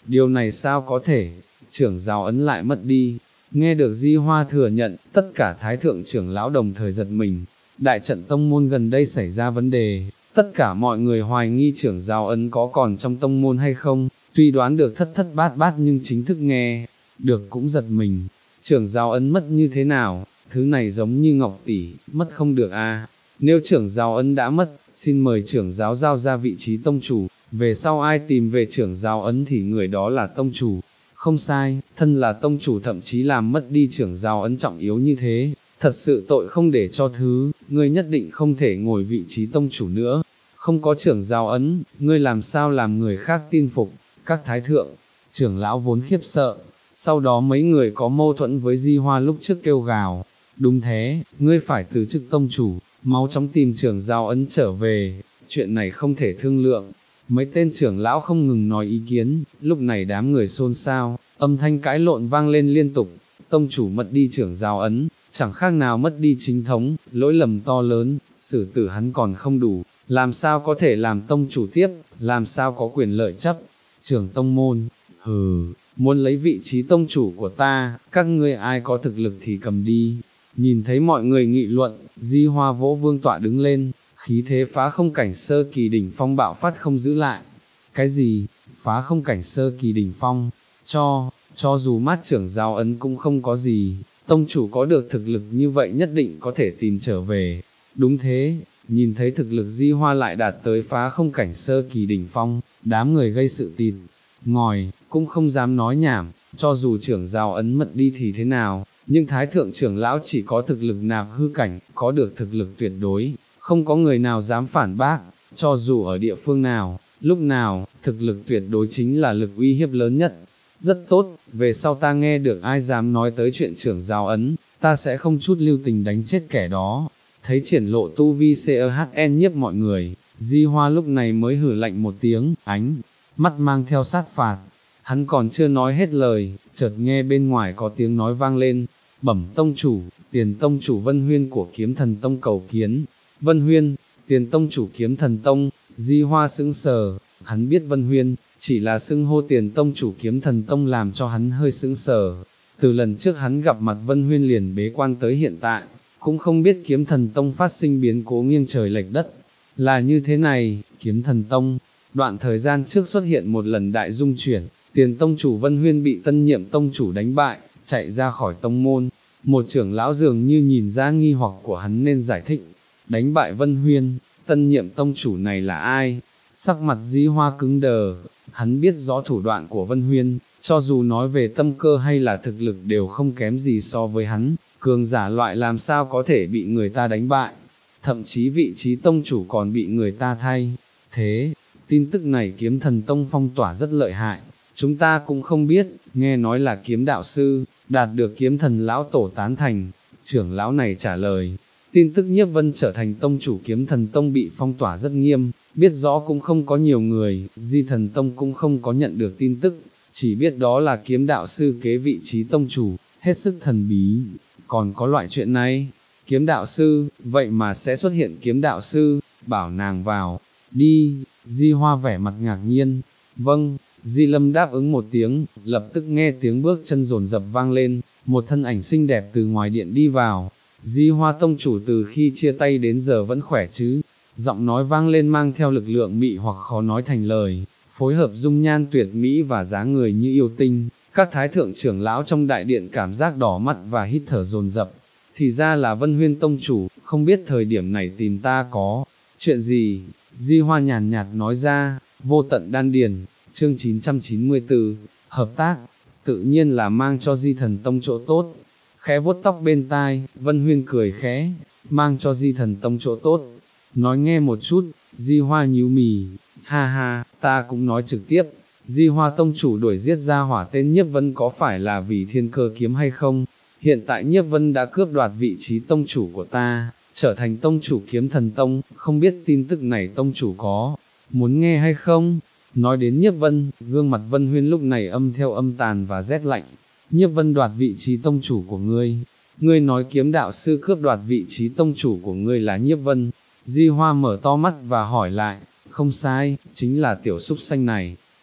điều này sao có thể, trưởng giáo ấn lại mất đi. Nghe được Di Hoa thừa nhận, tất cả thái thượng trưởng lão đồng thời giật mình, đại trận tông môn gần đây xảy ra vấn đề, tất cả mọi người hoài nghi trưởng giáo ấn có còn trong tông môn hay không, tuy đoán được thất thất bát bát nhưng chính thức nghe, được cũng giật mình, trưởng giáo ấn mất như thế nào, thứ này giống như ngọc tỷ, mất không được a. À. Nếu trưởng giáo ấn đã mất, xin mời trưởng giáo giao ra vị trí tông chủ, về sau ai tìm về trưởng giáo ấn thì người đó là tông chủ. Không sai, thân là tông chủ thậm chí làm mất đi trưởng giáo ấn trọng yếu như thế, thật sự tội không để cho thứ, ngươi nhất định không thể ngồi vị trí tông chủ nữa, không có trưởng giáo ấn, ngươi làm sao làm người khác tin phục, các thái thượng, trưởng lão vốn khiếp sợ, sau đó mấy người có mâu thuẫn với Di Hoa lúc trước kêu gào, đúng thế, ngươi phải từ chức tông chủ, mau chóng tìm trưởng giáo ấn trở về, chuyện này không thể thương lượng. Mấy tên trưởng lão không ngừng nói ý kiến, lúc này đám người xôn xao, âm thanh cãi lộn vang lên liên tục, tông chủ mất đi trưởng giáo ấn, chẳng khác nào mất đi chính thống, lỗi lầm to lớn, xử tử hắn còn không đủ, làm sao có thể làm tông chủ tiếp, làm sao có quyền lợi chấp, trưởng tông môn, hừ, muốn lấy vị trí tông chủ của ta, các ngươi ai có thực lực thì cầm đi. Nhìn thấy mọi người nghị luận, Di Hoa vỗ vương tọa đứng lên, khí thế phá không cảnh sơ kỳ đỉnh phong bạo phát không giữ lại. Cái gì, phá không cảnh sơ kỳ đỉnh phong, cho, cho dù mát trưởng giáo ấn cũng không có gì, tông chủ có được thực lực như vậy nhất định có thể tìm trở về. Đúng thế, nhìn thấy thực lực Di Hoa lại đạt tới phá không cảnh sơ kỳ đỉnh phong, đám người gây sự tịt, ngòi, cũng không dám nói nhảm, cho dù trưởng giáo ấn mất đi thì thế nào, nhưng thái thượng trưởng lão chỉ có thực lực nạp hư cảnh, có được thực lực tuyệt đối. Không có người nào dám phản bác, cho dù ở địa phương nào, lúc nào, thực lực tuyệt đối chính là lực uy hiếp lớn nhất. Rất tốt, về sau ta nghe được ai dám nói tới chuyện trưởng giáo ấn, ta sẽ không chút lưu tình đánh chết kẻ đó. Thấy triển lộ tu vi xê e hát en nhiếp mọi người, Di Hoa lúc này mới hử lạnh một tiếng, ánh, mắt mang theo sát phạt. Hắn còn chưa nói hết lời, chợt nghe bên ngoài có tiếng nói vang lên, bẩm tông chủ, tiền tông chủ Vân Huyên của Kiếm Thần Tông cầu kiến. Vân Huyên, tiền tông chủ Kiếm Thần Tông, Di Hoa sững sờ, hắn biết Vân Huyên, chỉ là xưng hô tiền tông chủ Kiếm Thần Tông làm cho hắn hơi sững sờ. Từ lần trước hắn gặp mặt Vân Huyên liền bế quan tới hiện tại, cũng không biết Kiếm Thần Tông phát sinh biến cố nghiêng trời lệch đất. Là như thế này, Kiếm Thần Tông, đoạn thời gian trước xuất hiện một lần đại dung chuyển, tiền tông chủ Vân Huyên bị tân nhiệm tông chủ đánh bại, chạy ra khỏi tông môn. Một trưởng lão dường như nhìn ra nghi hoặc của hắn nên giải thích. Đánh bại Vân Huyên, tân nhiệm tông chủ này là ai? Sắc mặt Di Hoa cứng đờ, hắn biết rõ thủ đoạn của Vân Huyên, cho dù nói về tâm cơ hay là thực lực đều không kém gì so với hắn, cường giả loại làm sao có thể bị người ta đánh bại, thậm chí vị trí tông chủ còn bị người ta thay. Thế, tin tức này Kiếm Thần Tông phong tỏa rất lợi hại, chúng ta cũng không biết, nghe nói là kiếm đạo sư, đạt được kiếm thần lão tổ tán thành, trưởng lão này trả lời. Tin tức Nhiếp Vân trở thành tông chủ Kiếm Thần Tông bị phong tỏa rất nghiêm, biết rõ cũng không có nhiều người, Di Thần Tông cũng không có nhận được tin tức, chỉ biết đó là kiếm đạo sư kế vị trí tông chủ, hết sức thần bí. Còn có loại chuyện này, kiếm đạo sư, vậy mà sẽ xuất hiện kiếm đạo sư, bảo nàng vào, đi. Di Hoa vẻ mặt ngạc nhiên, vâng. Di Lâm đáp ứng một tiếng, lập tức nghe tiếng bước chân dồn dập vang lên, một thân ảnh xinh đẹp từ ngoài điện đi vào. Di Hoa tông chủ từ khi chia tay đến giờ vẫn khỏe chứ? Giọng nói vang lên mang theo lực lượng mị hoặc khó nói thành lời, phối hợp dung nhan tuyệt mỹ và dáng người như yêu tinh. Các thái thượng trưởng lão trong đại điện cảm giác đỏ mắt và hít thở dồn dập. Thì ra là Vân Huyên tông chủ, không biết thời điểm này tìm ta có chuyện gì? Di Hoa nhàn nhạt nói ra. Vô tận đan điền. Chương chín trăm chín mươi tư, hợp tác, tự nhiên là mang cho Di Thần Tông chỗ tốt. Khẽ vuốt tóc bên tai, Vân Huyên cười khẽ, mang cho Di Thần Tông chỗ tốt. Nói nghe một chút, Di Hoa nhíu mì, ha ha, ta cũng nói trực tiếp. Di Hoa tông chủ đuổi giết ra hỏa tên Nhiếp Vân có phải là vì thiên cơ kiếm hay không? Hiện tại Nhiếp Vân đã cướp đoạt vị trí tông chủ của ta, trở thành tông chủ Kiếm Thần Tông, không biết tin tức này tông chủ có muốn nghe hay không? Nói đến Nhiếp Vân, gương mặt Vân Huyên lúc này âm theo âm tàn và rét lạnh. Nhiếp Vân đoạt vị trí tông chủ của ngươi, ngươi nói kiếm đạo sư cướp đoạt vị trí tông chủ của ngươi là Nhiếp Vân. Di Hoa mở to mắt và hỏi lại, không sai, chính là tiểu súc xanh này.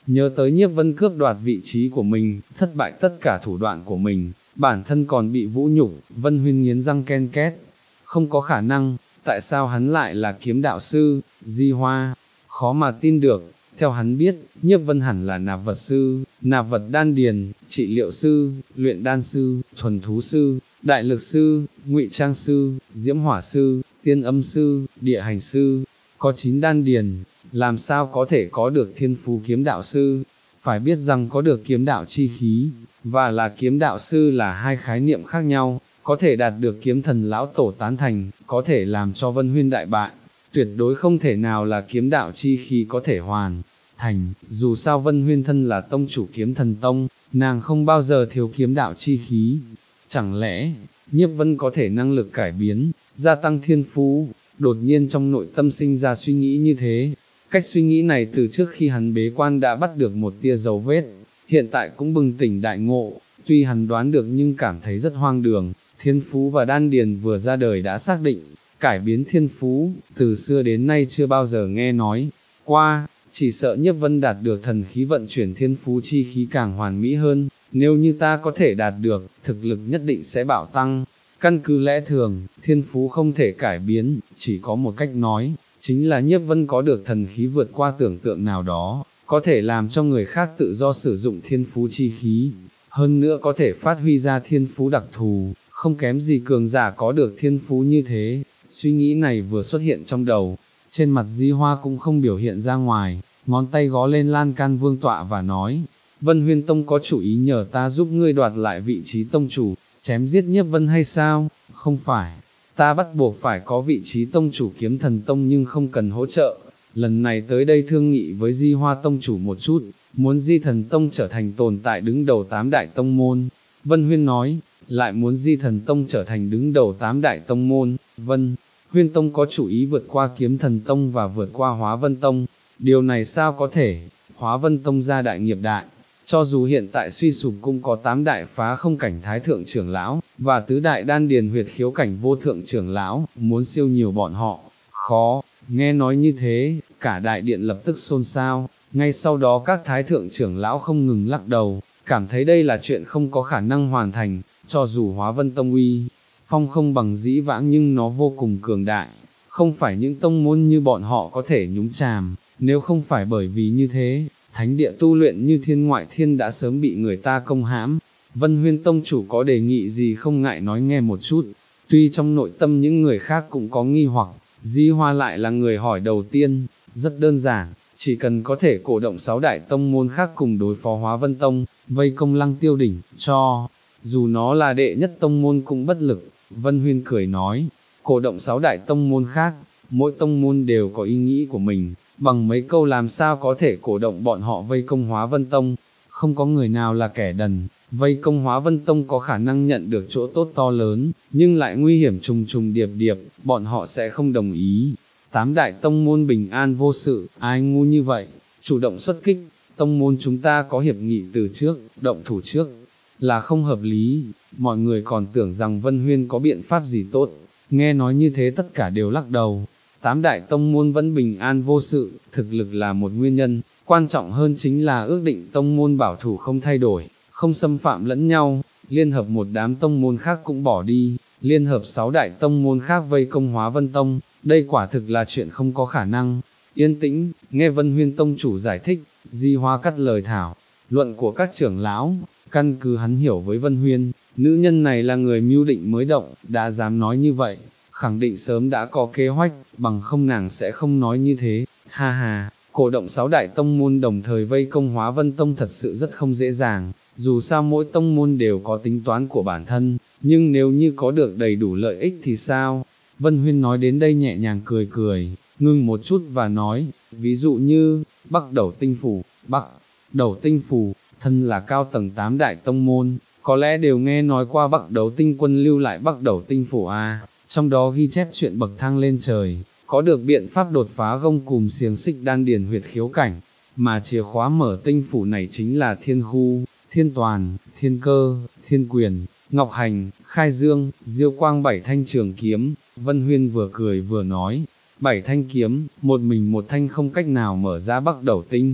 nhớ tới Nhiếp Vân cướp đoạt vị trí của mình, thất bại tất cả thủ đoạn của mình, bản thân còn bị vũ nhục, Vân Huyên nghiến răng ken két, không có khả năng, tại sao hắn lại là kiếm đạo sư, Di Hoa, khó mà tin được, theo hắn biết, Nhiếp Vân hẳn là nạp vật sư, nạp vật đan điền, trị liệu sư, luyện đan sư, thuần thú sư, đại lực sư, ngụy trang sư, diễm hỏa sư, tiên âm sư, địa hành sư, có chín đan điền, làm sao có thể có được thiên phú kiếm đạo sư, phải biết rằng có được kiếm đạo chi khí, và là kiếm đạo sư là hai khái niệm khác nhau, có thể đạt được kiếm thần lão tổ tán thành, có thể làm cho Vân Huyên đại bại, tuyệt đối không thể nào là kiếm đạo chi khí có thể hoàn thành, dù sao Vân Huyên thân là tông chủ kiếm thần tông, nàng không bao giờ thiếu kiếm đạo chi khí, chẳng lẽ, Nhiếp Vân có thể năng lực cải biến, gia tăng thiên phú, đột nhiên trong nội tâm sinh ra suy nghĩ như thế, cách suy nghĩ này từ trước khi hắn bế quan đã bắt được một tia dấu vết, hiện tại cũng bừng tỉnh đại ngộ, tuy hắn đoán được nhưng cảm thấy rất hoang đường, thiên phú và đan điền vừa ra đời đã xác định, cải biến thiên phú, từ xưa đến nay chưa bao giờ nghe nói qua, chỉ sợ Nhiếp Vân đạt được thần khí vận chuyển thiên phú chi khí càng hoàn mỹ hơn, nếu như ta có thể đạt được, thực lực nhất định sẽ bạo tăng. Căn cứ lẽ thường, thiên phú không thể cải biến, chỉ có một cách nói, chính là Nhiếp Vân có được thần khí vượt qua tưởng tượng nào đó, có thể làm cho người khác tự do sử dụng thiên phú chi khí, hơn nữa có thể phát huy ra thiên phú đặc thù, không kém gì cường giả có được thiên phú như thế. Suy nghĩ này vừa xuất hiện trong đầu, trên mặt Di Hoa cũng không biểu hiện ra ngoài, ngón tay gõ lên lan can vương tọa và nói, Vân Huyên Tông có chủ ý nhờ ta giúp ngươi đoạt lại vị trí tông chủ, chém giết Nhiếp Vân hay sao? Không phải, ta bắt buộc phải có vị trí tông chủ kiếm thần tông nhưng không cần hỗ trợ, lần này tới đây thương nghị với Di Hoa tông chủ một chút, muốn Di thần tông trở thành tồn tại đứng đầu tám đại tông môn. Vân Huyên nói, lại muốn Di thần tông trở thành đứng đầu tám đại tông môn. Vân Huyên Tông có chủ ý vượt qua kiếm thần tông và vượt qua Hóa Vân Tông, điều này sao có thể, Hóa Vân Tông gia đại nghiệp đại, cho dù hiện tại suy sụp cũng có tám đại phá không cảnh thái thượng trưởng lão, và tứ đại đan điền huyệt khiếu cảnh vô thượng trưởng lão, muốn siêu nhiều bọn họ, khó, nghe nói như thế, cả đại điện lập tức xôn xao, ngay sau đó các thái thượng trưởng lão không ngừng lắc đầu, cảm thấy đây là chuyện không có khả năng hoàn thành, cho dù Hóa Vân Tông uy phong không bằng dĩ vãng nhưng nó vô cùng cường đại, không phải những tông môn như bọn họ có thể nhúng chàm, nếu không phải bởi vì như thế, thánh địa tu luyện như Thiên Ngoại Thiên đã sớm bị người ta công hãm. Vân Huyên Tông chủ có đề nghị gì không ngại nói nghe một chút, tuy trong nội tâm những người khác cũng có nghi hoặc, Di Hoa lại là người hỏi đầu tiên, rất đơn giản, chỉ cần có thể cổ động sáu đại tông môn khác cùng đối phó Hóa Vân Tông, vây công Lăng Tiêu Đỉnh, cho dù nó là đệ nhất tông môn cũng bất lực. Vân Huyên cười nói, cổ động sáu đại tông môn khác, mỗi tông môn đều có ý nghĩ của mình, bằng mấy câu làm sao có thể cổ động bọn họ vây công Hóa Vân Tông, không có người nào là kẻ đần, vây công Hóa Vân Tông có khả năng nhận được chỗ tốt to lớn, nhưng lại nguy hiểm trùng trùng điệp điệp, bọn họ sẽ không đồng ý. Tám đại tông môn bình an vô sự, ai ngu như vậy, chủ động xuất kích, tông môn chúng ta có hiệp nghị từ trước, động thủ trước, là không hợp lý, mọi người còn tưởng rằng Vân Huyên có biện pháp gì tốt, nghe nói như thế tất cả đều lắc đầu. Tám đại tông môn vẫn bình an vô sự, thực lực là một nguyên nhân, quan trọng hơn chính là ước định tông môn bảo thủ không thay đổi, không xâm phạm lẫn nhau, liên hợp một đám tông môn khác cũng bỏ đi, liên hợp sáu đại tông môn khác vây công Hóa Vân Tông, đây quả thực là chuyện không có khả năng. Yên tĩnh, nghe Vân Huyên Tông chủ giải thích, Di Hoa cắt lời thảo luận của các trưởng lão, căn cứ hắn hiểu với Vân Huyên, nữ nhân này là người mưu định mới động, đã dám nói như vậy, khẳng định sớm đã có kế hoạch, bằng không nàng sẽ không nói như thế, ha ha, cổ động sáu đại tông môn đồng thời vây công Hóa Vân Tông thật sự rất không dễ dàng, dù sao mỗi tông môn đều có tính toán của bản thân, nhưng nếu như có được đầy đủ lợi ích thì sao? Vân Huyên nói đến đây nhẹ nhàng cười cười, ngưng một chút và nói, ví dụ như, Bắc Đầu Tinh Phủ, Bắc Đầu Tinh Phủ, thân là cao tầng tám đại tông môn, có lẽ đều nghe nói qua Bắc Đấu Tinh Quân lưu lại Bắc Đầu Tinh Phủ a, trong đó ghi chép chuyện bậc thang lên trời, có được biện pháp đột phá gông cùm xiềng xích đan điền huyệt khiếu cảnh, mà chìa khóa mở tinh phủ này chính là Thiên Khu, Thiên Toàn, Thiên Cơ, Thiên Quyền, Ngọc Hành, Khai Dương, Diêu Quang bảy thanh trường kiếm. Vân Huyên vừa cười vừa nói, bảy thanh kiếm, một mình một thanh không cách nào mở ra Bắc Đầu Tinh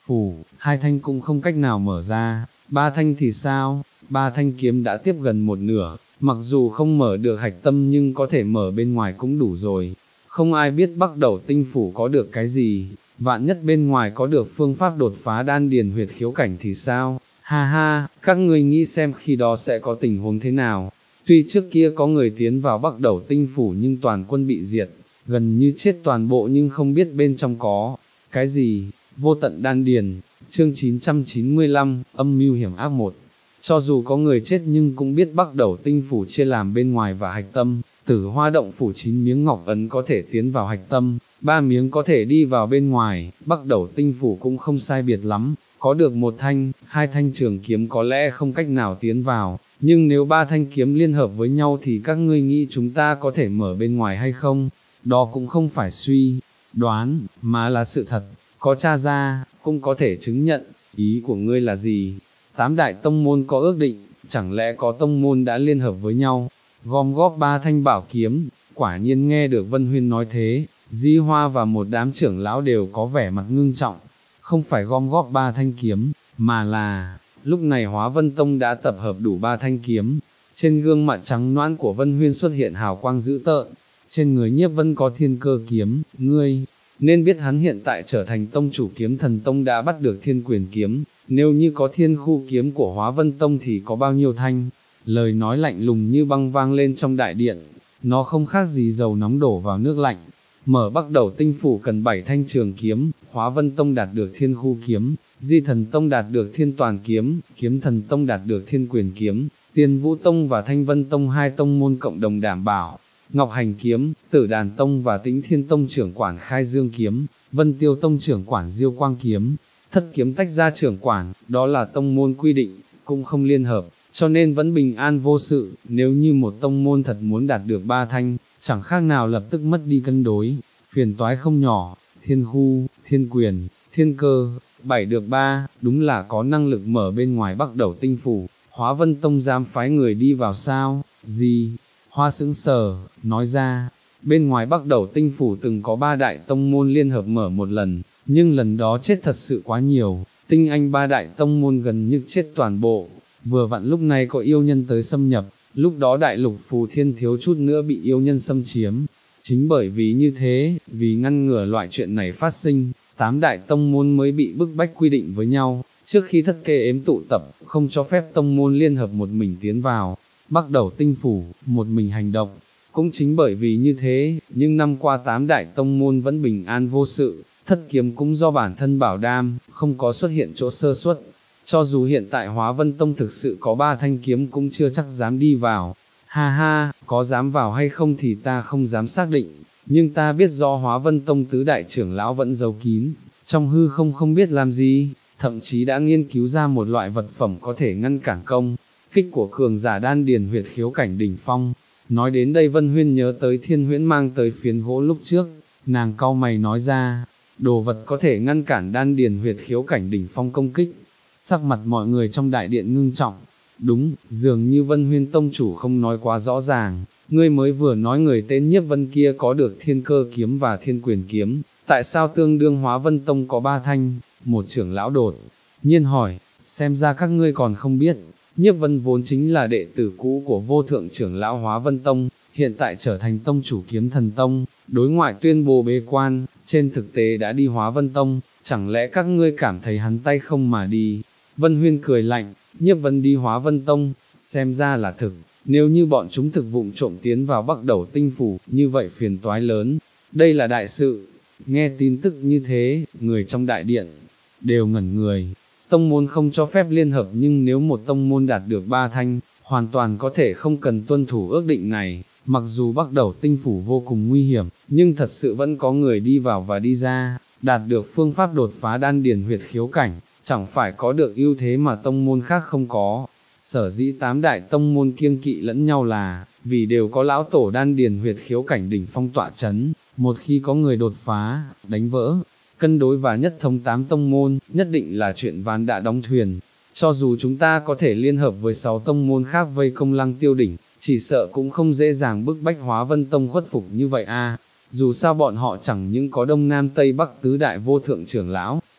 phủ, hai thanh cũng không cách nào mở ra, ba thanh thì sao, ba thanh kiếm đã tiếp gần một nửa, mặc dù không mở được hạch tâm nhưng có thể mở bên ngoài cũng đủ rồi, không ai biết Bắc Đẩu Tinh Phủ có được cái gì, vạn nhất bên ngoài có được phương pháp đột phá đan điền huyệt khiếu cảnh thì sao, ha ha, các ngươi nghĩ xem khi đó sẽ có tình huống thế nào, tuy trước kia có người tiến vào Bắc Đẩu Tinh Phủ nhưng toàn quân bị diệt, gần như chết toàn bộ nhưng không biết bên trong có cái gì. Vô tận đan điền, chương chín trăm chín mươi lăm, âm mưu hiểm ác một. Cho dù có người chết nhưng cũng biết Bắc Đẩu Tinh Phủ chia làm bên ngoài và hạch tâm, Tử Hoa Động Phủ chín miếng ngọc ấn có thể tiến vào hạch tâm, ba miếng có thể đi vào bên ngoài, Bắc Đẩu Tinh Phủ cũng không sai biệt lắm, có được một thanh, hai thanh trường kiếm có lẽ không cách nào tiến vào, nhưng nếu ba thanh kiếm liên hợp với nhau thì các ngươi nghĩ chúng ta có thể mở bên ngoài hay không? Đó cũng không phải suy đoán, mà là sự thật, có tra ra, cũng có thể chứng nhận, ý của ngươi là gì? Tám đại tông môn có ước định, chẳng lẽ có tông môn đã liên hợp với nhau, gom góp ba thanh bảo kiếm, quả nhiên nghe được Vân Huyên nói thế, Di Hoa và một đám trưởng lão đều có vẻ mặt ngưng trọng, không phải gom góp ba thanh kiếm, mà là, lúc này Hóa Vân Tông đã tập hợp đủ ba thanh kiếm, trên gương mặt trắng nõn của Vân Huyên xuất hiện hào quang dữ tợn, trên người Nhiếp Vân có thiên cơ kiếm, ngươi, nên biết hắn hiện tại trở thành tông chủ Kiếm Thần Tông đã bắt được thiên quyền kiếm, nếu như có thiên khu kiếm của Hóa Vân Tông thì có bao nhiêu thanh, lời nói lạnh lùng như băng vang lên trong đại điện, nó không khác gì dầu nóng đổ vào nước lạnh. Mở Bắc Đẩu Tinh Phủ cần bảy thanh trường kiếm, Hóa Vân Tông đạt được thiên khu kiếm, Di Thần Tông đạt được thiên toàn kiếm, Kiếm Thần Tông đạt được thiên quyền kiếm, Tiên Vũ Tông và Thanh Vân Tông hai tông môn cộng đồng đảm bảo, Ngọc Hành Kiếm, Tử Đàn Tông và Tĩnh Thiên Tông trưởng quản Khai Dương Kiếm, Vân Tiêu Tông trưởng quản Diêu Quang Kiếm, Thất Kiếm tách ra trưởng quản, đó là tông môn quy định, cũng không liên hợp, cho nên vẫn bình an vô sự, nếu như một tông môn thật muốn đạt được ba thanh, chẳng khác nào lập tức mất đi cân đối, phiền toái không nhỏ, thiên khu, thiên quyền, thiên cơ, bảy được ba, đúng là có năng lực mở bên ngoài Bắc Đẩu Tinh Phủ, Hóa Vân Tông dám phái người đi vào sao, gì? Hoa sững sờ, nói ra, bên ngoài Bắc Đẩu Tinh Phủ từng có ba đại tông môn liên hợp mở một lần, nhưng lần đó chết thật sự quá nhiều, tinh anh ba đại tông môn gần như chết toàn bộ, vừa vặn lúc này có yêu nhân tới xâm nhập, lúc đó đại lục Phù Thiên thiếu chút nữa bị yêu nhân xâm chiếm, chính bởi vì như thế, vì ngăn ngừa loại chuyện này phát sinh, tám đại tông môn mới bị bức bách quy định với nhau, trước khi thất kê ếm tụ tập, không cho phép tông môn liên hợp một mình tiến vào. Bắc Đẩu Tinh Phủ, một mình hành động, cũng chính bởi vì như thế, nhưng năm qua tám đại tông môn vẫn bình an vô sự, Thất Kiếm cũng do bản thân bảo đảm, không có xuất hiện chỗ sơ suất, cho dù hiện tại Hóa Vân Tông thực sự có ba thanh kiếm cũng chưa chắc dám đi vào, ha ha, có dám vào hay không thì ta không dám xác định, nhưng ta biết do Hóa Vân Tông tứ đại trưởng lão vẫn giấu kín, trong hư không không biết làm gì, thậm chí đã nghiên cứu ra một loại vật phẩm có thể ngăn cản công kích của cường giả đan điền huyệt khiếu cảnh đỉnh phong. Nói đến đây Vân Huyên nhớ tới Thiên Huyễn mang tới phiến gỗ lúc trước, nàng cau mày nói ra, đồ vật có thể ngăn cản đan điền huyệt khiếu cảnh đỉnh phong công kích. Sắc mặt mọi người trong đại điện ngưng trọng, đúng, dường như Vân Huyên tông chủ không nói quá rõ ràng, ngươi mới vừa nói người tên Nhiếp Vân kia có được thiên cơ kiếm và thiên quyền kiếm, tại sao tương đương Hóa Vân Tông có ba thanh? Một trưởng lão đột nhiên hỏi, xem ra các ngươi còn không biết. Nhiếp Vân vốn chính là đệ tử cũ của vô thượng trưởng lão Hóa Vân Tông, hiện tại trở thành tông chủ Kiếm Thần Tông, đối ngoại tuyên bố bế quan, trên thực tế đã đi Hóa Vân Tông, chẳng lẽ các ngươi cảm thấy hắn tay không mà đi? Vân Huyên cười lạnh, Nhiếp Vân đi Hóa Vân Tông, xem ra là thực, nếu như bọn chúng thực vụng trộm tiến vào Bắc Đẩu Tinh Phủ, như vậy phiền toái lớn, đây là đại sự. Nghe tin tức như thế, người trong đại điện đều ngẩn người. Tông môn không cho phép liên hợp nhưng nếu một tông môn đạt được ba thanh, hoàn toàn có thể không cần tuân thủ ước định này, mặc dù Bắc Đẩu Tinh Phủ vô cùng nguy hiểm, nhưng thật sự vẫn có người đi vào và đi ra, đạt được phương pháp đột phá đan điền huyệt khiếu cảnh, chẳng phải có được ưu thế mà tông môn khác không có. Sở dĩ tám đại tông môn kiêng kỵ lẫn nhau là, vì đều có lão tổ đan điền huyệt khiếu cảnh đỉnh phong tọa chấn, một khi có người đột phá, đánh vỡ cân đối và nhất thống tám tông môn, nhất định là chuyện ván đã đóng thuyền. Cho dù chúng ta có thể liên hợp với sáu tông môn khác vây công Lăng Tiêu đỉnh, chỉ sợ cũng không dễ dàng bức bách Hóa Vân Tông khuất phục như vậy a. Dù sao bọn họ chẳng những có Đông Nam Tây Bắc tứ đại vô thượng trưởng lão,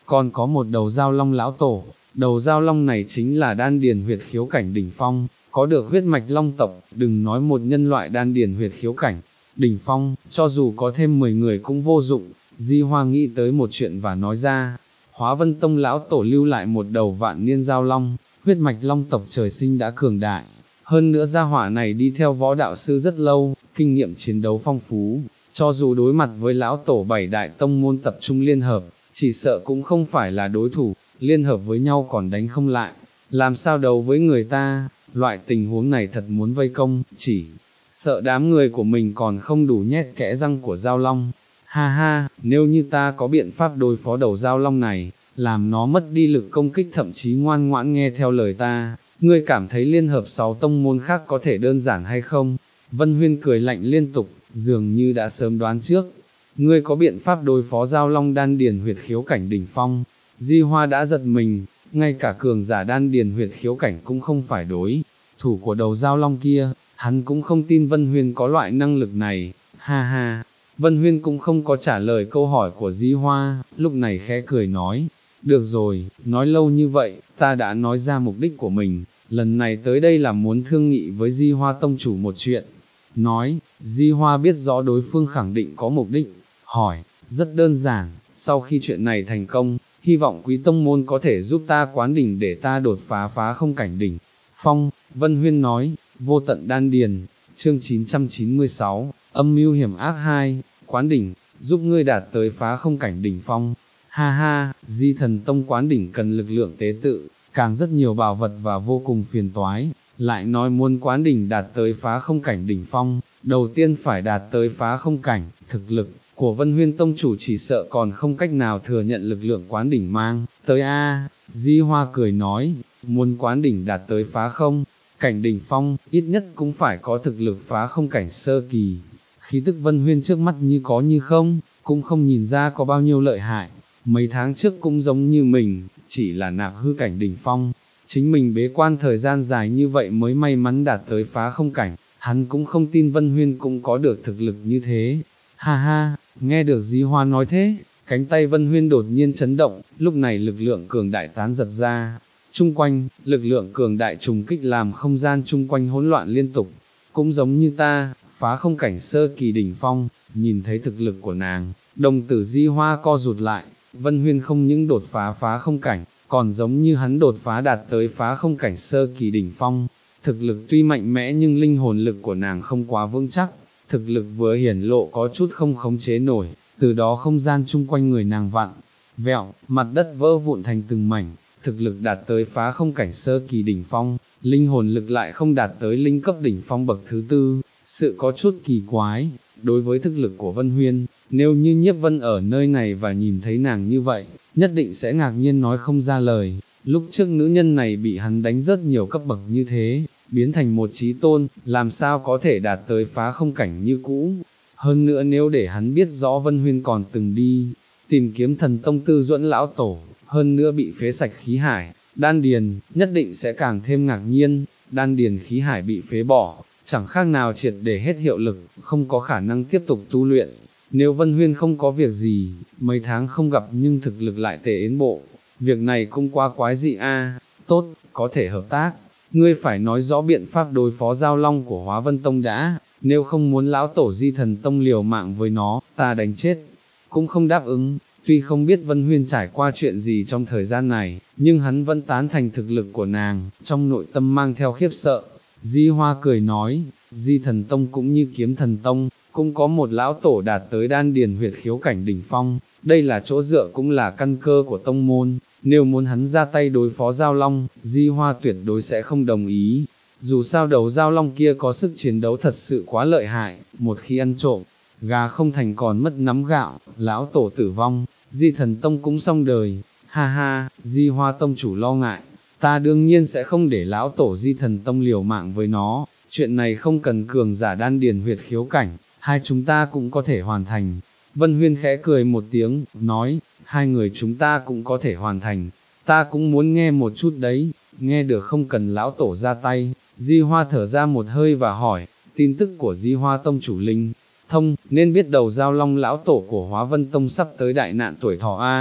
còn có một đầu giao long lão tổ, đầu giao long này chính là đan điền huyệt khiếu cảnh đỉnh phong, có được huyết mạch long tộc, đừng nói một nhân loại đan điền huyệt khiếu cảnh đỉnh phong, cho dù có thêm mười người cũng vô dụng. Di Hoa nghĩ tới một chuyện và nói ra, Hóa Vân Tông lão tổ lưu lại một đầu vạn niên giao long, huyết mạch long tộc trời sinh đã cường đại, hơn nữa gia hỏa này đi theo võ đạo sư rất lâu, kinh nghiệm chiến đấu phong phú, cho dù đối mặt với lão tổ bảy đại tông môn tập trung liên hợp, chỉ sợ cũng không phải là đối thủ, liên hợp với nhau còn đánh không lại, làm sao đấu với người ta, loại tình huống này thật muốn vây công, chỉ sợ đám người của mình còn không đủ nhét kẽ răng của giao long. Ha ha, nếu như ta có biện pháp đối phó đầu giao long này, làm nó mất đi lực công kích thậm chí ngoan ngoãn nghe theo lời ta, ngươi cảm thấy liên hợp sáu tông môn khác có thể đơn giản hay không? Vân Huyên cười lạnh liên tục, dường như đã sớm đoán trước. Ngươi có biện pháp đối phó giao long đan điền huyệt khiếu cảnh đỉnh phong? Di Hoa đã giật mình, ngay cả cường giả đan điền huyệt khiếu cảnh cũng không phải đối thủ của đầu giao long kia, hắn cũng không tin Vân Huyên có loại năng lực này. Ha ha. Vân Huyên cũng không có trả lời câu hỏi của Di Hoa, lúc này khẽ cười nói, được rồi, nói lâu như vậy, ta đã nói ra mục đích của mình, lần này tới đây là muốn thương nghị với Di Hoa tông chủ một chuyện. Nói, Di Hoa biết rõ đối phương khẳng định có mục đích, hỏi, rất đơn giản, sau khi chuyện này thành công, hy vọng quý tông môn có thể giúp ta quán đỉnh để ta đột phá phá không cảnh đỉnh. Phong, Vân Huyên nói, vô tận đan điền, chương chín trăm chín mươi sáu, âm mưu hiểm ác hai, quán đỉnh, giúp ngươi đạt tới phá không cảnh đỉnh phong. Ha ha, Di Thần Tông quán đỉnh cần lực lượng tế tự, càng rất nhiều bảo vật và vô cùng phiền toái, lại nói muốn quán đỉnh đạt tới phá không cảnh đỉnh phong, đầu tiên phải đạt tới phá không cảnh, thực lực của Vân Huyên Tông chủ chỉ sợ còn không cách nào thừa nhận lực lượng quán đỉnh mang tới a. Di Hoa cười nói, muốn quán đỉnh đạt tới phá không cảnh đỉnh phong, ít nhất cũng phải có thực lực phá không cảnh sơ kỳ. Khí tức Vân Huyên trước mắt như có như không, cũng không nhìn ra có bao nhiêu lợi hại, mấy tháng trước cũng giống như mình, chỉ là nạp hư cảnh đỉnh phong, chính mình bế quan thời gian dài như vậy mới may mắn đạt tới phá không cảnh, hắn cũng không tin Vân Huyên cũng có được thực lực như thế. Ha ha, nghe được Di Hoa nói thế, cánh tay Vân Huyên đột nhiên chấn động, lúc này lực lượng cường đại tán giật ra, chung quanh, lực lượng cường đại trùng kích làm không gian chung quanh hỗn loạn liên tục, cũng giống như ta, phá không cảnh sơ kỳ đỉnh phong, nhìn thấy thực lực của nàng, đồng tử Di Hoa co rụt lại, Vân Huyên không những đột phá phá không cảnh, còn giống như hắn đột phá đạt tới phá không cảnh sơ kỳ đỉnh phong, thực lực tuy mạnh mẽ nhưng linh hồn lực của nàng không quá vững chắc, thực lực vừa hiển lộ có chút không khống chế nổi, từ đó không gian chung quanh người nàng vặn, vẹo, mặt đất vỡ vụn thành từng mảnh, thực lực đạt tới phá không cảnh sơ kỳ đỉnh phong, linh hồn lực lại không đạt tới linh cấp đỉnh phong bậc thứ tư, sự có chút kỳ quái, đối với thực lực của Vân Huyên, nếu như Nhiếp Vân ở nơi này và nhìn thấy nàng như vậy, nhất định sẽ ngạc nhiên nói không ra lời, lúc trước nữ nhân này bị hắn đánh rất nhiều cấp bậc như thế, biến thành một chí tôn, làm sao có thể đạt tới phá không cảnh như cũ, hơn nữa nếu để hắn biết rõ Vân Huyên còn từng đi, tìm kiếm thần tông tư duẫn lão tổ, hơn nữa bị phế sạch khí hải, đan điền, nhất định sẽ càng thêm ngạc nhiên, đan điền khí hải bị phế bỏ, chẳng khác nào triệt để hết hiệu lực, không có khả năng tiếp tục tu luyện. Nếu Vân Huyên không có việc gì, mấy tháng không gặp nhưng thực lực lại tệ yến bộ, việc này cũng quá quái dị a. Tốt, có thể hợp tác, ngươi phải nói rõ biện pháp đối phó giao long của Hóa Vân Tông đã, nếu không muốn lão tổ Di Thần Tông liều mạng với nó, ta đánh chết, cũng không đáp ứng. Tuy không biết Vân Huyên trải qua chuyện gì trong thời gian này, nhưng hắn vẫn tán thành thực lực của nàng, trong nội tâm mang theo khiếp sợ. Di Hoa cười nói, Di Thần Tông cũng như Kiếm Thần Tông, cũng có một lão tổ đạt tới đan điền huyệt khiếu cảnh đỉnh phong, đây là chỗ dựa cũng là căn cơ của tông môn, nếu muốn hắn ra tay đối phó giao long, Di Hoa tuyệt đối sẽ không đồng ý. Dù sao đầu giao long kia có sức chiến đấu thật sự quá lợi hại, một khi ăn trộm, gà không thành còn mất nắm gạo, lão tổ tử vong, Di Thần Tông cũng xong đời. Ha ha, Di Hoa tông chủ lo ngại, ta đương nhiên sẽ không để lão tổ Di Thần Tông liều mạng với nó, chuyện này không cần cường giả đan điền huyệt khiếu cảnh, hai chúng ta cũng có thể hoàn thành. Vân Huyên khẽ cười một tiếng, nói, hai người chúng ta cũng có thể hoàn thành, ta cũng muốn nghe một chút đấy. Nghe được không cần lão tổ ra tay, Di Hoa thở ra một hơi và hỏi, tin tức của Di Hoa tông chủ linh thông, nên biết đầu giao long lão tổ của Hóa Vân Tông sắp tới đại nạn tuổi thọ a.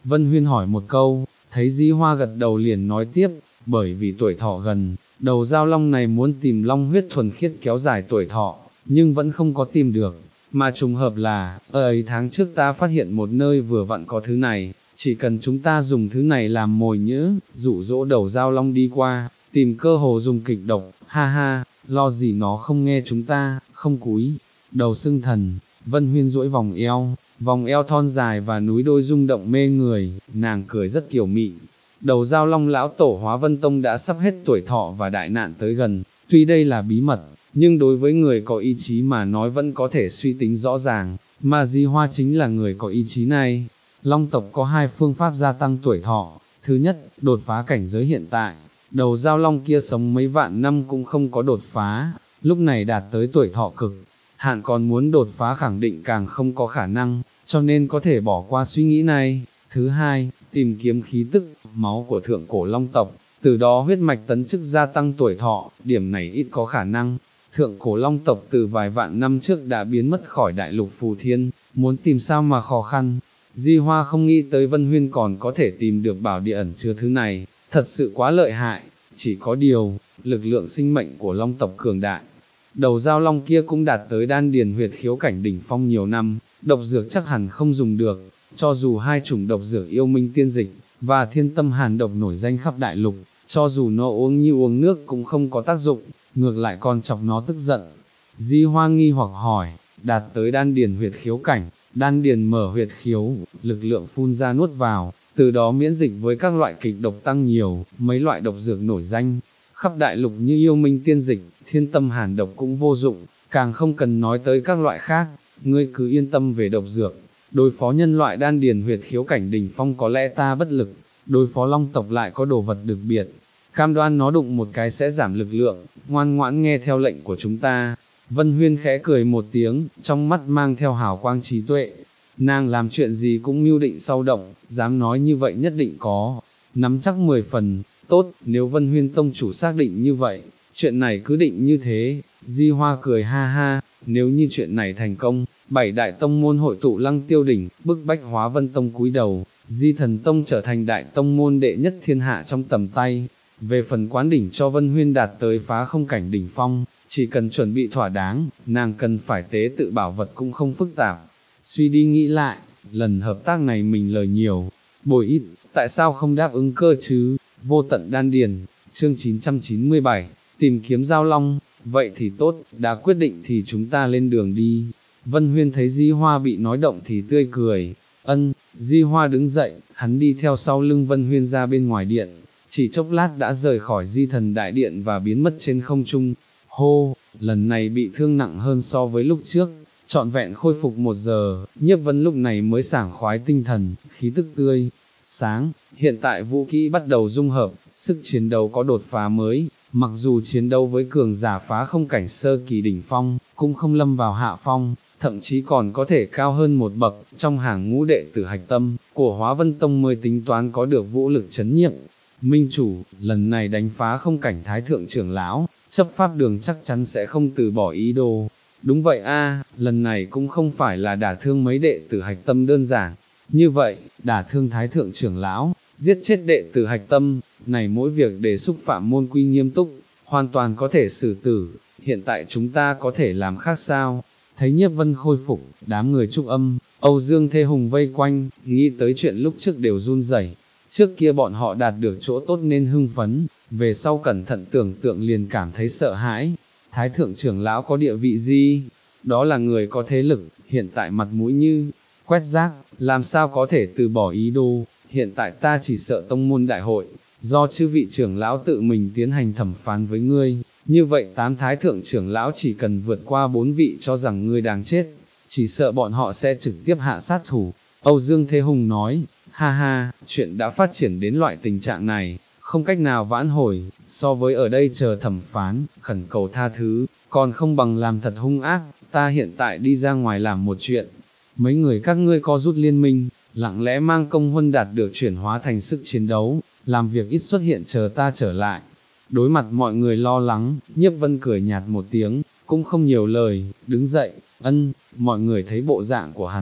Vân Huyên hỏi một câu, thấy Di Hoa gật đầu liền nói tiếp, bởi vì tuổi thọ gần, đầu dao long này muốn tìm long huyết thuần khiết kéo dài tuổi thọ, nhưng vẫn không có tìm được, mà trùng hợp là, ở ấy tháng trước ta phát hiện một nơi vừa vặn có thứ này, chỉ cần chúng ta dùng thứ này làm mồi nhỡ, dụ dỗ đầu dao long đi qua, tìm cơ hồ dùng kịch độc, ha ha, lo gì nó không nghe chúng ta, không cúi, đầu xưng thần. Vân Huyên duỗi vòng eo, vòng eo thon dài và núi đôi rung động mê người, nàng cười rất kiều mị. Đầu dao long lão tổ Hóa Vân Tông đã sắp hết tuổi thọ và đại nạn tới gần, tuy đây là bí mật, nhưng đối với người có ý chí mà nói vẫn có thể suy tính rõ ràng, mà Di Hoa chính là người có ý chí này. Long tộc có hai phương pháp gia tăng tuổi thọ, thứ nhất, đột phá cảnh giới hiện tại, đầu dao long kia sống mấy vạn năm cũng không có đột phá, lúc này đạt tới tuổi thọ cực hạn, còn muốn đột phá khẳng định càng không có khả năng, cho nên có thể bỏ qua suy nghĩ này. Thứ hai, tìm kiếm khí tức, máu của thượng cổ long tộc, từ đó huyết mạch tấn chức gia tăng tuổi thọ, điểm này ít có khả năng. Thượng cổ long tộc từ vài vạn năm trước đã biến mất khỏi đại lục phù thiên, muốn tìm sao mà khó khăn. Di Hoa không nghĩ tới Vân Huyên còn có thể tìm được bảo địa ẩn chứa thứ này, thật sự quá lợi hại, chỉ có điều, lực lượng sinh mệnh của long tộc cường đại. Đầu dao long kia cũng đạt tới đan điền huyệt khiếu cảnh đỉnh phong nhiều năm, độc dược chắc hẳn không dùng được, cho dù hai chủng độc dược yêu minh tiên dịch, và thiên tâm hàn độc nổi danh khắp đại lục, cho dù nó uống như uống nước cũng không có tác dụng, ngược lại còn chọc nó tức giận. Di Hoa nghi hoặc hỏi, đạt tới đan điền huyệt khiếu cảnh, đan điền mở huyệt khiếu, lực lượng phun ra nuốt vào, từ đó miễn dịch với các loại kịch độc tăng nhiều, mấy loại độc dược nổi danh, khắp đại lục như yêu minh tiên dịch, thiên tâm hàn độc cũng vô dụng, càng không cần nói tới các loại khác, ngươi cứ yên tâm về độc dược, đối phó nhân loại đan điền huyệt khiếu cảnh đỉnh phong có lẽ ta bất lực, đối phó long tộc lại có đồ vật đặc biệt, cam đoan nó đụng một cái sẽ giảm lực lượng, ngoan ngoãn nghe theo lệnh của chúng ta. Vân Huyên khẽ cười một tiếng, trong mắt mang theo hào quang trí tuệ, nàng làm chuyện gì cũng mưu định sâu động, dám nói như vậy nhất định có, nắm chắc mười phần. Tốt, nếu Vân Huyên tông chủ xác định như vậy, chuyện này cứ định như thế. Di Hoa cười ha ha, nếu như chuyện này thành công, bảy đại tông môn hội tụ Lăng Tiêu đỉnh, bức bách Hóa Vân tông cúi đầu, Di Thần tông trở thành đại tông môn đệ nhất thiên hạ trong tầm tay. Về phần quán đỉnh cho Vân Huyên đạt tới phá không cảnh đỉnh phong, chỉ cần chuẩn bị thỏa đáng, nàng cần phải tế tự bảo vật cũng không phức tạp. Suy đi nghĩ lại, lần hợp tác này mình lời nhiều, bồi ít, tại sao không đáp ứng cơ chứ? Vô tận đan điền, chương chín trăm chín mươi bảy, tìm kiếm giao long, vậy thì tốt, đã quyết định thì chúng ta lên đường đi. Vân Huyên thấy Di Hoa bị nói động thì tươi cười, ân. Di Hoa đứng dậy, hắn đi theo sau lưng Vân Huyên ra bên ngoài điện, chỉ chốc lát đã rời khỏi Di Thần đại điện và biến mất trên không trung. Hô, lần này bị thương nặng hơn so với lúc trước, trọn vẹn khôi phục một giờ, Nhiếp Vân lúc này mới sảng khoái tinh thần, khí tức tươi sáng, hiện tại vũ kỹ bắt đầu dung hợp, sức chiến đấu có đột phá mới, mặc dù chiến đấu với cường giả phá không cảnh sơ kỳ đỉnh phong, cũng không lâm vào hạ phong, thậm chí còn có thể cao hơn một bậc, trong hàng ngũ đệ tử hạch tâm, của Hóa Vân Tông mới tính toán có được vũ lực chấn nhiệm. Minh chủ, lần này đánh phá không cảnh thái thượng trưởng lão, chấp pháp đường chắc chắn sẽ không từ bỏ ý đồ. Đúng vậy a, lần này cũng không phải là đả thương mấy đệ tử hạch tâm đơn giản. Như vậy, đả thương thái thượng trưởng lão, giết chết đệ tử hạch tâm, này mỗi việc để xúc phạm môn quy nghiêm túc, hoàn toàn có thể xử tử, hiện tại chúng ta có thể làm khác sao? Thấy Nhiếp Vân khôi phục, đám người Trúc Âm, Âu Dương Thê Hùng vây quanh, nghĩ tới chuyện lúc trước đều run rẩy. Trước kia bọn họ đạt được chỗ tốt nên hưng phấn, về sau cẩn thận tưởng tượng liền cảm thấy sợ hãi. Thái thượng trưởng lão có địa vị gì? Đó là người có thế lực, hiện tại mặt mũi như quét rác, làm sao có thể từ bỏ ý đồ, hiện tại ta chỉ sợ tông môn đại hội, do chư vị trưởng lão tự mình tiến hành thẩm phán với ngươi, như vậy tám thái thượng trưởng lão chỉ cần vượt qua bốn vị cho rằng ngươi đáng chết, chỉ sợ bọn họ sẽ trực tiếp hạ sát thủ. Âu Dương Thế Hùng nói, ha ha, chuyện đã phát triển đến loại tình trạng này, không cách nào vãn hồi, so với ở đây chờ thẩm phán, khẩn cầu tha thứ, còn không bằng làm thật hung ác, ta hiện tại đi ra ngoài làm một chuyện. Mấy người các ngươi co rút liên minh, lặng lẽ mang công huân đạt được chuyển hóa thành sức chiến đấu, làm việc ít xuất hiện chờ ta trở lại. Đối mặt mọi người lo lắng, Nhiếp Vân cười nhạt một tiếng, cũng không nhiều lời, đứng dậy, ân. Mọi người thấy bộ dạng của hắn,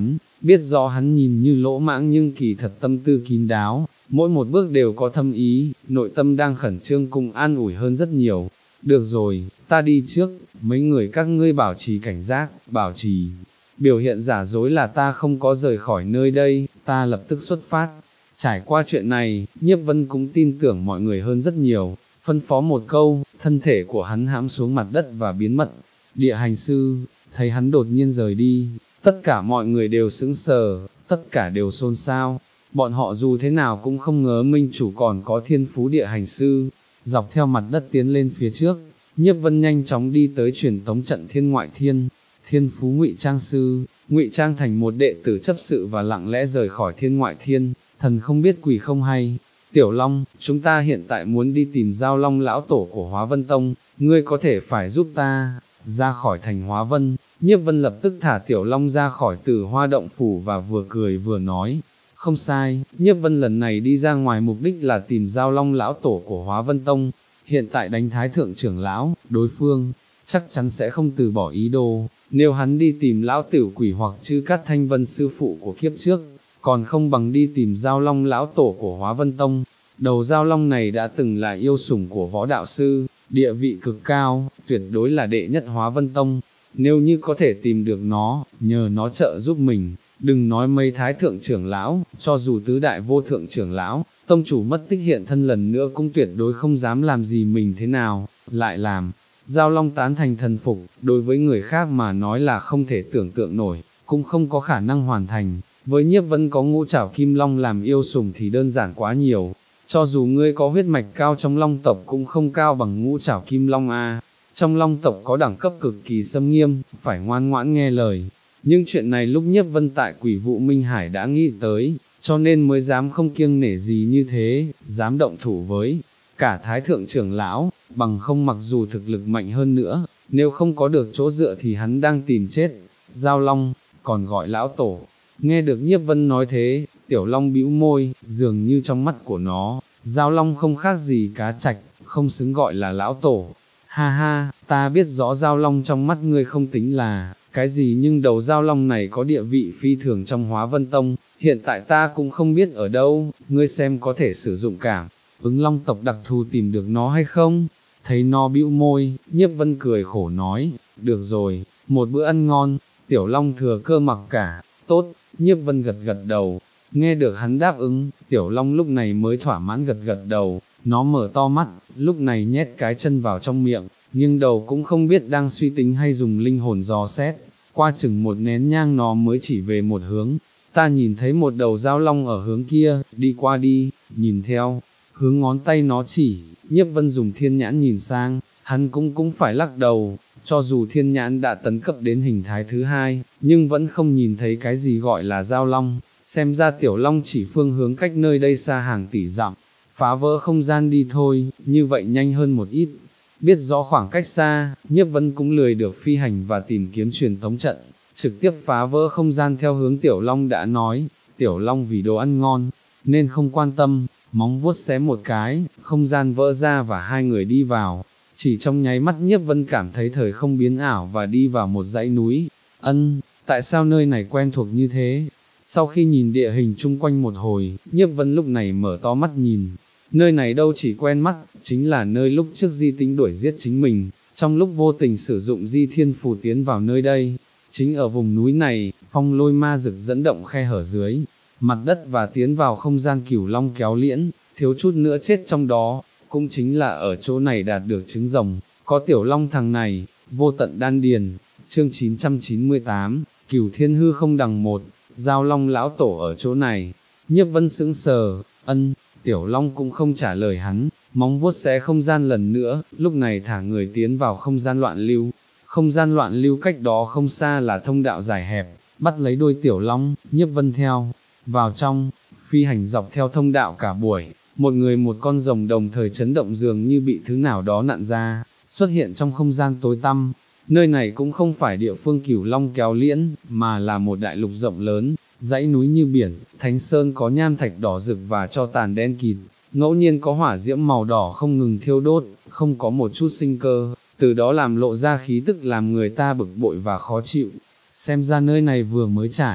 biết rõ hắn nhìn như lỗ mãng nhưng kỳ thật tâm tư kín đáo, mỗi một bước đều có thâm ý, nội tâm đang khẩn trương cùng an ủi hơn rất nhiều. Được rồi, ta đi trước, mấy người các ngươi bảo trì cảnh giác, bảo trì. Biểu hiện giả dối là ta không có rời khỏi nơi đây, ta lập tức xuất phát. Trải qua chuyện này, Nhiếp Vân cũng tin tưởng mọi người hơn rất nhiều, phân phó một câu, thân thể của hắn hãm xuống mặt đất và biến mất. Địa hành sư, thấy hắn đột nhiên rời đi, tất cả mọi người đều sững sờ, tất cả đều xôn xao. Bọn họ dù thế nào cũng không ngờ minh chủ còn có thiên phú địa hành sư. Dọc theo mặt đất tiến lên phía trước, Nhiếp Vân nhanh chóng đi tới truyền tống trận thiên ngoại thiên. Thiên phú ngụy trang sư, ngụy trang thành một đệ tử chấp sự và lặng lẽ rời khỏi thiên ngoại thiên, thần không biết quỷ không hay. Tiểu Long, chúng ta hiện tại muốn đi tìm Giao Long lão tổ của Hóa Vân Tông, ngươi có thể phải giúp ta. Ra khỏi thành Hóa Vân, Nhiếp Vân lập tức thả Tiểu Long ra khỏi Tử Hoa động phủ và vừa cười vừa nói, không sai, Nhiếp Vân lần này đi ra ngoài mục đích là tìm Giao Long lão tổ của Hóa Vân Tông, hiện tại đánh thái thượng trưởng lão, đối phương chắc chắn sẽ không từ bỏ ý đồ, nếu hắn đi tìm lão tiểu quỷ hoặc chư Cát Thanh Vân sư phụ của kiếp trước, còn không bằng đi tìm Giao Long lão tổ của Hóa Vân Tông. Đầu Giao Long này đã từng là yêu sủng của võ đạo sư, địa vị cực cao, tuyệt đối là đệ nhất Hóa Vân Tông, nếu như có thể tìm được nó, nhờ nó trợ giúp mình, đừng nói mấy thái thượng trưởng lão, cho dù tứ đại vô thượng trưởng lão, tông chủ mất tích hiện thân lần nữa cũng tuyệt đối không dám làm gì mình thế nào, lại làm. Giao Long tán thành thần phục, đối với người khác mà nói là không thể tưởng tượng nổi, cũng không có khả năng hoàn thành, với Nhiếp Vân có ngũ trảo kim long làm yêu sủng thì đơn giản quá nhiều, cho dù ngươi có huyết mạch cao trong long tộc cũng không cao bằng ngũ trảo kim long a. Trong long tộc có đẳng cấp cực kỳ xâm nghiêm, phải ngoan ngoãn nghe lời, nhưng chuyện này lúc Nhiếp Vân tại Quỷ Vụ Minh Hải đã nghĩ tới, cho nên mới dám không kiêng nể gì như thế, dám động thủ với cả thái thượng trưởng lão, bằng không mặc dù thực lực mạnh hơn nữa, nếu không có được chỗ dựa thì hắn đang tìm chết. Giao Long, còn gọi lão tổ. Nghe được Nhiếp Vân nói thế, Tiểu Long bĩu môi, dường như trong mắt của nó, Giao Long không khác gì cá trạch, không xứng gọi là lão tổ. Ha ha, ta biết rõ Giao Long trong mắt ngươi không tính là cái gì, nhưng đầu Giao Long này có địa vị phi thường trong Hóa Vân Tông, hiện tại ta cũng không biết ở đâu, ngươi xem có thể sử dụng cảm ứng long tộc đặc thù tìm được nó hay không. Thấy nó bĩu môi, Nhiếp Vân cười khổ nói, được rồi, một bữa ăn ngon. Tiểu Long thừa cơ mặc cả, tốt. Nhiếp Vân gật gật đầu, nghe được hắn đáp ứng, Tiểu Long lúc này mới thỏa mãn gật gật đầu, nó mở to mắt, lúc này nhét cái chân vào trong miệng, nhưng đầu cũng không biết đang suy tính hay dùng linh hồn dò xét, qua chừng một nén nhang nó mới chỉ về một hướng. Ta nhìn thấy một đầu Giao Long ở hướng kia, đi qua đi. Nhìn theo hướng ngón tay nó chỉ, Nhiếp Vân dùng thiên nhãn nhìn sang, hắn cũng cũng phải lắc đầu, cho dù thiên nhãn đã tấn cấp đến hình thái thứ hai, nhưng vẫn không nhìn thấy cái gì gọi là Giao Long, xem ra Tiểu Long chỉ phương hướng cách nơi đây xa hàng tỷ dặm, phá vỡ không gian đi thôi, như vậy nhanh hơn một ít. Biết rõ khoảng cách xa, Nhiếp Vân cũng lười được phi hành và tìm kiếm truyền tống trận, trực tiếp phá vỡ không gian theo hướng Tiểu Long đã nói. Tiểu Long vì đồ ăn ngon, nên không quan tâm, móng vuốt xé một cái, không gian vỡ ra và hai người đi vào. Chỉ trong nháy mắt Nhiếp Vân cảm thấy thời không biến ảo và đi vào một dãy núi. Ân, tại sao nơi này quen thuộc như thế? Sau khi nhìn địa hình chung quanh một hồi, Nhiếp Vân lúc này mở to mắt nhìn. Nơi này đâu chỉ quen mắt, chính là nơi lúc trước Di Tính đuổi giết chính mình, trong lúc vô tình sử dụng Di Thiên Phù tiến vào nơi đây. Chính ở vùng núi này, phong lôi ma dực dẫn động khe hở dưới mặt đất và tiến vào không gian Cửu Long kéo liễn, thiếu chút nữa chết trong đó. Cũng chính là ở chỗ này đạt được trứng rồng, có Tiểu Long thằng này. Vô tận đan điền, chương chín trăm chín mươi tám, Cửu Thiên Hư Không đằng một, Giao Long lão tổ ở chỗ này. Nhiếp Vân sững sờ, ân. Tiểu Long cũng không trả lời hắn, móng vuốt xé không gian lần nữa, lúc này thả người tiến vào không gian loạn lưu. Không gian loạn lưu cách đó không xa là thông đạo dài hẹp, bắt lấy đôi Tiểu Long, Nhiếp Vân theo vào trong, phi hành dọc theo thông đạo cả buổi. Một người một con rồng đồng thời chấn động, dường như bị thứ nào đó nặn ra, xuất hiện trong không gian tối tăm. Nơi này cũng không phải địa phương Cửu Long kéo liễn, mà là một đại lục rộng lớn, dãy núi như biển, thánh sơn có nham thạch đỏ rực và cho tàn đen kịt, ngẫu nhiên có hỏa diễm màu đỏ không ngừng thiêu đốt, không có một chút sinh cơ, từ đó làm lộ ra khí tức làm người ta bực bội và khó chịu. Xem ra nơi này vừa mới trải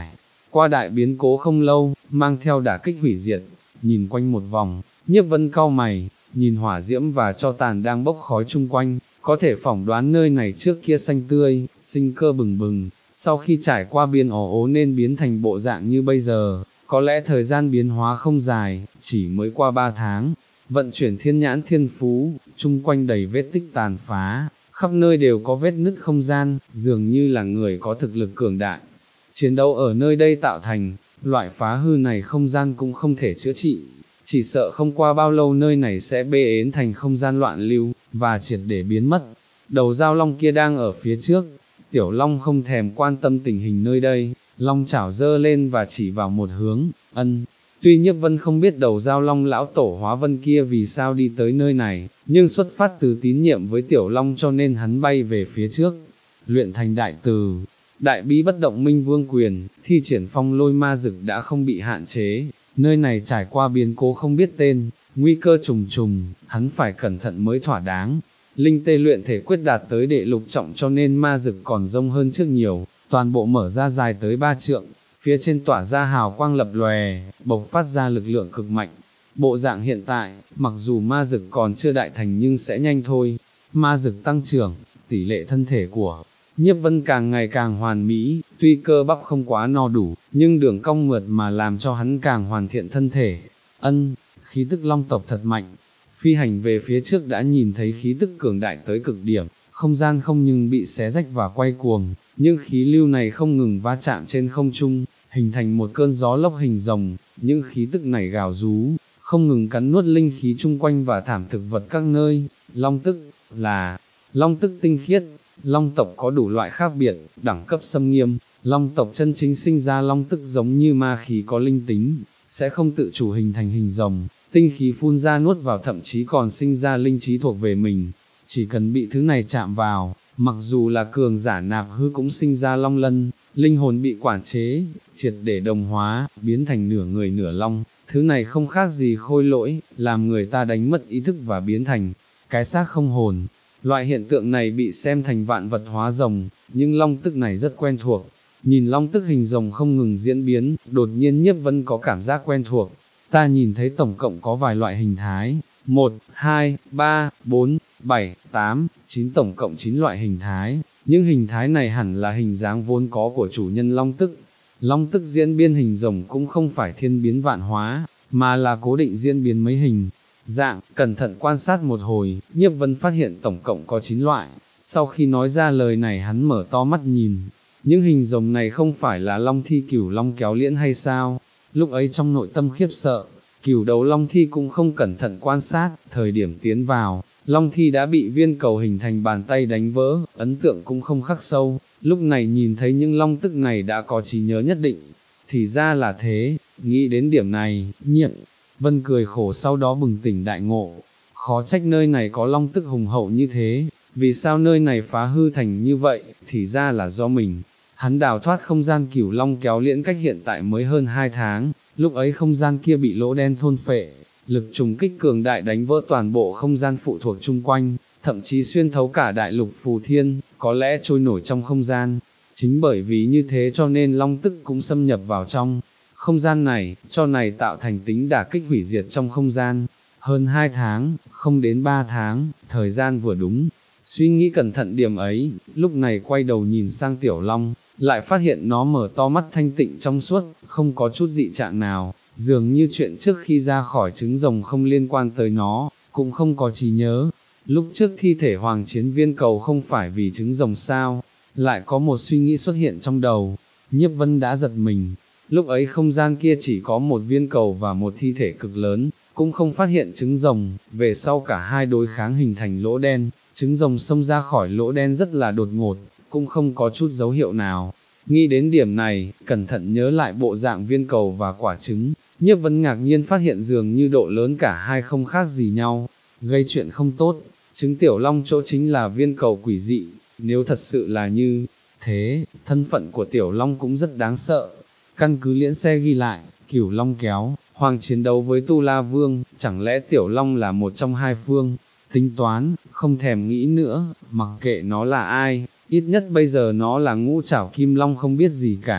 qua đại biến cố không lâu, mang theo đả kích hủy diệt, nhìn quanh một vòng, Nhiếp Vân cau mày, nhìn hỏa diễm và tro tàn đang bốc khói chung quanh, có thể phỏng đoán nơi này trước kia xanh tươi, sinh cơ bừng bừng, sau khi trải qua biến ổ ố nên biến thành bộ dạng như bây giờ, có lẽ thời gian biến hóa không dài, chỉ mới qua ba tháng, vận chuyển thiên nhãn thiên phú, chung quanh đầy vết tích tàn phá, khắp nơi đều có vết nứt không gian, dường như là người có thực lực cường đại. Chiến đấu ở nơi đây tạo thành, loại phá hư này không gian cũng không thể chữa trị, chỉ sợ không qua bao lâu nơi này sẽ bê ến thành không gian loạn lưu, và triệt để biến mất. Đầu dao long kia đang ở phía trước, Tiểu Long không thèm quan tâm tình hình nơi đây, long chảo dơ lên và chỉ vào một hướng, ân. Tuy Nhiếp Vân không biết đầu dao long lão tổ hóa vân kia vì sao đi tới nơi này, nhưng xuất phát từ tín nhiệm với Tiểu Long cho nên hắn bay về phía trước. Luyện thành đại từ, đại bí bất động minh vương quyền, thi triển phong lôi ma dực đã không bị hạn chế, nơi này trải qua biến cố không biết tên, nguy cơ trùng trùng, hắn phải cẩn thận mới thỏa đáng. Linh tê luyện thể quyết đạt tới đệ lục trọng cho nên ma dực còn rông hơn trước nhiều, toàn bộ mở ra dài tới ba trượng, phía trên tỏa ra hào quang lập lòe, bộc phát ra lực lượng cực mạnh. Bộ dạng hiện tại, mặc dù ma dực còn chưa đại thành nhưng sẽ nhanh thôi. Ma dực tăng trưởng, tỷ lệ thân thể của Nhiếp Vân càng ngày càng hoàn mỹ, tuy cơ bắp không quá no đủ, nhưng đường cong mượt mà làm cho hắn càng hoàn thiện thân thể. Ân, khí tức long tộc thật mạnh. Phi hành về phía trước đã nhìn thấy khí tức cường đại tới cực điểm, không gian không nhưng bị xé rách và quay cuồng, nhưng khí lưu này không ngừng va chạm trên không trung, hình thành một cơn gió lốc hình rồng, những khí tức này gào rú, không ngừng cắn nuốt linh khí chung quanh và thảm thực vật các nơi. Long tức là long tức tinh khiết, long tộc có đủ loại khác biệt, đẳng cấp xâm nghiêm, long tộc chân chính sinh ra long tức giống như ma khí có linh tính, sẽ không tự chủ hình thành hình rồng, tinh khí phun ra nuốt vào thậm chí còn sinh ra linh trí thuộc về mình, chỉ cần bị thứ này chạm vào, mặc dù là cường giả nạp hư cũng sinh ra long lân, linh hồn bị quản chế, triệt để đồng hóa, biến thành nửa người nửa long, thứ này không khác gì khôi lỗi, làm người ta đánh mất ý thức và biến thành cái xác không hồn. Loại hiện tượng này bị xem thành vạn vật hóa rồng, nhưng long tức này rất quen thuộc. Nhìn long tức hình rồng không ngừng diễn biến, đột nhiên Nhiếp Vân có cảm giác quen thuộc. Ta nhìn thấy tổng cộng có vài loại hình thái, một, hai, ba, bốn, bảy, tám, chín tổng cộng chín loại hình thái, những hình thái này hẳn là hình dáng vốn có của chủ nhân long tức. Long tức diễn biến hình rồng cũng không phải thiên biến vạn hóa, mà là cố định diễn biến mấy hình dạng. Cẩn thận quan sát một hồi, Nhiếp Vân phát hiện tổng cộng có chín loại, sau khi nói ra lời này hắn mở to mắt nhìn, những hình rồng này không phải là long thi cửu long kéo liễn hay sao? Lúc ấy trong nội tâm khiếp sợ, cửu đầu long thi cũng không cẩn thận quan sát, thời điểm tiến vào, long thi đã bị viên cầu hình thành bàn tay đánh vỡ, ấn tượng cũng không khắc sâu, lúc này nhìn thấy những long tức này đã có trí nhớ nhất định, thì ra là thế, nghĩ đến điểm này, Nhiếp Vân cười khổ sau đó bừng tỉnh đại ngộ, khó trách nơi này có long tức hùng hậu như thế, vì sao nơi này phá hư thành như vậy, thì ra là do mình. Hắn đào thoát không gian cửu long kéo liễn cách hiện tại mới hơn hai tháng, lúc ấy không gian kia bị lỗ đen thôn phệ, lực trùng kích cường đại đánh vỡ toàn bộ không gian phụ thuộc chung quanh, thậm chí xuyên thấu cả đại lục phù thiên, có lẽ trôi nổi trong không gian. Chính bởi vì như thế cho nên long tức cũng xâm nhập vào trong không gian này, cho này tạo thành tính đả kích hủy diệt trong không gian. Hơn hai tháng, không đến ba tháng, thời gian vừa đúng. Suy nghĩ cẩn thận điểm ấy, lúc này quay đầu nhìn sang Tiểu Long, lại phát hiện nó mở to mắt thanh tịnh trong suốt, không có chút dị trạng nào, dường như chuyện trước khi ra khỏi trứng rồng không liên quan tới nó, cũng không có trí nhớ. Lúc trước thi thể hoàng chiến viên cầu không phải vì trứng rồng sao, lại có một suy nghĩ xuất hiện trong đầu. Nhiếp Vân đã giật mình, lúc ấy không gian kia chỉ có một viên cầu và một thi thể cực lớn, cũng không phát hiện trứng rồng, về sau cả hai đối kháng hình thành lỗ đen, trứng rồng xông ra khỏi lỗ đen rất là đột ngột, cũng không có chút dấu hiệu nào. Nghĩ đến điểm này, cẩn thận nhớ lại bộ dạng viên cầu và quả trứng, Nhiếp Vân ngạc nhiên phát hiện dường như độ lớn cả hai không khác gì nhau, gây chuyện không tốt. Trứng Tiểu Long chỗ chính là viên cầu quỷ dị, nếu thật sự là như thế, thân phận của Tiểu Long cũng rất đáng sợ. Căn cứ liễn xe ghi lại, Cửu Long kéo, hoàng chiến đấu với Tu La Vương, chẳng lẽ Tiểu Long là một trong hai phương? Tính toán, không thèm nghĩ nữa, mặc kệ nó là ai, ít nhất bây giờ nó là ngũ trảo kim long không biết gì cả.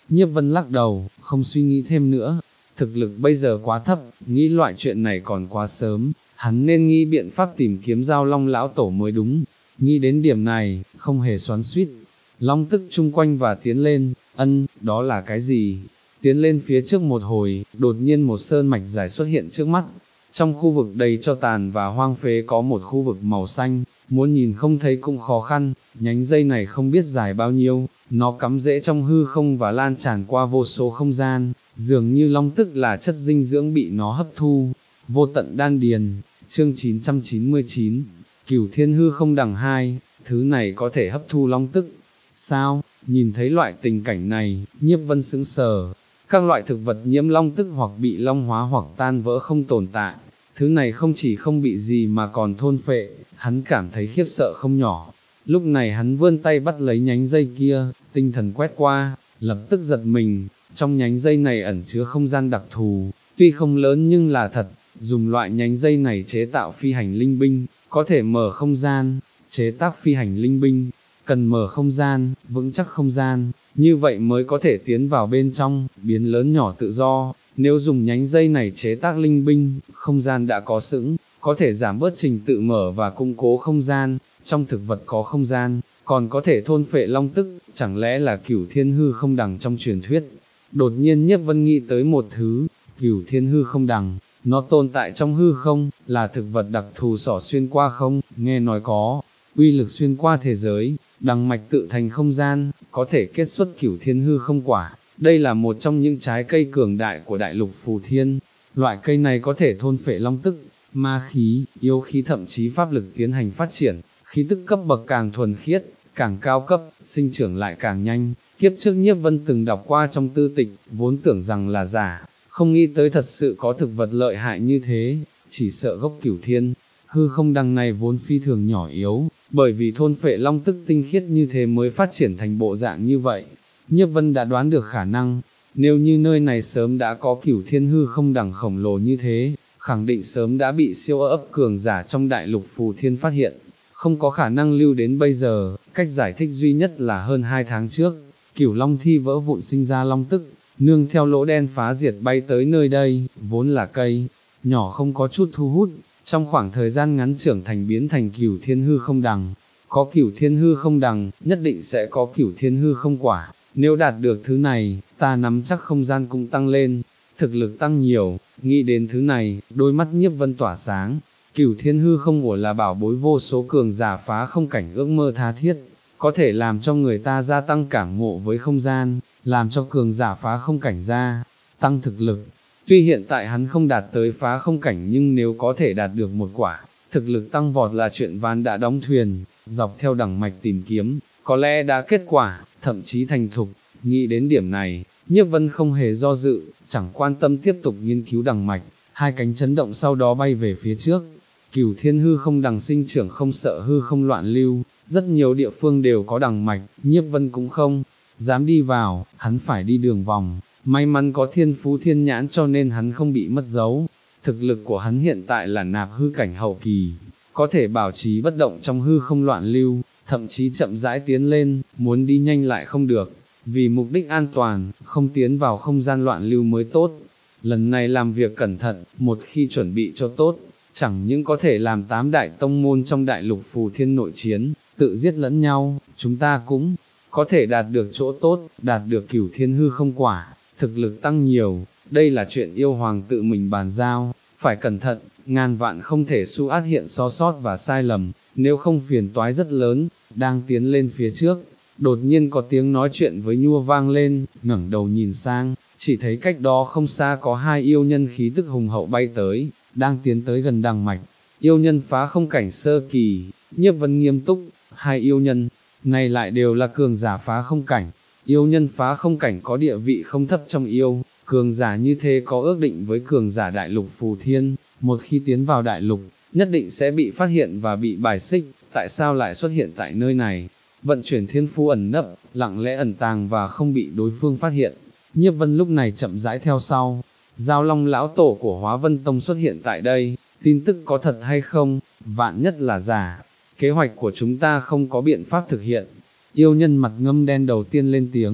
Nhiếp Vân lắc đầu, không suy nghĩ thêm nữa, thực lực bây giờ quá thấp, nghĩ loại chuyện này còn quá sớm, hắn nên nghĩ biện pháp tìm kiếm Giao Long lão tổ mới đúng. Nghĩ đến điểm này, không hề xoắn xuýt, long tức chung quanh và tiến lên, ân, đó là cái gì? Tiến lên phía trước một hồi, đột nhiên một sơn mạch dài xuất hiện trước mắt. Trong khu vực đầy cho tàn và hoang phế có một khu vực màu xanh, muốn nhìn không thấy cũng khó khăn, nhánh dây này không biết dài bao nhiêu, nó cắm rễ trong hư không và lan tràn qua vô số không gian, dường như long tức là chất dinh dưỡng bị nó hấp thu. Vô tận đan điền, chương chín trăm chín mươi chín, Cửu Thiên Hư Không Đằng hai, thứ này có thể hấp thu long tức. Sao? Nhìn thấy loại tình cảnh này, Nhiếp Vân sững sờ. Các loại thực vật nhiễm long tức hoặc bị long hóa hoặc tan vỡ không tồn tại, thứ này không chỉ không bị gì mà còn thôn phệ, hắn cảm thấy khiếp sợ không nhỏ. Lúc này hắn vươn tay bắt lấy nhánh dây kia, tinh thần quét qua, lập tức giật mình, trong nhánh dây này ẩn chứa không gian đặc thù, tuy không lớn nhưng là thật, dùng loại nhánh dây này chế tạo phi hành linh binh, có thể mở không gian, chế tác phi hành linh binh, cần mở không gian, vững chắc không gian, như vậy mới có thể tiến vào bên trong, biến lớn nhỏ tự do. Nếu dùng nhánh dây này chế tác linh binh, không gian đã có sẵn, có thể giảm bớt trình tự mở và củng cố không gian, trong thực vật có không gian, còn có thể thôn phệ long tức, chẳng lẽ là Cửu Thiên Hư Không Đằng trong truyền thuyết. Đột nhiên Nhiếp Vân nghĩ tới một thứ, Cửu Thiên Hư Không Đằng, nó tồn tại trong hư không, là thực vật đặc thù xỏ xuyên qua không, nghe nói có uy lực xuyên qua thế giới, đằng mạch tự thành không gian, có thể kết xuất Cửu Thiên Hư Không quả. Đây là một trong những trái cây cường đại của đại lục Phù Thiên, loại cây này có thể thôn phệ long tức, ma khí, yêu khí thậm chí pháp lực tiến hành phát triển, khí tức cấp bậc càng thuần khiết, càng cao cấp, sinh trưởng lại càng nhanh. Kiếp trước Nhiếp Vân từng đọc qua trong tư tịch, vốn tưởng rằng là giả, không nghĩ tới thật sự có thực vật lợi hại như thế, chỉ sợ gốc Cửu Thiên Hư Không Đằng này vốn phi thường nhỏ yếu, bởi vì thôn phệ long tức tinh khiết như thế mới phát triển thành bộ dạng như vậy. Nhiếp Vân đã đoán được khả năng, nếu như nơi này sớm đã có Cửu Thiên Hư Không Đằng khổng lồ như thế, khẳng định sớm đã bị siêu ấp cường giả trong đại lục Phù Thiên phát hiện, không có khả năng lưu đến bây giờ. Cách giải thích duy nhất là hơn hai tháng trước, Cửu Long Thi vỡ vụn sinh ra long tức, nương theo lỗ đen phá diệt bay tới nơi đây, vốn là cây nhỏ không có chút thu hút, trong khoảng thời gian ngắn trưởng thành biến thành Cửu Thiên Hư Không Đằng. Có Cửu Thiên Hư Không Đằng, nhất định sẽ có Cửu Thiên Hư Không quả. Nếu đạt được thứ này, ta nắm chắc không gian cũng tăng lên, thực lực tăng nhiều. Nghĩ đến thứ này, đôi mắt Nhiếp Vân tỏa sáng. Cửu Thiên Hư Không của là bảo bối vô số cường giả phá không cảnh ước mơ tha thiết, có thể làm cho người ta gia tăng cảm ngộ với không gian, làm cho cường giả phá không cảnh gia tăng thực lực. Tuy hiện tại hắn không đạt tới phá không cảnh, nhưng nếu có thể đạt được một quả, thực lực tăng vọt là chuyện ván đã đóng thuyền. Dọc theo đẳng mạch tìm kiếm, có lẽ đã kết quả, thậm chí thành thục. Nghĩ đến điểm này, Nhiếp Vân không hề do dự, chẳng quan tâm tiếp tục nghiên cứu đằng mạch, hai cánh chấn động sau đó bay về phía trước. Cửu Thiên Hư Không Đằng sinh trưởng không sợ hư không loạn lưu, rất nhiều địa phương đều có đằng mạch, Nhiếp Vân cũng không dám đi vào, hắn phải đi đường vòng. May mắn có thiên phú thiên nhãn cho nên hắn không bị mất dấu. Thực lực của hắn hiện tại là nạp hư cảnh hậu kỳ, có thể bảo trì bất động trong hư không loạn lưu, thậm chí chậm rãi tiến lên, muốn đi nhanh lại không được, vì mục đích an toàn, không tiến vào không gian loạn lưu mới tốt. Lần này làm việc cẩn thận, một khi chuẩn bị cho tốt, chẳng những có thể làm tám đại tông môn trong đại lục Phù Thiên nội chiến, tự giết lẫn nhau, chúng ta cũng có thể đạt được chỗ tốt, đạt được Cửu Thiên Hư Không quả, thực lực tăng nhiều. Đây là chuyện yêu hoàng tự mình bàn giao, phải cẩn thận, ngàn vạn không thể su át hiện so sót và sai lầm, nếu không phiền toái rất lớn. Đang tiến lên phía trước, đột nhiên có tiếng nói chuyện với Nhua vang lên, ngẩng đầu nhìn sang, chỉ thấy cách đó không xa có hai yêu nhân khí tức hùng hậu bay tới, đang tiến tới gần đằng mạch. Yêu nhân phá không cảnh sơ kỳ. Nhiếp Vân nghiêm túc, hai yêu nhân này lại đều là cường giả phá không cảnh. Yêu nhân phá không cảnh có địa vị không thấp trong yêu, cường giả như thế có ước định với cường giả đại lục Phù Thiên, một khi tiến vào đại lục, nhất định sẽ bị phát hiện và bị bài xích. Tại sao lại xuất hiện tại nơi này? Vận chuyển thiên phú ẩn nấp, lặng lẽ ẩn tàng và không bị đối phương phát hiện. Nhiếp Vân lúc này chậm rãi theo sau. Giao Long lão tổ của Hóa Vân Tông xuất hiện tại đây, tin tức có thật hay không? Vạn nhất là giả, kế hoạch của chúng ta không có biện pháp thực hiện. Yêu nhân mặt ngâm đen đầu tiên lên tiếng,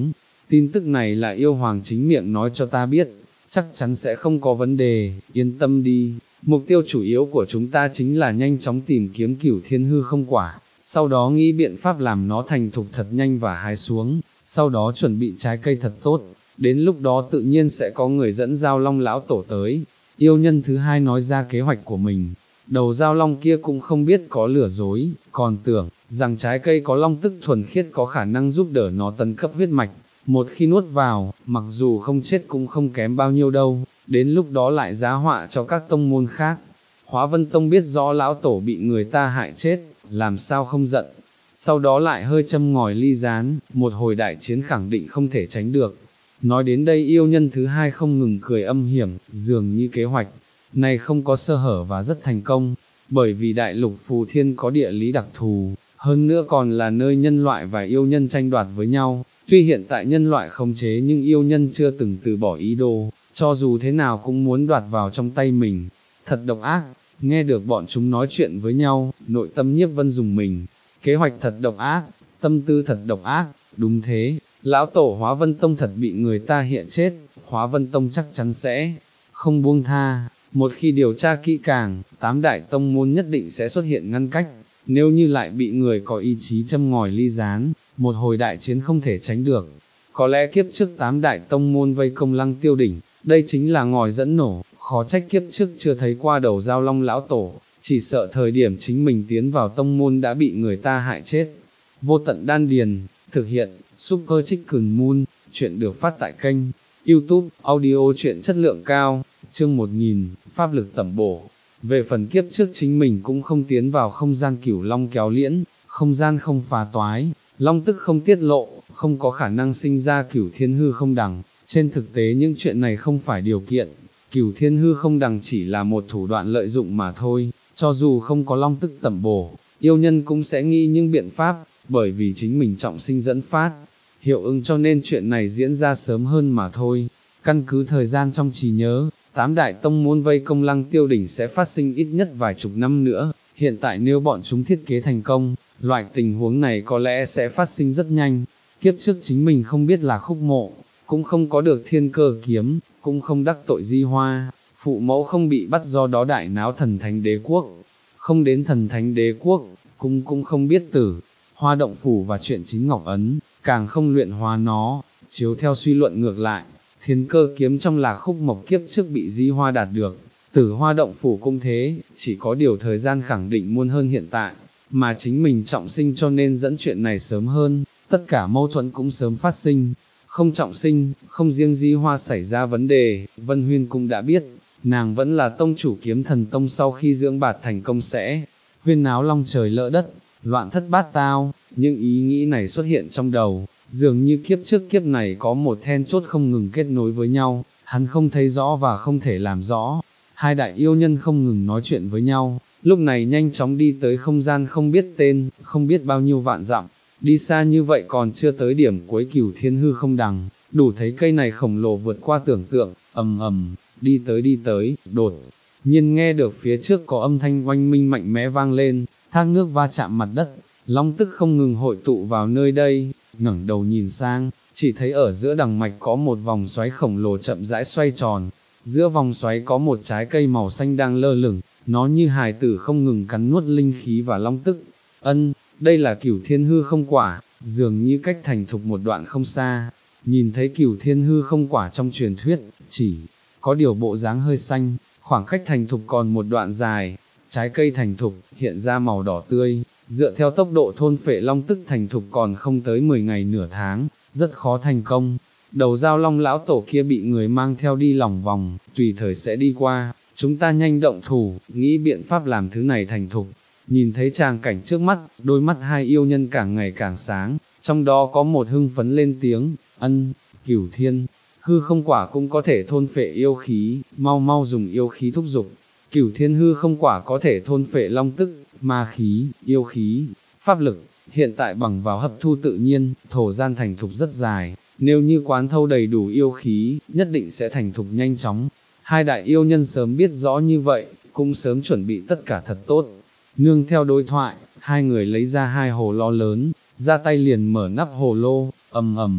tin tức này là yêu hoàng chính miệng nói cho ta biết, chắc chắn sẽ không có vấn đề, yên tâm đi, mục tiêu chủ yếu của chúng ta chính là nhanh chóng tìm kiếm cửu thiên hư không quả, sau đó nghĩ biện pháp làm nó thành thục thật nhanh và hái xuống, sau đó chuẩn bị trái cây thật tốt, đến lúc đó tự nhiên sẽ có người dẫn Giao Long lão tổ tới. Yêu nhân thứ hai nói ra kế hoạch của mình, đầu Giao Long kia cũng không biết có lừa dối, còn tưởng rằng trái cây có long tức thuần khiết có khả năng giúp đỡ nó tấn cấp huyết mạch, một khi nuốt vào, mặc dù không chết cũng không kém bao nhiêu đâu, đến lúc đó lại giá họa cho các tông môn khác. Hóa Vân Tông biết rõ lão tổ bị người ta hại chết, làm sao không giận, sau đó lại hơi châm ngòi ly gián, một hồi đại chiến khẳng định không thể tránh được. Nói đến đây yêu nhân thứ hai không ngừng cười âm hiểm, dường như kế hoạch này không có sơ hở và rất thành công, bởi vì đại lục Phù Thiên có địa lý đặc thù, hơn nữa còn là nơi nhân loại và yêu nhân tranh đoạt với nhau, tuy hiện tại nhân loại khống chế nhưng yêu nhân chưa từng từ bỏ ý đồ, cho dù thế nào cũng muốn đoạt vào trong tay mình, thật độc ác. Nghe được bọn chúng nói chuyện với nhau, nội tâm Nhiếp Vân dùng mình, kế hoạch thật độc ác, tâm tư thật độc ác, đúng thế, lão tổ Hóa Vân Tông thật bị người ta hiện chết, Hóa Vân Tông chắc chắn sẽ không buông tha, một khi điều tra kỹ càng, tám đại tông môn nhất định sẽ xuất hiện ngăn cách, nếu như lại bị người có ý chí châm ngòi ly gián, một hồi đại chiến không thể tránh được. Có lẽ kiếp trước tám đại tông môn vây công Lăng Tiêu Đỉnh, đây chính là ngòi dẫn nổ, khó trách kiếp trước chưa thấy qua đầu Giao Long lão tổ, chỉ sợ thời điểm chính mình tiến vào tông môn đã bị người ta hại chết. Vô Tận Đan Điền, thực hiện, Super Chicken Moon, chuyện được phát tại kênh YouTube, audio chuyện chất lượng cao, chương một nghìn, pháp lực tẩm bổ. Về phần kiếp trước chính mình cũng không tiến vào không gian cửu long kéo liễn, không gian không phá toái, long tức không tiết lộ, không có khả năng sinh ra cửu thiên hư không đằng. Trên thực tế những chuyện này không phải điều kiện, cửu thiên hư không đằng chỉ là một thủ đoạn lợi dụng mà thôi, cho dù không có long tức tẩm bổ, yêu nhân cũng sẽ nghĩ những biện pháp, bởi vì chính mình trọng sinh dẫn phát, hiệu ứng cho nên chuyện này diễn ra sớm hơn mà thôi. Căn cứ thời gian trong trí nhớ, tám đại tông môn vây công Lăng Tiêu Đỉnh sẽ phát sinh ít nhất vài chục năm nữa, hiện tại nếu bọn chúng thiết kế thành công, loại tình huống này có lẽ sẽ phát sinh rất nhanh. Kiếp trước chính mình không biết là Khúc Mộ, cũng không có được thiên cơ kiếm, cũng không đắc tội Di Hoa, phụ mẫu không bị bắt do đó đại náo thần thánh đế quốc, không đến thần thánh đế quốc, cũng cũng không biết tử Hoa động phủ và chuyện chín ngọc ấn, càng không luyện hóa nó. Chiếu theo suy luận ngược lại, thiên cơ kiếm trong Lạc Khúc Mộc kiếp trước bị Di Hoa đạt được, tử Hoa động phủ cũng thế, chỉ có điều thời gian khẳng định muôn hơn hiện tại, mà chính mình trọng sinh cho nên dẫn chuyện này sớm hơn, tất cả mâu thuẫn cũng sớm phát sinh. Không trọng sinh, không riêng Di Hoa xảy ra vấn đề, Vân Huyên cũng đã biết, nàng vẫn là tông chủ Kiếm Thần Tông sau khi dưỡng bạt thành công sẽ huyên náo long trời lỡ đất, loạn thất bát tao, nhưng ý nghĩ này xuất hiện trong đầu, dường như kiếp trước kiếp này có một then chốt không ngừng kết nối với nhau, hắn không thấy rõ và không thể làm rõ. Hai đại yêu nhân không ngừng nói chuyện với nhau, lúc này nhanh chóng đi tới không gian không biết tên, không biết bao nhiêu vạn dặm. Đi xa như vậy còn chưa tới điểm cuối cửu thiên hư không đằng, đủ thấy cây này khổng lồ vượt qua tưởng tượng, ầm ầm, đi tới đi tới, đột nhiên nghe được phía trước có âm thanh oanh minh mạnh mẽ vang lên, thác nước va chạm mặt đất, long tức không ngừng hội tụ vào nơi đây. Ngẩng đầu nhìn sang, chỉ thấy ở giữa đằng mạch có một vòng xoáy khổng lồ chậm rãi xoay tròn, giữa vòng xoáy có một trái cây màu xanh đang lơ lửng, nó như hài tử không ngừng cắn nuốt linh khí và long tức. Ân, đây là cửu thiên hư không quả, dường như cách thành thục một đoạn không xa. Nhìn thấy cửu thiên hư không quả trong truyền thuyết, chỉ có điều bộ dáng hơi xanh, khoảng cách thành thục còn một đoạn dài. Trái cây thành thục, hiện ra màu đỏ tươi, dựa theo tốc độ thôn phệ long tức thành thục còn không tới mười ngày nửa tháng, rất khó thành công. Đầu Giao Long lão tổ kia bị người mang theo đi lòng vòng, tùy thời sẽ đi qua, chúng ta nhanh động thủ, nghĩ biện pháp làm thứ này thành thục. Nhìn thấy tràng cảnh trước mắt, đôi mắt hai yêu nhân càng ngày càng sáng, trong đó có một hưng phấn lên tiếng, ân, cửu thiên, hư không quả cũng có thể thôn phệ yêu khí, mau mau dùng yêu khí thúc giục. Cửu thiên hư không quả có thể thôn phệ long tức, ma khí, yêu khí, pháp lực, hiện tại bằng vào hấp thu tự nhiên, thổ gian thành thục rất dài, nếu như quán thâu đầy đủ yêu khí, nhất định sẽ thành thục nhanh chóng. Hai đại yêu nhân sớm biết rõ như vậy, cũng sớm chuẩn bị tất cả thật tốt. Nương theo đối thoại, hai người lấy ra hai hồ lô lớn, ra tay liền mở nắp hồ lô, ầm ầm,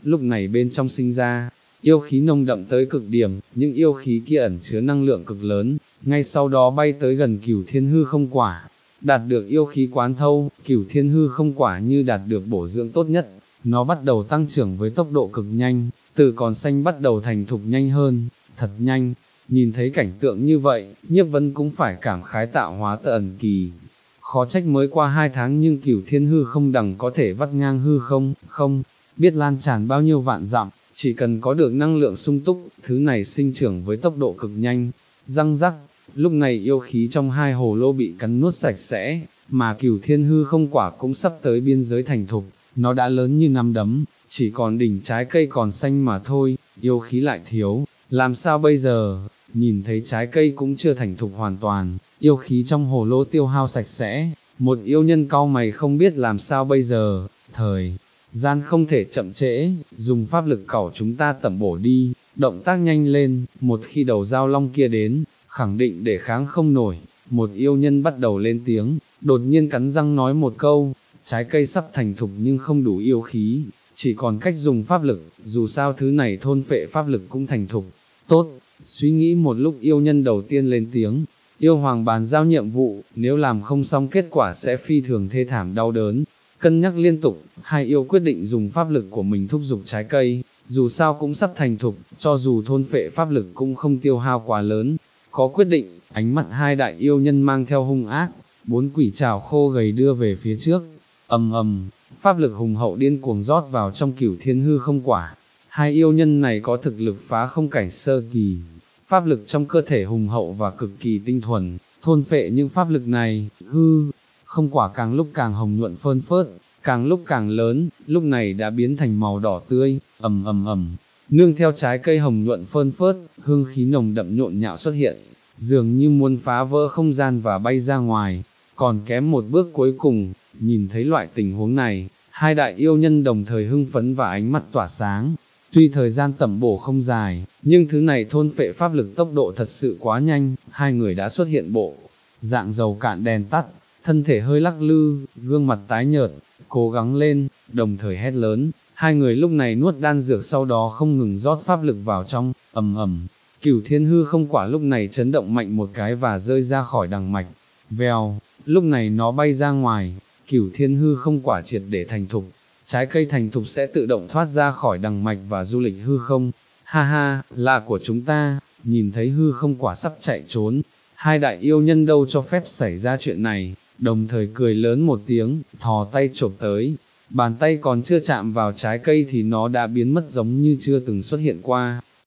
lúc này bên trong sinh ra, yêu khí nồng đậm tới cực điểm, những yêu khí kia ẩn chứa năng lượng cực lớn, ngay sau đó bay tới gần Cửu Thiên Hư Không Quả, đạt được yêu khí quán thâu, Cửu Thiên Hư Không Quả như đạt được bổ dưỡng tốt nhất, nó bắt đầu tăng trưởng với tốc độ cực nhanh, từ còn xanh bắt đầu thành thục nhanh hơn, thật nhanh. Nhìn thấy cảnh tượng như vậy, Nhiếp Vân cũng phải cảm khái tạo hóa ẩn kỳ. Khó trách mới qua hai tháng nhưng Cửu Thiên Hư Không Đằng có thể vắt ngang hư không, không biết lan tràn bao nhiêu vạn dặm, chỉ cần có được năng lượng sung túc, thứ này sinh trưởng với tốc độ cực nhanh. Răng rắc, lúc này yêu khí trong hai hồ lô bị cắn nuốt sạch sẽ, mà Cửu Thiên Hư Không Quả cũng sắp tới biên giới thành thục, nó đã lớn như nắm đấm, chỉ còn đỉnh trái cây còn xanh mà thôi, yêu khí lại thiếu, làm sao bây giờ? Nhìn thấy trái cây cũng chưa thành thục hoàn toàn, yêu khí trong hồ lô tiêu hao sạch sẽ, một yêu nhân cau mày không biết làm sao bây giờ, thời gian không thể chậm trễ, dùng pháp lực cẩu chúng ta tẩm bổ đi, động tác nhanh lên, một khi đầu dao long kia đến, khẳng định để kháng không nổi. Một yêu nhân bắt đầu lên tiếng, đột nhiên cắn răng nói một câu, trái cây sắp thành thục nhưng không đủ yêu khí, chỉ còn cách dùng pháp lực, dù sao thứ này thôn phệ pháp lực cũng thành thục. Tốt, suy nghĩ một lúc yêu nhân đầu tiên lên tiếng, yêu hoàng bàn giao nhiệm vụ, nếu làm không xong kết quả sẽ phi thường thê thảm đau đớn. Cân nhắc liên tục, hai yêu quyết định dùng pháp lực của mình thúc giục trái cây, dù sao cũng sắp thành thục, cho dù thôn phệ pháp lực cũng không tiêu hao quá lớn. Có quyết định, ánh mắt hai đại yêu nhân mang theo hung ác, bốn quỷ trảo khô gầy đưa về phía trước, ầm ầm, pháp lực hùng hậu điên cuồng rót vào trong Cửu Thiên Hư Không Quả. Hai yêu nhân này có thực lực phá không cảnh sơ kỳ, pháp lực trong cơ thể hùng hậu và cực kỳ tinh thuần, thôn phệ những pháp lực này, hư không quả càng lúc càng hồng nhuận phơn phớt, càng lúc càng lớn, lúc này đã biến thành màu đỏ tươi, ầm ầm ầm, nương theo trái cây hồng nhuận phơn phớt, hương khí nồng đậm nhộn nhạo xuất hiện, dường như muốn phá vỡ không gian và bay ra ngoài, còn kém một bước cuối cùng. Nhìn thấy loại tình huống này, hai đại yêu nhân đồng thời hưng phấn và ánh mắt tỏa sáng. Tuy thời gian tẩm bổ không dài, nhưng thứ này thôn phệ pháp lực tốc độ thật sự quá nhanh, hai người đã xuất hiện bộ dạng dầu cạn đèn tắt, thân thể hơi lắc lư, gương mặt tái nhợt, cố gắng lên, đồng thời hét lớn. Hai người lúc này nuốt đan dược sau đó không ngừng rót pháp lực vào trong, ầm ầm. Cửu Thiên Hư Không Quả lúc này chấn động mạnh một cái và rơi ra khỏi đằng mạch, vèo, lúc này nó bay ra ngoài. Cửu Thiên Hư Không Quả triệt để thành thục, trái cây thành thục sẽ tự động thoát ra khỏi đằng mạch và du lịch hư không. Ha ha, là của chúng ta. Nhìn thấy hư không quả sắp chạy trốn, hai đại yêu nhân đâu cho phép xảy ra chuyện này, đồng thời cười lớn một tiếng, thò tay chộp tới, bàn tay còn chưa chạm vào trái cây thì nó đã biến mất giống như chưa từng xuất hiện qua.